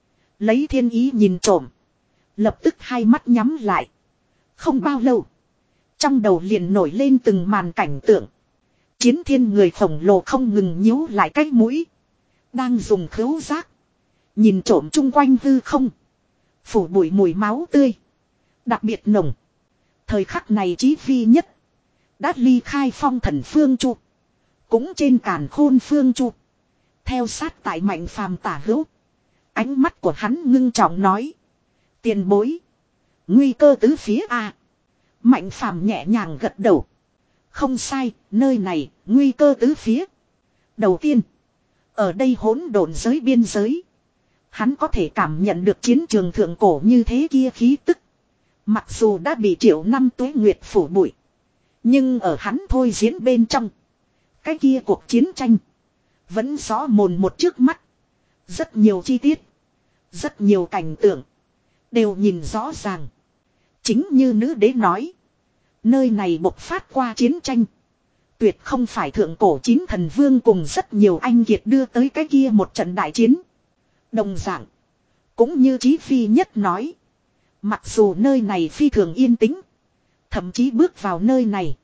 Lấy thiên ý nhìn trộm. Lập tức hai mắt nhắm lại. Không bao lâu. Trong đầu liền nổi lên từng màn cảnh tượng. Chiến thiên người khổng lồ không ngừng nhíu lại cái mũi. Đang dùng khứu giác. Nhìn trộm chung quanh hư không. Phủ bụi mùi máu tươi. Đặc biệt nồng. Thời khắc này Chí Phi nhất. Đã ly khai phong thần phương chu. Cũng trên Càn Khôn phương chu. Theo sát tại Mạnh Phàm tả hữu. Ánh mắt của hắn ngưng trọng nói. Tiền bối. Nguy cơ tứ phía a. Mạnh Phàm nhẹ nhàng gật đầu. Không sai, nơi này, nguy cơ tứ phía. Đầu tiên. Ở đây hỗn độn giới biên giới. Hắn có thể cảm nhận được chiến trường thượng cổ như thế kia khí tức. Mặc dù đã bị triệu năm tuế nguyệt phủ bụi. Nhưng ở hắn thôi diễn bên trong. Cái kia cuộc chiến tranh. Vẫn rõ mồn một trước mắt. Rất nhiều chi tiết. Rất nhiều cảnh tượng. Đều nhìn rõ ràng. Chính như nữ đế nói. Nơi này bộc phát qua chiến tranh. Tuyệt không phải thượng cổ chín thần vương cùng rất nhiều anh kiệt đưa tới cái kia một trận đại chiến. Đồng dạng. Cũng như Chí Phi nhất nói. Mặc dù nơi này phi thường yên tĩnh. Thậm chí bước vào nơi này.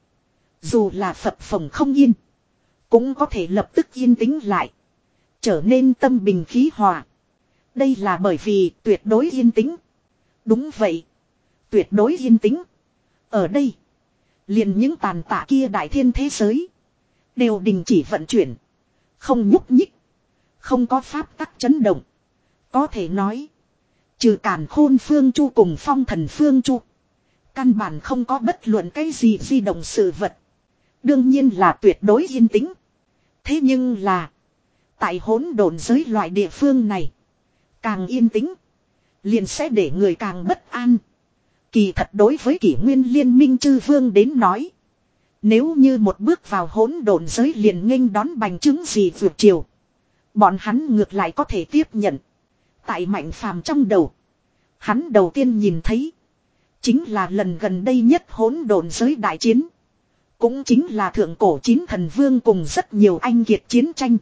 Dù là phập phồng không yên. Cũng có thể lập tức yên tĩnh lại. Trở nên tâm bình khí hòa. Đây là bởi vì tuyệt đối yên tĩnh. Đúng vậy. Tuyệt đối yên tĩnh. Ở đây. Liền những tàn tạ kia đại thiên thế giới. Đều đình chỉ vận chuyển. Không nhúc nhích. Không có pháp tắc chấn động. Có thể nói. Trừ Càn Khôn phương chu cùng phong thần phương chu. Căn bản không có bất luận cái gì di động sự vật. Đương nhiên là tuyệt đối yên tĩnh. Thế nhưng là. Tại hỗn độn giới loại địa phương này. Càng yên tĩnh. Liền sẽ để người càng bất an. Kỳ thật đối với kỷ nguyên liên minh chư vương đến nói. Nếu như một bước vào hỗn độn giới liền nghênh đón bành trướng gì vượt chiều. Bọn hắn ngược lại có thể tiếp nhận. Tại Mạnh Phàm trong đầu. Hắn đầu tiên nhìn thấy. Chính là lần gần đây nhất hỗn độn giới đại chiến. Cũng chính là thượng cổ chín thần vương cùng rất nhiều anh kiệt chiến tranh.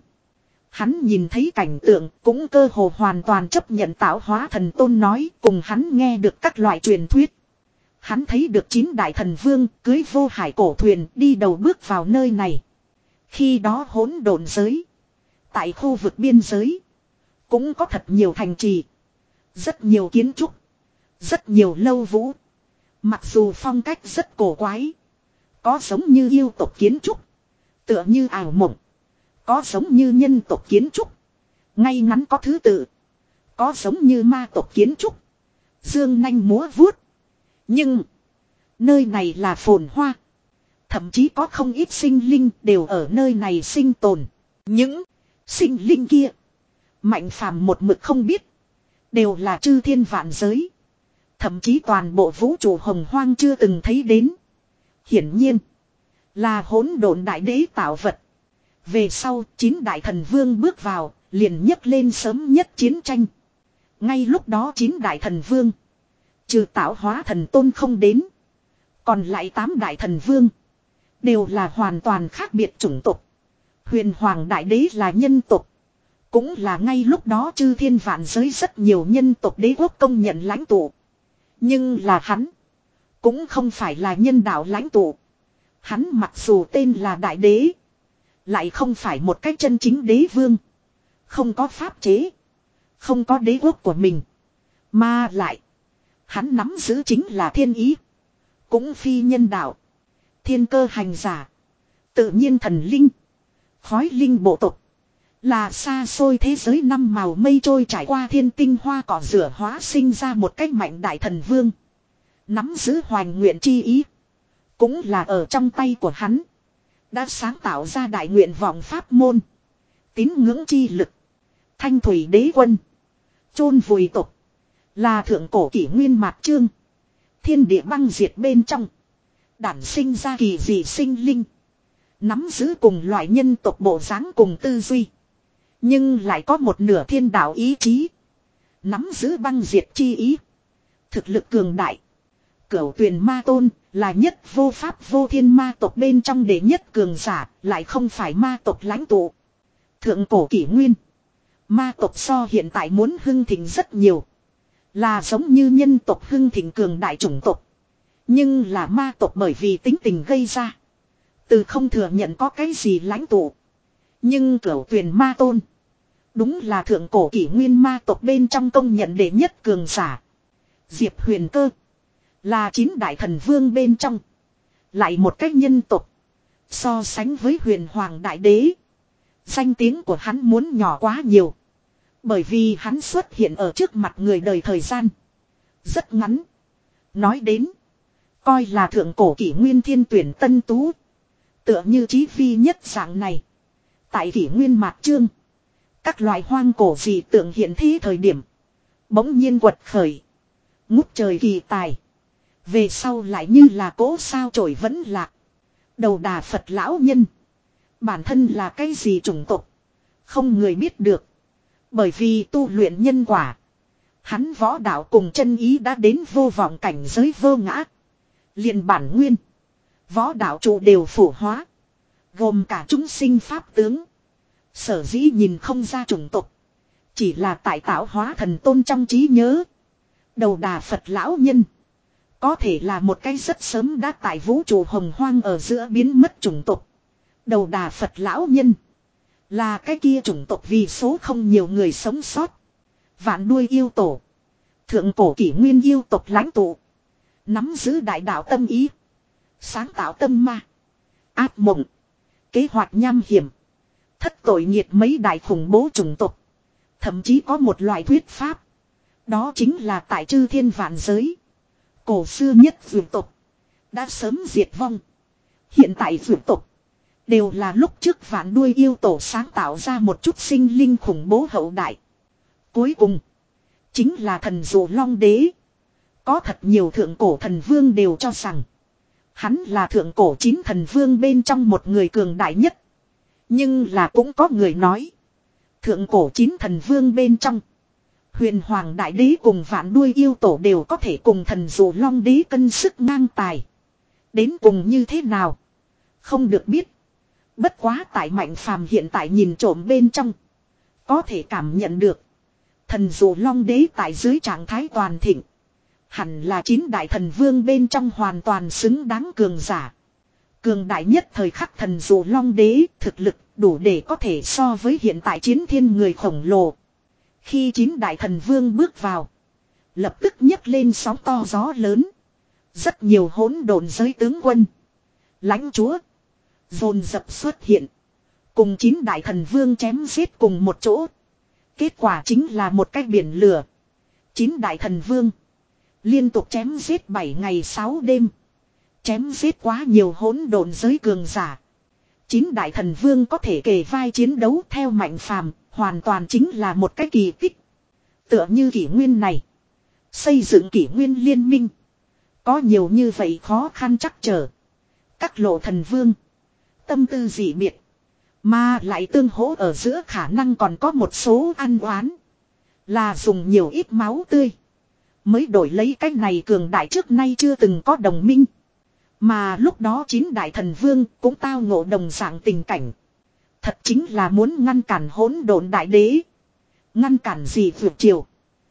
Hắn nhìn thấy cảnh tượng cũng cơ hồ hoàn toàn chấp nhận tạo hóa thần tôn nói cùng hắn nghe được các loại truyền thuyết. Hắn thấy được chín đại thần vương cưới vô hải cổ thuyền đi đầu bước vào nơi này. Khi đó hỗn độn giới. Tại khu vực biên giới. Cũng có thật nhiều thành trì. Rất nhiều kiến trúc. Rất nhiều lâu vũ. Mặc dù phong cách rất cổ quái. Có giống như yêu tộc kiến trúc. Tựa như ảo mộng. Có giống như nhân tộc kiến trúc. Ngay ngắn có thứ tự. Có giống như ma tộc kiến trúc. Dương nanh múa vuốt. Nhưng. Nơi này là phồn hoa. Thậm chí có không ít sinh linh đều ở nơi này sinh tồn. Những sinh linh kia. Mạnh Phàm một mực không biết. Đều là chư thiên vạn giới. Thậm chí toàn bộ vũ trụ hồng hoang chưa từng thấy đến. Hiển nhiên. Là hỗn độn đại đế tạo vật. Về sau chín đại thần vương bước vào. Liền nhấc lên sớm nhất chiến tranh. Ngay lúc đó chín đại thần vương. Trừ tạo hóa thần tôn không đến. Còn lại tám đại thần vương. Đều là hoàn toàn khác biệt chủng tộc. Huyền Hoàng đại đế là nhân tộc. Cũng là ngay lúc đó chư thiên vạn giới rất nhiều nhân tộc đế quốc công nhận lãnh tụ. Nhưng là hắn. Cũng không phải là nhân đạo lãnh tụ. Hắn mặc dù tên là đại đế. Lại không phải một cách chân chính đế vương. Không có pháp chế. Không có đế quốc của mình. Mà lại. Hắn nắm giữ chính là thiên ý. Cũng phi nhân đạo. Thiên cơ hành giả. Tự nhiên thần linh. Khói linh bộ tộc. Là xa xôi thế giới năm màu mây trôi trải qua thiên tinh hoa cỏ rửa hóa sinh ra một cách mạnh đại thần vương. Nắm giữ hoàn nguyện chi ý. Cũng là ở trong tay của hắn. Đã sáng tạo ra đại nguyện vọng pháp môn. Tín ngưỡng chi lực. Thanh thủy đế quân. Chôn vùi tộc. Là thượng cổ kỷ nguyên mạt chương. Thiên địa băng diệt bên trong. Đản sinh ra kỳ dị sinh linh. Nắm giữ cùng loại nhân tộc bộ dáng cùng tư duy. Nhưng lại có một nửa thiên đạo ý chí. Nắm giữ băng diệt chi ý. Thực lực cường đại. Cửu tuyền ma tôn là nhất vô pháp vô thiên ma tộc bên trong đệ nhất cường giả. Lại không phải ma tộc lãnh tụ. Thượng cổ kỷ nguyên. Ma tộc so hiện tại muốn hưng thịnh rất nhiều. Là giống như nhân tộc hưng thịnh cường đại chủng tộc. Nhưng là ma tộc bởi vì tính tình gây ra. Từ không thừa nhận có cái gì lãnh tụ. Nhưng cửu tuyền ma tôn. Đúng là thượng cổ kỷ nguyên ma tộc bên trong công nhận đệ nhất cường giả. Diệp Huyền Cơ. Là chín đại thần vương bên trong. Lại một cách nhân tộc. So sánh với huyền hoàng đại đế. Danh tiếng của hắn muốn nhỏ quá nhiều. Bởi vì hắn xuất hiện ở trước mặt người đời thời gian. Rất ngắn. Nói đến. Coi là thượng cổ kỷ nguyên thiên tuyển tân tú. Tựa như chí phi nhất dạng này. Tại kỷ nguyên mạt chương. Các loài hoang cổ dị tượng hiện thế thời điểm. Bỗng nhiên quật khởi. Ngút trời kỳ tài. Về sau lại như là cỗ sao chổi vẫn lạc. Đầu đà Phật lão nhân. Bản thân là cái gì chủng tộc. Không người biết được. Bởi vì tu luyện nhân quả. Hắn võ đạo cùng chân ý đã đến vô vọng cảnh giới vô ngã. Liền bản nguyên. Võ đạo trụ đều phổ hóa. Gồm cả chúng sinh pháp tướng. Sở dĩ nhìn không ra chủng tộc. Chỉ là tại tạo hóa thần tôn trong trí nhớ. Đầu đà Phật lão nhân. Có thể là một cái rất sớm đã tại vũ trụ hồng hoang ở giữa biến mất chủng tộc. Đầu đà Phật lão nhân. Là cái kia chủng tộc vì số không nhiều người sống sót. Vạn đuôi yêu tổ. Thượng cổ kỷ nguyên yêu tộc lãnh tụ. Nắm giữ đại đạo tâm ý. Sáng tạo tâm ma. Ác mộng. Kế hoạch nham hiểm. Thất tội nghiệt mấy đại khủng bố chủng tộc. Thậm chí có một loại thuyết pháp. Đó chính là tại chư thiên vạn giới. Cổ xưa nhất vượt tộc. Đã sớm diệt vong. Hiện tại vượt tộc. Đều là lúc trước vạn đuôi yêu tổ sáng tạo ra một chút sinh linh khủng bố hậu đại. Cuối cùng. Chính là thần dụ long đế. Có thật nhiều thượng cổ thần vương đều cho rằng. Hắn là thượng cổ chín thần vương bên trong một người cường đại nhất. Nhưng là cũng có người nói. Thượng cổ chín thần vương bên trong. Huyền Hoàng Đại Đế cùng vạn đuôi yêu tổ đều có thể cùng thần dụ long đế cân sức ngang tài. Đến cùng như thế nào? Không được biết. Bất quá tại Mạnh Phàm hiện tại nhìn trộm bên trong. Có thể cảm nhận được. Thần dụ long đế tại dưới trạng thái toàn thịnh. Hẳn là chín đại thần vương bên trong hoàn toàn xứng đáng cường giả. Cường đại nhất thời khắc thần dụ long đế thực lực đủ để có thể so với hiện tại chiến thiên người khổng lồ. Khi chín đại thần vương bước vào. Lập tức nhấc lên sóng to gió lớn. Rất nhiều hỗn độn giới tướng quân. Lãnh chúa. Dồn dập xuất hiện. Cùng chín đại thần vương chém giết cùng một chỗ. Kết quả chính là một cái biển lửa. Chín đại thần vương. Liên tục chém giết bảy ngày sáu đêm. Chém giết quá nhiều hỗn độn giới cường giả. Chín đại thần vương có thể kề vai chiến đấu theo Mạnh Phàm, hoàn toàn chính là một cái kỳ tích. Tựa như kỷ nguyên này. Xây dựng kỷ nguyên liên minh. Có nhiều như vậy khó khăn chắc trở. Các lộ thần vương. Tâm tư dị biệt. Mà lại tương hỗ ở giữa khả năng còn có một số ăn oán. Là dùng nhiều ít máu tươi. Mới đổi lấy cái này cường đại trước nay chưa từng có đồng minh. Mà lúc đó chín đại thần vương cũng tao ngộ đồng dạng tình cảnh. Thật chính là muốn ngăn cản hỗn độn đại đế. Ngăn cản gì vượt triều.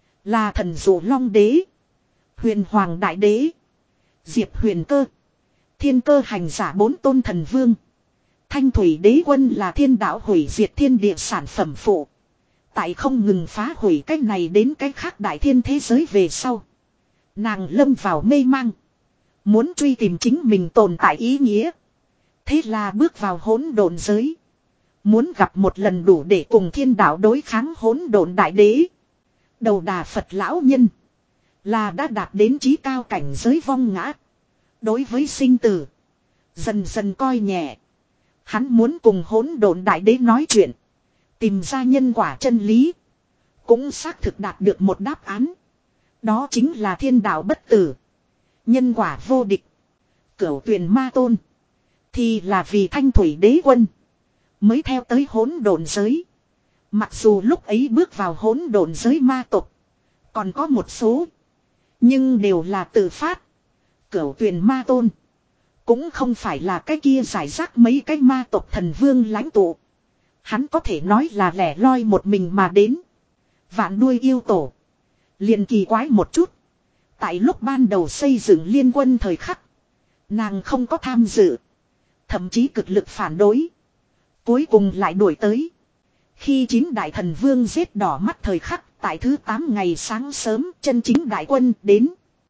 Là thần dụ long đế. Huyền Hoàng Đại Đế. Diệp Huyền Cơ. Thiên Cơ hành giả bốn tôn thần vương. Thanh Thủy Đế Quân là thiên đạo hủy diệt thiên địa sản phẩm phụ. Tại không ngừng phá hủy cái này đến cái khác đại thiên thế giới về sau. Nàng lâm vào mê mang. Muốn truy tìm chính mình tồn tại ý nghĩa. Thế là bước vào hỗn độn giới. Muốn gặp một lần đủ để cùng thiên đạo đối kháng hỗn độn đại đế. Đầu đà Phật lão nhân. Là đã đạt đến chí cao cảnh giới vong ngã. Đối với sinh tử. Dần dần coi nhẹ. Hắn muốn cùng hỗn độn đại đế nói chuyện. Tìm ra nhân quả chân lý. Cũng xác thực đạt được một đáp án. Đó chính là thiên đạo bất tử. Nhân quả vô địch. Cửu tuyền ma tôn. Thì là vì Thanh Thủy Đế Quân. Mới theo tới hỗn độn giới. Mặc dù lúc ấy bước vào hỗn độn giới ma tộc. Còn có một số. Nhưng đều là tự phát. Cửu tuyền ma tôn. Cũng không phải là cái kia giải rác mấy cái ma tộc thần vương lãnh tụ. Hắn có thể nói là lẻ loi một mình mà đến. Vạn đuôi yêu tổ. Liền kỳ quái một chút. Tại lúc ban đầu xây dựng liên quân thời khắc. Nàng không có tham dự. Thậm chí cực lực phản đối. Cuối cùng lại đuổi tới. Khi chín đại thần vương giết đỏ mắt thời khắc. Tại thứ tám ngày sáng sớm chân chính đại quân đến.